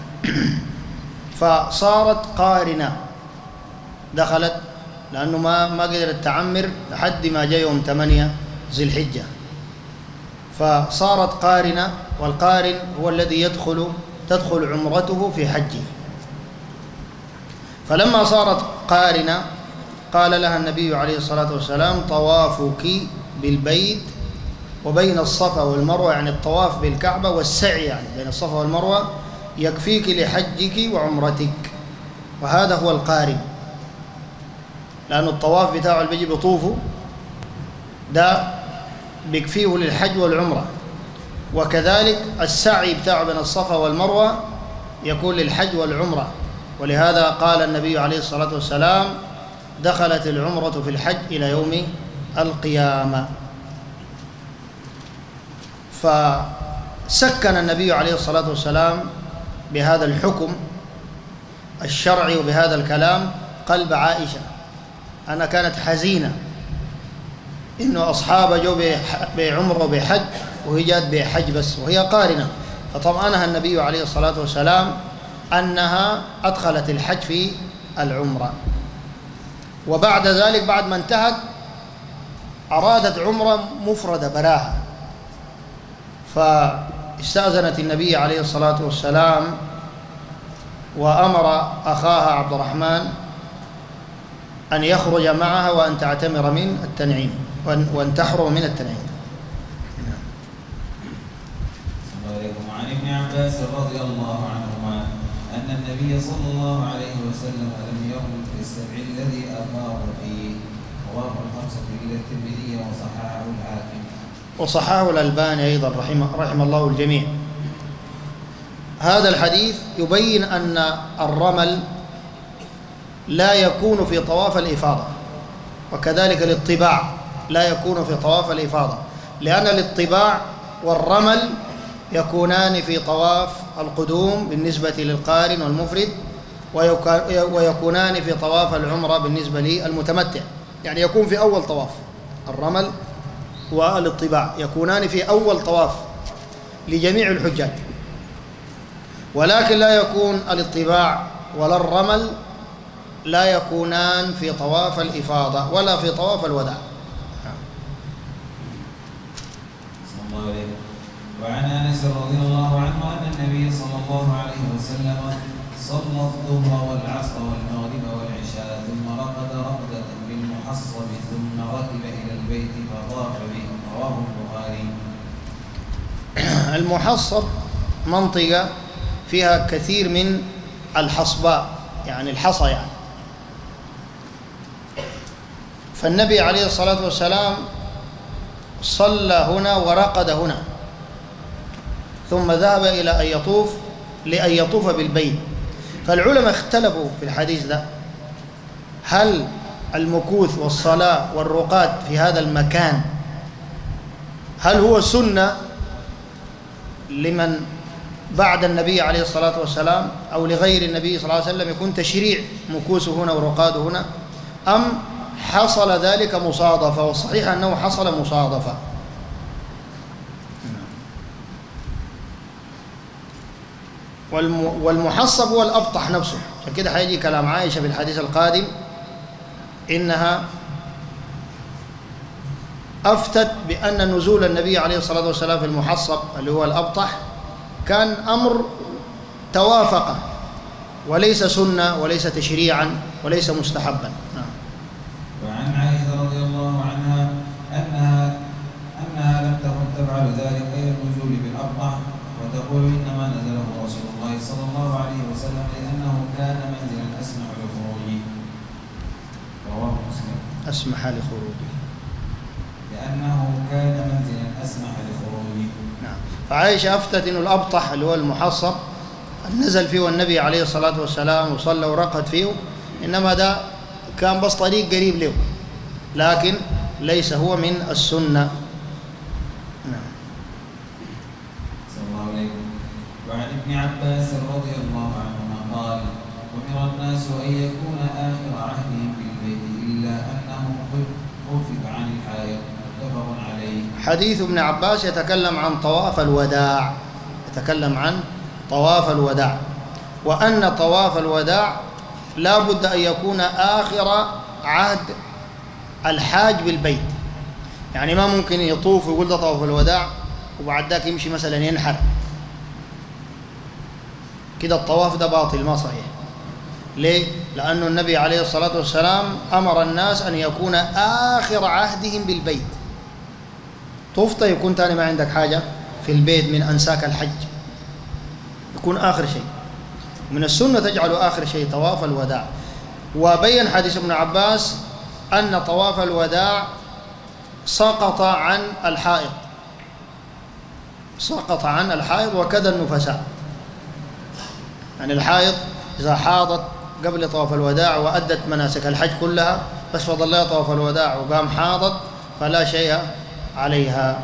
فصارت قارنة، دخلت لأنه ما ما قدرت تعمر لحد ما جاء يوم ثمانية ذي الحجة، فصارت قارنة، والقارن هو الذي يدخل تدخل عمرته في حجه. فلما صارت قارنة قال لها النبي عليه الصلاة والسلام: طوافك بالبيت وبين الصفا والمروة، يعني الطواف بالكعبة والسعي يعني بين الصفا والمروة، يكفيك لحجك وعمرتك. وهذا هو القارن، لأن الطواف بتاعه اللي بيجي بيطوفه ده بيكفيه للحج والعمرة، وكذلك السعي بتاعه بين الصفا والمروة يكون للحج والعمرة. ولهذا قال النبي عليه الصلاة والسلام: دخلت العمرة في الحج إلى يوم القيامة. فسكن النبي عليه الصلاة والسلام بهذا الحكم الشرعي وبهذا الكلام قلب عائشة. أنا كانت حزينة إنه أصحابها جو بعمرة وبحج وهي جات بحج بس وهي قارنة، فطمأنها النبي عليه الصلاة والسلام أنها أدخلت الحج في العمرة. وبعد ذلك بعد ما انتهت أرادت عمرة مفردة براها، فاستأذنت النبي عليه الصلاة والسلام وأمر أخاها عبد الرحمن أن يخرج معها وأن تعتمر من التنعيم وأن تحرم من التنعيم. وعن ابن عباس رضي الله عنهما أن النبي صلى الله عليه وسلم لم يقل في السبع الذي أفاض فيه. رواه الخمسة إلى الترمذي وصححه الحاكم وصححه الألباني أيضا رحمه, رحمه الله الجميع. هذا الحديث يبين أن الرمل لا يكون في طواف الإفاضة، وكذلك الاطباع لا يكون في طواف الإفاضة، لأن الاطباع والرمل يكونان في طواف القدوم بالنسبة للقارن والمفرد، ويكونان في طواف العمرة بالنسبة للمتمتع، يعني يكون في أول طواف. الرمل والاطباع يكونان في أول طواف لجميع الحجاج، ولكن لا يكون الاطباع ولا الرمل لا يكونان في طواف الإفاضة ولا في طواف الوداع. وعن أنس رضي الله عنه أن النبي صلى الله عليه وسلم صلى الظهر والعصر والمغرب والعشاء ثم رقد رقدة بالمحصب ثم ركب إلى البيت فطاف به. رواه البخاري. المحصب منطقة فيها كثير من الحصباء، يعني الحصى يعني. فالنبي عليه الصلاة والسلام صلى هنا ورقد هنا، ثم ذهب إلى أن يطوف لأن يطوف بالبيت. فالعلماء اختلفوا في الحديث ده، هل المكوث والصلاة والرقاد في هذا المكان هل هو سنة لمن بعد النبي عليه الصلاة والسلام أو لغير النبي صلى الله عليه وسلم يكون تشريع مكوسه هنا ورقاده هنا، أم حصل ذلك مصادفة؟ والصحيح أنه حصل مصادفة. والمحصب هو الأبطح نفسه، عشان كده حيجي كلام عائشة في الحديث القادم إنها أفتت بأن نزول النبي عليه الصلاة والسلام في المحصب اللي هو الأبطح كان أمر توافق وليس سنة وليس تشريعا وليس مستحبا. وعن عائشة رضي الله عنها أنها أنها لم تكن تفعل ذلك غير النزول بالأبطح، وتقول إنما نزله رسول الله صلى الله عليه وسلم لأنه كان منزلا أسمح لخروجه. رواه مسلم. أسمح لخروجه لأنه كان منزلا أسمح لخروجه. نعم. فعائشة أفتت إنه الأبطح اللي هو المحصب نزل فيه النبي عليه الصلاة والسلام وصلى ورقد فيه، إنما ده كان بس طريق قريب له، لكن ليس هو من السنة. نعم. ابن عباس رضي الله عنهما قال أمر الناس أن يكون آخر عهدهم بالبيت إلا أنه خفف عن الحائط متفق عليه. حديث ابن عباس يتكلم عن طواف الوداع، يتكلم عن طواف الوداع، وأن طواف الوداع لا بد أن يكون آخر عهد الحاج بالبيت. يعني ما ممكن يطوف ويقول ده طواف الوداع وبعد ذاك يمشي مثلا ينحر، كده الطواف ده باطل ما صحيح. ليه؟ لأن النبي عليه الصلاة والسلام أمر الناس أن يكون آخر عهدهم بالبيت. طفت يكون تاني ما عندك حاجة في البيت من أنساك الحج، يكون آخر شيء. من السنة تجعل آخر شيء طواف الوداع. وبين حديث ابن عباس أن طواف الوداع سقط عن الحائض، سقط عن الحائض وكذا النفساء. يعني الحائض إذا حاضت قبل طواف الوداع وأدت مناسك الحج كلها بس فضل لها طواف الوداع وقام حاضت فلا شيء عليها،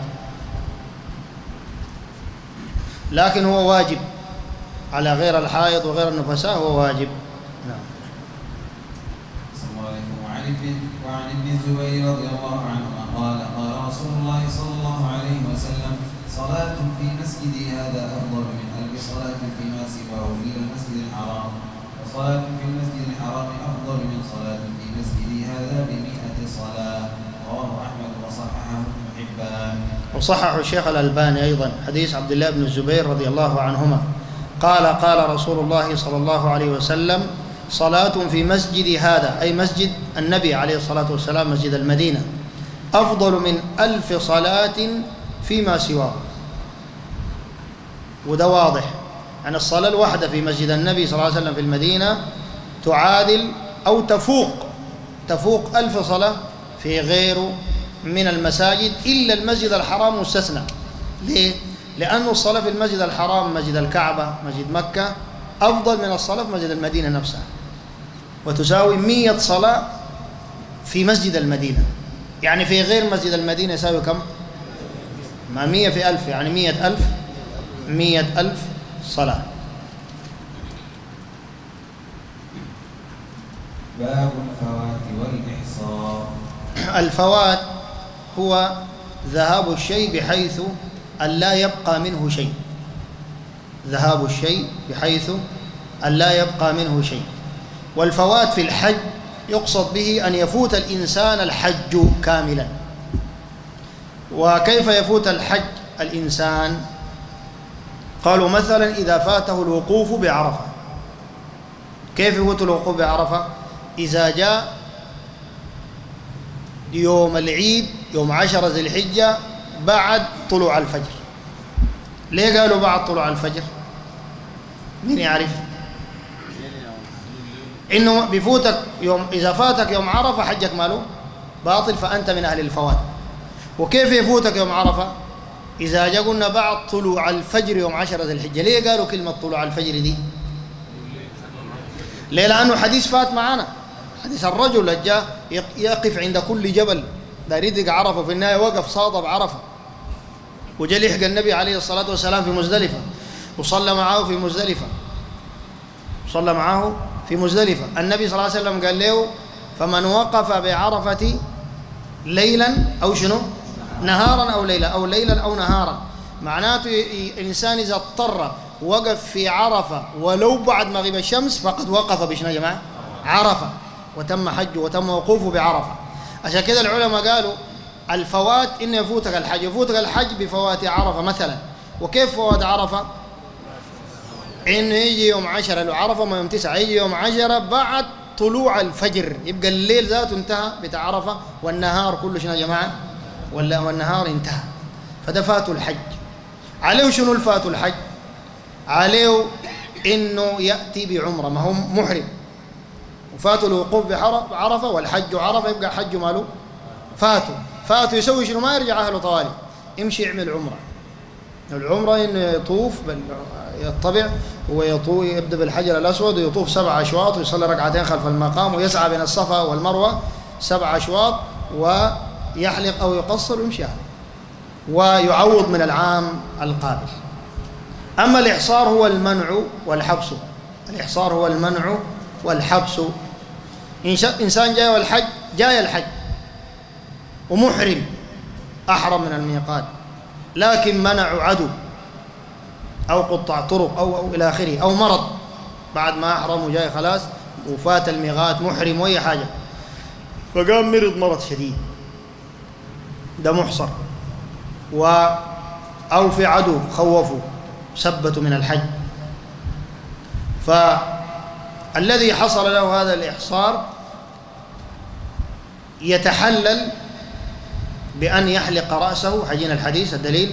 لكن هو واجب على غير الحائض وغير النفساء، هو واجب. نعم. السلام عليكم. وعن ابن وعن ابن الزبير رضي الله عنهما قال قال رسول الله صلى الله عليه وسلم صلاة في مسجدي هذا أفضل من ألف صلاة فيما سواه إلى المسجد الحرام، وصلاة في المسجد الحرام أفضل من صلاة في مسجدي هذا بمئة صلاة. رواه أحمد وصححه ابن حبان. وصححه الشيخ الألباني أيضا حديث عبد الله بن الزبير رضي الله عنهما قال قال رسول الله صلى الله عليه وسلم صلاة في مسجد هذا، أي مسجد النبي عليه الصلاة والسلام مسجد المدينة، أفضل من ألف صلاة فيما سواه. وده واضح، يعني الصلاة الواحدة في مسجد النبي صلى الله عليه وسلم في المدينة تعادل أو تفوق تفوق ألف صلاة في غيره من المساجد إلا المسجد الحرام مستثنى. ليه؟ لأن الصلاة في المسجد الحرام مسجد الكعبة مسجد مكة أفضل من الصلاة في مسجد المدينة نفسها، وتساوي مئة صلاة في مسجد المدينة. يعني في غير مسجد المدينة يساوي كم؟ ما مئة في ألف، يعني مئة ألف مئة ألف صلاة. باب الفوات والإحصار. الفوات هو ذهاب الشيء بحيث أن لا يبقى منه شيء، ذهاب الشيء بحيث أن لا يبقى منه شيء. والفوات في الحج يقصد به أن يفوت الإنسان الحج كاملا. وكيف يفوت الحج الإنسان؟ قالوا مثلا إذا فاته الوقوف بعرفة. كيف يفوت الوقوف بعرفة؟ إذا جاء يوم العيد يوم عشرة ذي الحجة بعد طلوع الفجر. ليه قالوا بعد طلوع الفجر؟ مين يعرف؟ إنه بيفوتك يوم، إذا فاتك يوم عرفة حجك ماله باطل، فأنت من أهل الفوات. وكيف يفوتك يوم عرفة؟ إذا جاء قلنا بعد طلوع الفجر يوم عشرة ذي الحجة. ليه قالوا كلمة طلوع الفجر دي؟ ليه؟ لأنه حديث فات معنا، حديث الرجل اللي جاء يقف عند كل جبل دار يدق عرفة، في النهاية وقف صادب عرفة وجاء يحق النبي عليه الصلاة والسلام في مزدلفة وصلى معه في مزدلفة صلى معه في مزدلفة. النبي صلى الله عليه وسلم قال له فمن وقف بعرفة ليلا أو شنو نهارا أو ليلا أو ليلا أو نهارا، معناته الإنسان إذا اضطر وقف في عرفة ولو بعد مغيب الشمس فقد وقف بشنا يا جماعة عرفة وتم حجه وتم وقوفه بعرفة. عشان كده العلماء قالوا الفوات إن يفوتك الحج، يفوتك الحج بفوات عرفة مثلا. وكيف فوات عرفة؟ إنه يجي يوم عشرة، لو عرفة ما يوم تسعة، يجي يوم عشرة بعد طلوع الفجر، يبقى الليل ذاته انتهى بتاع عرفة والنهار كله شنو يا جماعة؟ ولا والنهار انتهى، فده فاتوا الحج. عليه شنو الفاتوا الحج؟ عليه إنه يأتي بعمرة، ما هو محرم وفاتوا الوقوف بعرفة والحج عرفة، يبقى حج ماله فاتوا فاتوا يسوي شنو؟ ما يرجع أهله طوالي، يمشي يعمل عمرة. العمرة إنه يطوف يطبع ويطوف، يبدأ بالحجر الأسود ويطوف سبع أشواط ويصلي ركعتين خلف المقام ويسعى بين الصفا والمروة سبع أشواط ويحلق أو يقصر ويمشي ويعوض من العام القابل. أما الإحصار هو المنع والحبس. الإحصار هو المنع والحبس. إنسان جاي والحج جاي الحج ومحرم أحرم من الميقات، لكن منع عدو أو قطع طرق أو, أو إلى آخره، أو مرض بعد ما أحرم وجاي خلاص وفات الميقات محرم وأي حاجة، فقام مرض مرض شديد، ده محصر. و أو في عدو خوفوا ثبتوا من الحج، فالذي حصل له هذا الإحصار يتحلل بأن يحلق رأسه، حجينا الحديث الدليل،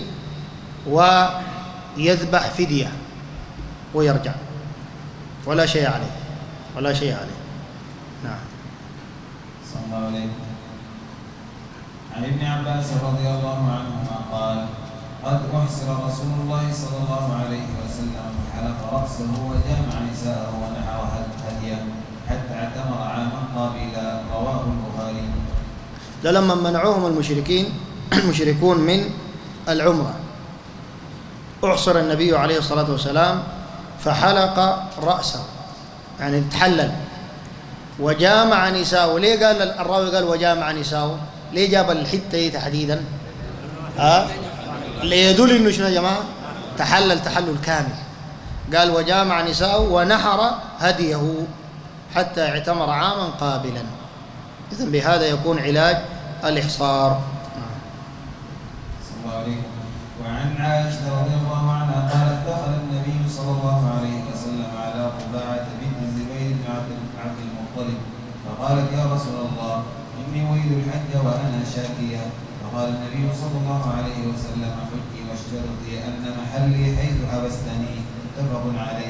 ويذبح فدية ويرجع ولا شيء عليه، ولا شيء عليه. نعم. صلى الله عليه. عن ابن عباس رضي الله عنهما قال: قد أحسر رسول الله صلى الله عليه وسلم فحلق رأسه وجامع نساءه ونحر هديه حتى اعتمر عاما قابلا. رواه البخاري. ده لما منعوهم المشركين المشركون من العمرة، أحصر النبي عليه الصلاة والسلام فحلق رأسه، يعني تحلل، وجامع نساءه. ليه قال الراوي قال وجامع نساءه؟ ليه جاب الحتة تحديدا؟ أه؟ ليدل إنه شنو يا جماعة؟ تحلل تحلل كامل. قال وجامع نساءه ونحر هديه حتى اعتمر عاما قابلا. إذن بهذا يكون علاج الإحصار. صلى الله عليه. وعن عائشة رضي الله عنها قالت: دخل النبي صلى الله عليه وسلم على رباعة بنت الزبير بن عبد المطلب فقالت: يا رسول الله، إني أريد الحج وأنا شاكية. فقال النبي صلى الله عليه وسلم: حجي واشترطي أن محلي حيث حبستني. متفق عليه.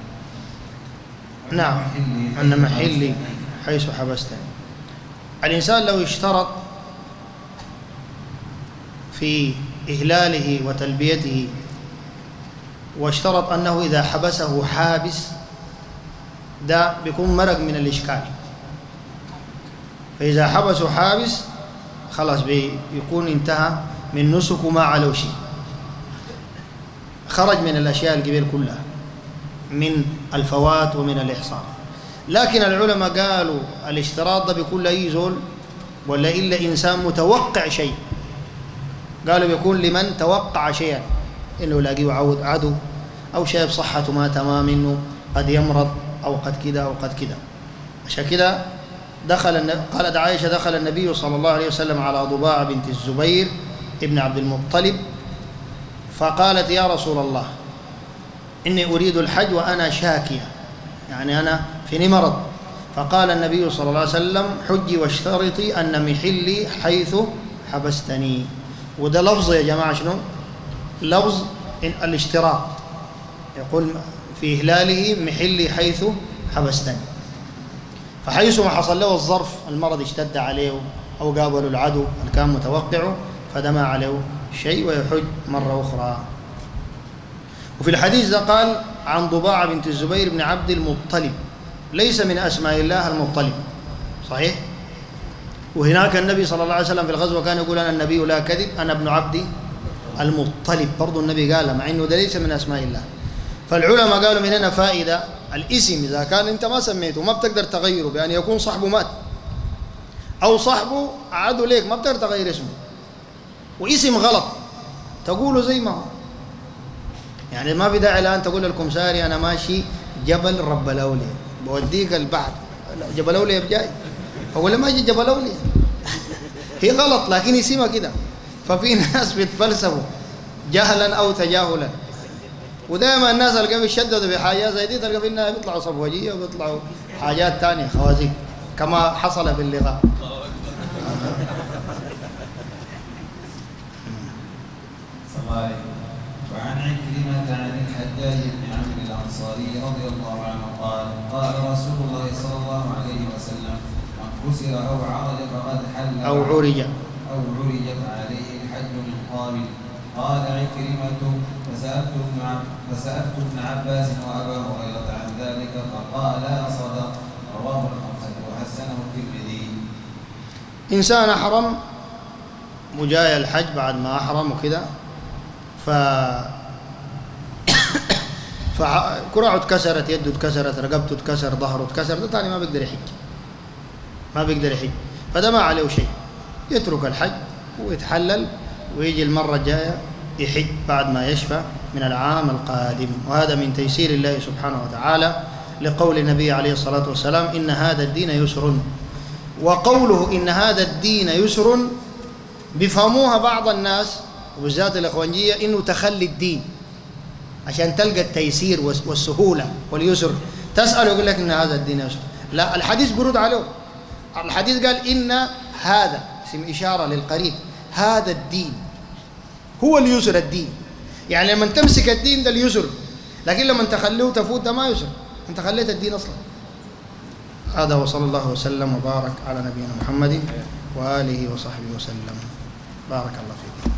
نعم، أن محلي حيث حبستني. الإنسان لو اشترط في إهلاله وتلبيته واشترط أنه إذا حبسه حابس، ده بيكون مرق من الإشكال. فإذا حبسه حابس خلاص بيكون انتهى من نسك ما على شيء، خرج من الأشياء الكبيرة كلها، من الفوات ومن الإحصار. لكن العلماء قالوا الاشتراط ده بيكون لأي زول ولا إلا إنسان متوقع شيء. قالوا بيكون لمن توقع شيئا، إنه لاقيه عود عدو أو شايف صحته ما تمام، إنه قد يمرض أو قد كده أو قد كده. عشان كده دخل، قالت عائشة: دخل النبي صلى الله عليه وسلم على ضباعة بنت الزبير ابن عبد المطلب فقالت: يا رسول الله، إني أريد الحج وأنا شاكية، يعني أنا فيني مرض. فقال النبي صلى الله عليه وسلم: حجي واشترطي أن محلي حيث حبستني. وده لفظ يا جماعة شنو؟ لفظ الاشتراط، يقول في إهلاله: محلي حيث حبستني. فحيث ما حصل له الظرف، المرض اشتد عليه أو قابله العدو اللي كان متوقعه، فده ما عليه شيء ويحج مرة أخرى. وفي الحديث ده قال عن ضباعة بنت الزبير بن عبد المطلب، ليس من أسماء الله المطلب، صحيح؟ وهناك النبي صلى الله عليه وسلم في الغزوة كان يقول: أنا النبي لا كذب، أنا ابن عبد المطلب. برضو النبي قال، مع إنه ده ليس من أسماء الله. فالعلماء قالوا من هنا فائدة: الاسم إذا كان أنت ما سميته ما بتقدر تغيره، بأن يكون صاحبه مات أو صاحبه عادوا ليك، ما بتقدر تغير اسمه، واسم غلط تقوله زي ما هو. يعني ما في داعي الآن تقول الكمساري أنا ماشي جبل رب الأولياء بوديك البحر، جبل أولياء بجاي، فقول ماشي جبل أولياء هي غلط، لكن اسمها كده. ففي ناس بيتفلسفوا جهلا أو تجاهلا، ودائما الناس اللي بيشددوا بحاجات زي دي تلقى في النهايه بيطلعوا صفوجيه وبيطلعوا حاجات ثانيه خوازيق كما حصل في اللقاء. وعن عكرمة عن الحجاج بن عمرو الأنصاري رضي الله عنه قال: قال رسول الله صلى الله عليه وسلم: من كسر أو عرج فقد حل أو عرج أو عرج فعليه الحج من قابل. قال عكرمة: فسألت ابن فسألت ابن عباس وأبا هريرة عن ذلك فقالا صدق. رواه الخمسة وحسنه الترمذي. إنسان أحرم وجاي الحج بعد ما أحرم وكذا، ف فكراعه اتكسرت، يده اتكسرت، رقبته اتكسر، ظهره اتكسر، ده ثاني ما بيقدر يحج، ما بيقدر يحج، فده ما عليه شيء، يترك الحج ويتحلل ويجي المرة الجاية يحج بعد ما يشفى من العام القادم. وهذا من تيسير الله سبحانه وتعالى لقول النبي عليه الصلاة والسلام إن هذا الدين يسر. وقوله إن هذا الدين يسر بيفهموها بعض الناس وبالذات الإخوانجية إنه تخلي الدين عشان تلقى التيسير والسهولة واليسر، تسأل يقول لك إن هذا الدين يسر. لا، الحديث برد عليه، الحديث قال إن هذا اسم إشارة للقريب، هذا الدين هو اليسر. الدين يعني لما تمسك الدين ده اليسر، لكن لما تخليه تفوت ده ما يسر، انت خليت الدين اصلا. هذا وصلى الله وسلم وبارك على نبينا محمد وآله وصحبه وسلم. بارك الله فيكم.